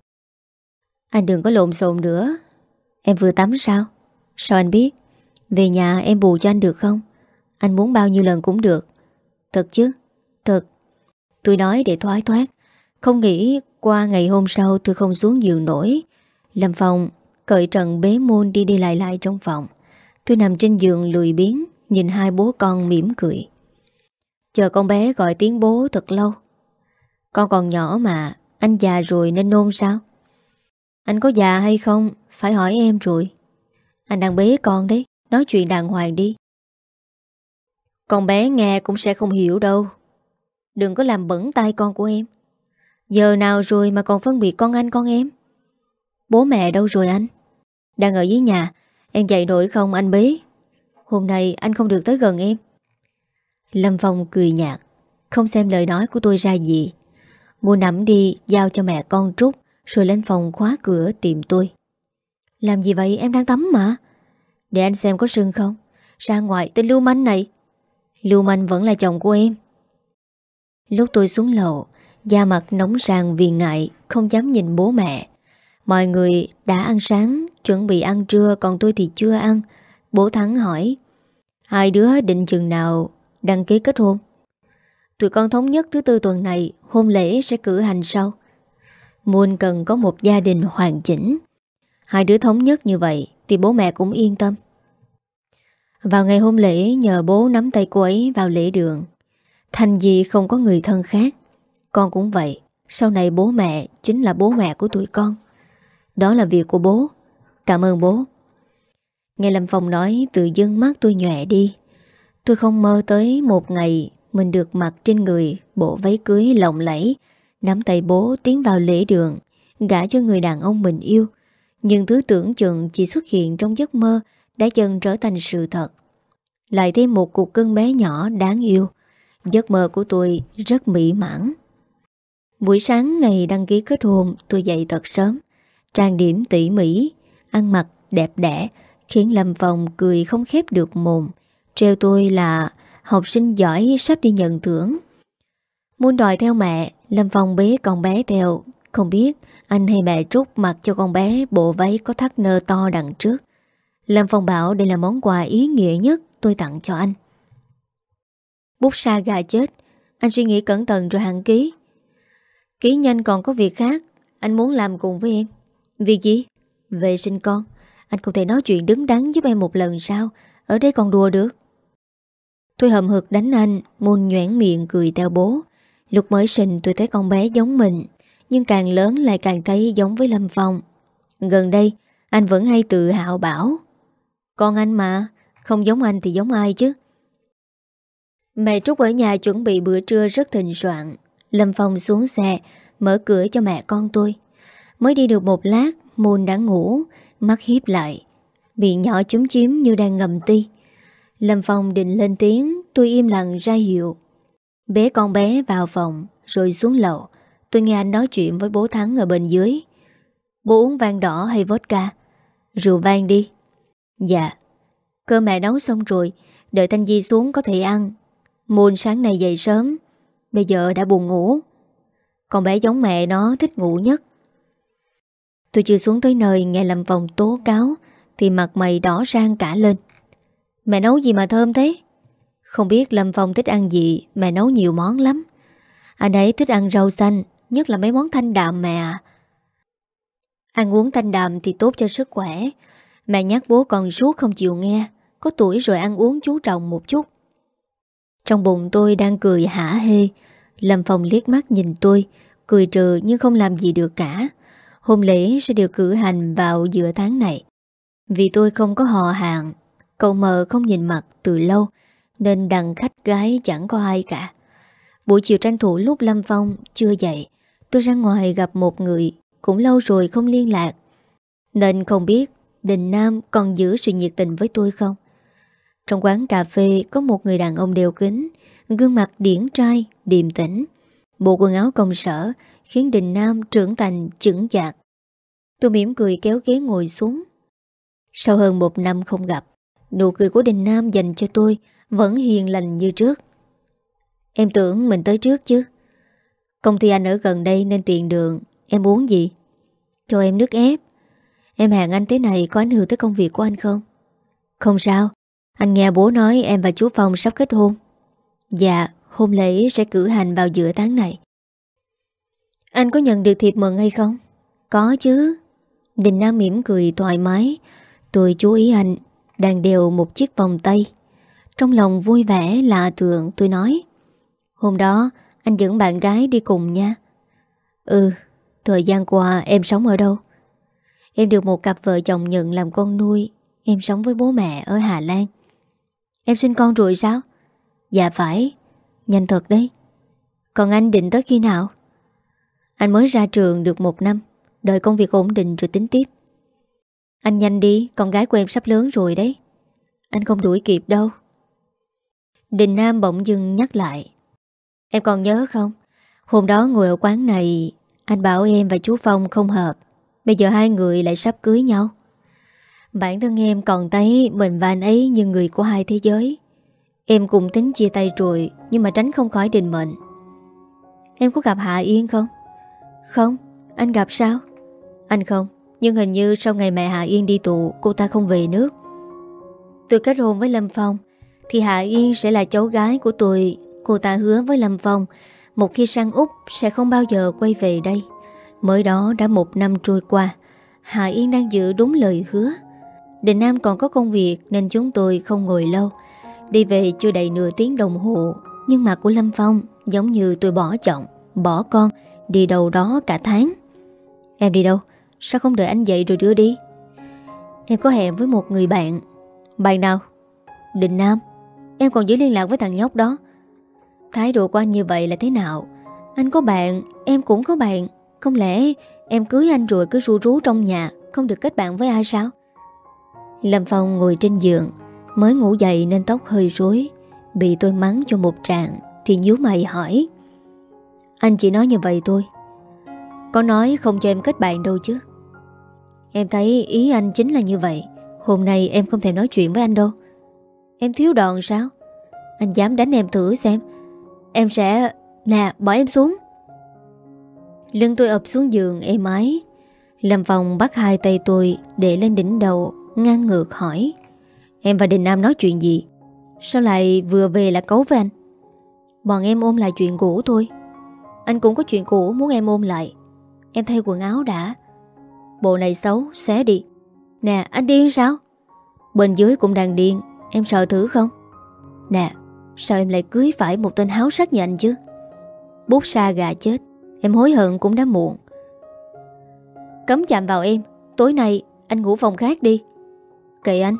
Anh đừng có lộn xộn nữa. Em vừa tắm sao? Sao anh biết? Về nhà em bù cho anh được không? Anh muốn bao nhiêu lần cũng được. Thật chứ? Thật. Tôi nói để thoái thoát. Không nghĩ qua ngày hôm sau tôi không xuống giường nổi. Lâm Phong cởi trần bế Môn đi đi lại lại trong phòng. Tôi nằm trên giường lười biếng, nhìn hai bố con mỉm cười. Chờ con bé gọi tiếng bố thật lâu. Con còn nhỏ mà, anh già rồi nên nôn sao? Anh có già hay không? Phải hỏi em rồi. Anh đang bế con đấy, nói chuyện đàng hoàng đi. Con bé nghe cũng sẽ không hiểu đâu. Đừng có làm bẩn tai con của em. Giờ nào rồi mà còn phân biệt con anh con em? Bố mẹ đâu rồi anh? Đang ở dưới nhà. Em dậy nổi không anh bế? Hôm nay anh không được tới gần em. Lâm Phong cười nhạt, không xem lời nói của tôi ra gì. Mua nắm đi giao cho mẹ con Trúc, rồi lên phòng khóa cửa tìm tôi. Làm gì vậy, em đang tắm mà. Để anh xem có sưng không. Ra ngoài tên lưu manh này. Lưu manh vẫn là chồng của em. Lúc tôi xuống lầu, da mặt nóng rang vì ngại, không dám nhìn bố mẹ. Mọi người đã ăn sáng, chuẩn bị ăn trưa, còn tôi thì chưa ăn. Bố Thắng hỏi: hai đứa định chừng nào đăng ký kết hôn? Tụi con thống nhất thứ tư tuần này, hôn lễ sẽ cử hành sau. Muôn cần có một gia đình hoàn chỉnh. Hai đứa thống nhất như vậy thì bố mẹ cũng yên tâm. Vào ngày hôn lễ, nhờ bố nắm tay cô ấy vào lễ đường. Thành gì không có người thân khác. Con cũng vậy. Sau này bố mẹ chính là bố mẹ của tụi con. Đó là việc của bố. Cảm ơn bố. Nghe Lâm Phong nói, tự dưng mắt tôi nhòe đi. Tôi không mơ tới một ngày mình được mặc trên người bộ váy cưới lộng lẫy, nắm tay bố tiến vào lễ đường, gả cho người đàn ông mình yêu. Nhưng thứ tưởng chừng chỉ xuất hiện trong giấc mơ đã dần trở thành sự thật. Lại thêm một cục cưng bé nhỏ đáng yêu. Giấc mơ của tôi rất mỹ mãn. Buổi sáng ngày đăng ký kết hôn, tôi dậy thật sớm, trang điểm tỉ mỉ, ăn mặc đẹp đẽ, khiến Lâm Phong cười không khép được mồm, treo tôi là học sinh giỏi sắp đi nhận thưởng. Muốn đòi theo mẹ, Lâm Phong bế con bé theo. Không biết anh hay mẹ Trúc mặc cho con bé bộ váy có thắt nơ to đằng trước. Lâm Phong bảo đây là món quà ý nghĩa nhất tôi tặng cho anh. Bút sa gà chết, anh suy nghĩ cẩn thận rồi hẳn ký. Ký nhanh còn có việc khác, anh muốn làm cùng với em. Việc gì? Vệ sinh con. Anh không thể nói chuyện đứng đắn giúp em một lần sao? Ở đây còn đùa được. Tôi hậm hực đánh anh, môn nhoẻn miệng cười theo bố. Lúc mới sinh tôi thấy con bé giống mình, nhưng càng lớn lại càng thấy giống với Lâm Phong. Gần đây anh vẫn hay tự hào bảo con anh mà, không giống anh thì giống ai chứ. Mẹ Trúc ở nhà chuẩn bị bữa trưa rất thịnh soạn. Lâm Phong xuống xe, mở cửa cho mẹ con tôi. Mới đi được một lát, Môn đã ngủ, mắt híp lại, miệng nhỏ chúm chím như đang ngầm ti. Lâm Phong định lên tiếng, tôi im lặng ra hiệu. Bế con bé vào phòng, rồi xuống lầu. Tôi nghe anh nói chuyện với bố Thắng ở bên dưới. Bố uống vang đỏ hay vodka? Rượu vang đi. Dạ. Cơm mẹ nấu xong rồi, đợi Thanh Di xuống có thể ăn. Môn sáng nay dậy sớm, bây giờ đã buồn ngủ. Con bé giống mẹ nó thích ngủ nhất. Tôi chưa xuống tới nơi nghe Lâm Phong tố cáo thì mặt mày đỏ rang cả lên. Mẹ nấu gì mà thơm thế? Không biết Lâm Phong thích ăn gì, mẹ nấu nhiều món lắm. Anh ấy thích ăn rau xanh, nhất là mấy món thanh đạm mẹ à. Ăn uống thanh đạm thì tốt cho sức khỏe. Mẹ nhắc bố còn suốt không chịu nghe. Có tuổi rồi ăn uống chú trọng một chút. Trong bụng tôi đang cười hả hê. Lâm Phong liếc mắt nhìn tôi, cười trừ nhưng không làm gì được cả. Hôn lễ sẽ được cử hành vào giữa tháng này. Vì tôi không có họ hàng, cậu mờ không nhìn mặt từ lâu, nên đằng khách gái chẳng có ai cả. Buổi chiều tranh thủ lúc Lâm Phong chưa dậy, tôi ra ngoài gặp một người cũng lâu rồi không liên lạc, nên không biết Đình Nam còn giữ sự nhiệt tình với tôi không. Trong quán cà phê có một người đàn ông đeo kính, gương mặt điển trai, điềm tĩnh. Bộ quần áo công sở khiến Đình Nam trưởng thành chững chạc. Tôi mỉm cười kéo ghế ngồi xuống. Sau hơn một năm không gặp, nụ cười của Đình Nam dành cho tôi vẫn hiền lành như trước. Em tưởng mình tới trước chứ. Công ty anh ở gần đây nên tiện đường. Em uống gì? Cho em nước ép. Em hẹn anh thế này có ảnh hưởng tới công việc của anh không? Không sao. Anh nghe bố nói em và chú Phong sắp kết hôn. Dạ, hôn lễ sẽ cử hành vào giữa tháng này. Anh có nhận được thiệp mừng hay không? Có chứ. Đình Nam mỉm cười thoải mái. Tôi chú ý anh đang đeo một chiếc vòng tay. Trong lòng vui vẻ lạ thường tôi nói: hôm đó anh dẫn bạn gái đi cùng nha. Ừ. Thời gian qua em sống ở đâu? Em được một cặp vợ chồng nhận làm con nuôi. Em sống với bố mẹ ở Hà Lan. Em sinh con rồi sao? Dạ phải. Nhanh thật đấy. Còn anh định tới khi nào? Anh mới ra trường được một năm, đợi công việc ổn định rồi tính tiếp. Anh nhanh đi, con gái của em sắp lớn rồi đấy. Anh không đuổi kịp đâu. Đình Nam bỗng dưng nhắc lại: em còn nhớ không? Hôm đó ngồi ở quán này, anh bảo em và chú Phong không hợp. Bây giờ hai người lại sắp cưới nhau. Bản thân em còn thấy mình và anh ấy như người của hai thế giới. Em cũng tính chia tay rồi, nhưng mà tránh không khỏi định mệnh. Em có gặp Hạ Yên không? Không. Anh gặp sao? Anh không. Nhưng hình như sau ngày mẹ Hạ Yên đi tù, cô ta không về nước. Tôi kết hôn với Lâm Phong thì Hạ Yên sẽ là cháu gái của tôi. Cô ta hứa với Lâm Phong một khi sang Úc sẽ không bao giờ quay về đây. Mới đó đã một năm trôi qua, Hạ Yên đang giữ đúng lời hứa. Đình Nam còn có công việc nên chúng tôi không ngồi lâu. Đi về chưa đầy nửa tiếng đồng hồ, nhưng mặt của Lâm Phong giống như tôi bỏ chồng, bỏ con, đi đâu đó cả tháng. Em đi đâu? Sao không đợi anh dậy rồi đưa đi? Em có hẹn với một người bạn. Bạn nào? Định Nam. Em còn giữ liên lạc với thằng nhóc đó. Thái độ của anh như vậy là thế nào? Anh có bạn, em cũng có bạn. Không lẽ em cưới anh rồi cứ ru rú trong nhà, không được kết bạn với ai sao? Lâm Phong ngồi trên giường, mới ngủ dậy nên tóc hơi rối. Bị tôi mắng cho một trạng thì nhíu mày hỏi: Anh chỉ nói như vậy thôi, có nói không cho em kết bạn đâu chứ? Em thấy ý anh chính là như vậy. Hôm nay em không thể nói chuyện với anh đâu. Em thiếu đòn sao? Anh dám đánh em thử xem. Em sẽ... Nè, bỏ em xuống. Lưng tôi ập xuống giường êm ái. Lâm Phong bắt hai tay tôi để lên đỉnh đầu, ngang ngược hỏi: Em và Đình Nam nói chuyện gì? Sao lại vừa về là cấu với anh? Bọn em ôm lại chuyện cũ thôi. Anh cũng có chuyện cũ muốn em ôm lại. Em thay quần áo đã. Bộ này xấu, xé đi. Nè, anh điên sao? Bên dưới cũng đang điên. Em sợ thử không? Nè, sao em lại cưới phải một tên háo sắc như anh chứ? Bút sa gà chết. Em hối hận cũng đã muộn. Cấm chạm vào em. Tối nay anh ngủ phòng khác đi. Kệ anh.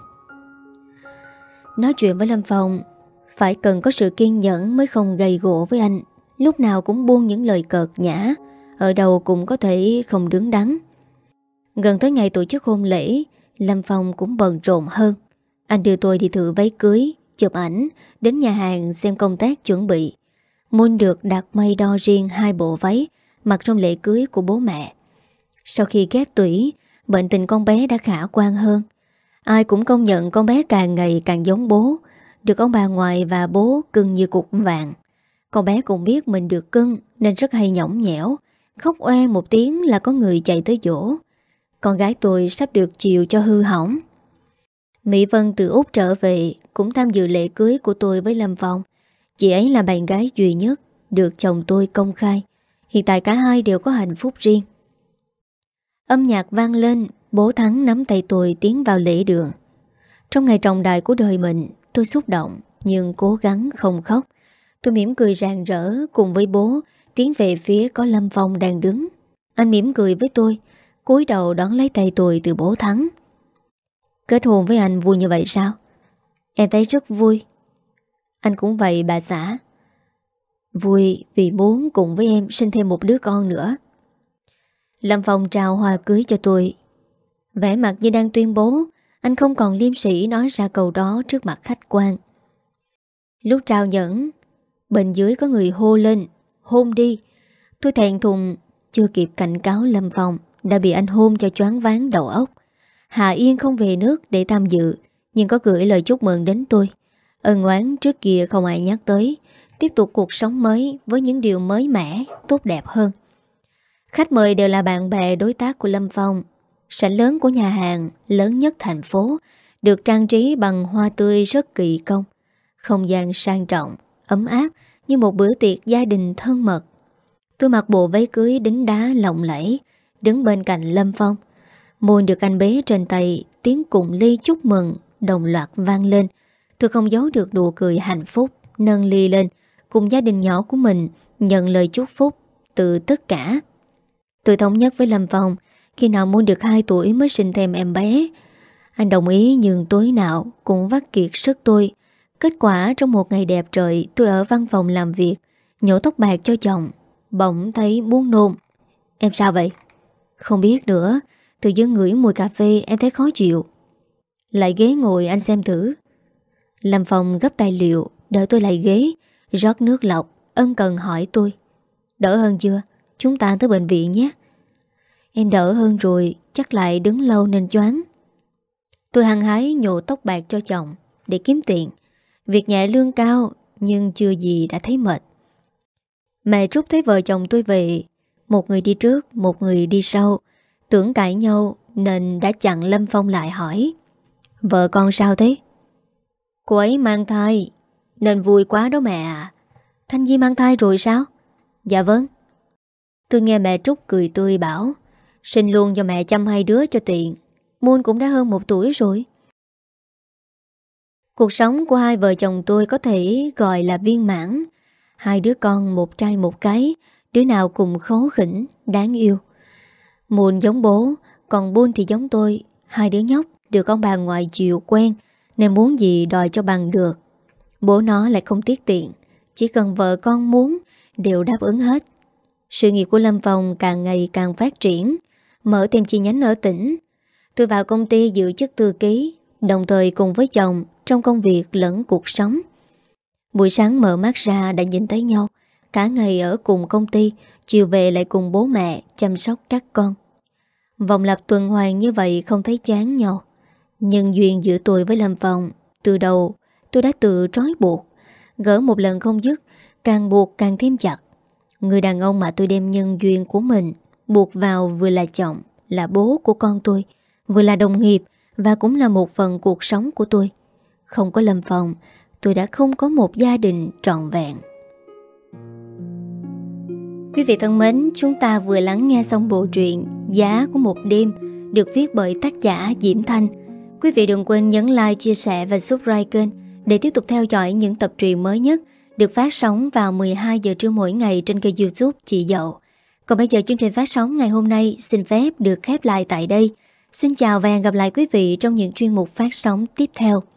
Nói chuyện với Lâm Phong phải cần có sự kiên nhẫn mới không gây gổ với anh. Lúc nào cũng buông những lời cợt nhã, ở đâu cũng có thể không đứng đắn. Gần tới ngày tổ chức hôn lễ, Lâm Phong cũng bận rộn hơn. Anh đưa tôi đi thử váy cưới, chụp ảnh, đến nhà hàng xem công tác chuẩn bị. Môn được đặt may đo riêng hai bộ váy mặc trong lễ cưới của bố mẹ. Sau khi ghép tủy, bệnh tình con bé đã khả quan hơn. Ai cũng công nhận con bé càng ngày càng giống bố, được ông bà ngoại và bố cưng như cục vàng. Con bé cũng biết mình được cưng nên rất hay nhõng nhẽo, khóc oan một tiếng là có người chạy tới dỗ. Con gái tôi sắp được chiều cho hư hỏng. Mỹ Vân từ Úc trở về cũng tham dự lễ cưới của tôi với Lâm Phong. Chị ấy là bạn gái duy nhất được chồng tôi công khai. Hiện tại cả hai đều có hạnh phúc riêng. Âm nhạc vang lên, bố Thắng nắm tay tôi tiến vào lễ đường. Trong ngày trọng đại của đời mình, tôi xúc động nhưng cố gắng không khóc. Tôi mỉm cười rạng rỡ cùng với bố tiến về phía có Lâm Phong đang đứng. Anh mỉm cười với tôi, cúi đầu đón lấy tay tôi từ bố Thắng. Kết hôn với anh vui như vậy sao? Em thấy rất vui. Anh cũng vậy bà xã. Vui vì muốn cùng với em sinh thêm một đứa con nữa. Lâm Phong trao hoa cưới cho tôi. Vẻ mặt như đang tuyên bố anh không còn liêm sỉ nói ra câu đó trước mặt khách quan. Lúc trao nhẫn, bên dưới có người hô lên: Hôn đi. Tôi thẹn thùng, chưa kịp cảnh cáo Lâm Phong đã bị anh hôn cho choáng váng đầu óc. Hà Yên không về nước để tham dự, nhưng có gửi lời chúc mừng đến tôi. Ân oán trước kia không ai nhắc tới, tiếp tục cuộc sống mới với những điều mới mẻ, tốt đẹp hơn. Khách mời đều là bạn bè đối tác của Lâm Phong. Sảnh lớn của nhà hàng lớn nhất thành phố được trang trí bằng hoa tươi rất kỳ công. Không gian sang trọng, ấm áp như một bữa tiệc gia đình thân mật. Tôi mặc bộ váy cưới đính đá lộng lẫy, đứng bên cạnh Lâm Phong. Môi được anh bế trên tay, tiếng cùng ly chúc mừng đồng loạt vang lên. Tôi không giấu được nụ cười hạnh phúc, nâng ly lên cùng gia đình nhỏ của mình, nhận lời chúc phúc từ tất cả. Tôi thống nhất với Lâm Phong khi nào Môn được hai tuổi mới sinh thêm em bé. Anh đồng ý nhưng tối nào cũng vắt kiệt sức tôi. Kết quả trong một ngày đẹp trời, tôi ở văn phòng làm việc, nhổ tóc bạc cho chồng, bỗng thấy muốn nôn. Em sao vậy? Không biết nữa. Từ dưng ngửi mùi cà phê em thấy khó chịu. Lại ghế ngồi anh xem thử. Lâm Phong gấp tài liệu, đợi tôi lại ghế, rót nước lọc, ân cần hỏi tôi: Đỡ hơn chưa? Chúng ta tới bệnh viện nhé. Em đỡ hơn rồi, chắc lại đứng lâu nên choáng. Tôi hăng hái nhổ tóc bạc cho chồng để kiếm tiền. Việc nhẹ lương cao nhưng chưa gì đã thấy mệt. Mẹ Trúc thấy vợ chồng tôi về, một người đi trước, một người đi sau, tưởng cãi nhau nên đã chặn Lâm Phong lại hỏi: Vợ con sao thế? Cô ấy mang thai nên vui quá đó mẹ à. Thanh Di mang thai rồi sao? Dạ vâng. Tôi nghe mẹ Trúc cười tươi bảo: Sinh luôn cho mẹ chăm hai đứa cho tiện. Moon cũng đã hơn một tuổi rồi. Cuộc sống của hai vợ chồng tôi có thể gọi là viên mãn. Hai đứa con một trai một cái, đứa nào cùng khố khỉnh, đáng yêu. Moon giống bố, Còn Bun thì giống tôi, hai đứa nhóc được ông bà ngoại chiều quen nên muốn gì đòi cho bằng được. Bố nó lại không tiếc tiền, chỉ cần vợ con muốn đều đáp ứng hết. Sự nghiệp của Lâm Phong càng ngày càng phát triển, mở thêm chi nhánh ở tỉnh. Tôi vào công ty giữ chức thư ký, đồng thời cùng với chồng trong công việc lẫn cuộc sống. Buổi sáng mở mắt ra đã nhìn thấy nhau, cả ngày ở cùng công ty, chiều về lại cùng bố mẹ chăm sóc các con. Vòng lặp tuần hoàn như vậy không thấy chán nhau. Nhân duyên giữa tôi với Lâm Phong, từ đầu tôi đã tự trói buộc, gỡ một lần không dứt, càng buộc càng thêm chặt. Người đàn ông mà tôi đem nhân duyên của mình buộc vào vừa là chồng, là bố của con tôi, vừa là đồng nghiệp và cũng là một phần cuộc sống của tôi. Không có Lâm Phong, tôi đã không có một gia đình trọn vẹn. Quý vị thân mến, chúng ta vừa lắng nghe xong bộ truyện Giá của một đêm được viết bởi tác giả Diễm Thanh. Quý vị đừng quên nhấn like, chia sẻ và subscribe kênh để tiếp tục theo dõi những tập truyện mới nhất được phát sóng vào mười hai giờ trưa mỗi ngày trên kênh YouTube Chị Dậu. Còn bây giờ chương trình phát sóng ngày hôm nay xin phép được khép lại tại đây. Xin chào và hẹn gặp lại quý vị trong những chuyên mục phát sóng tiếp theo.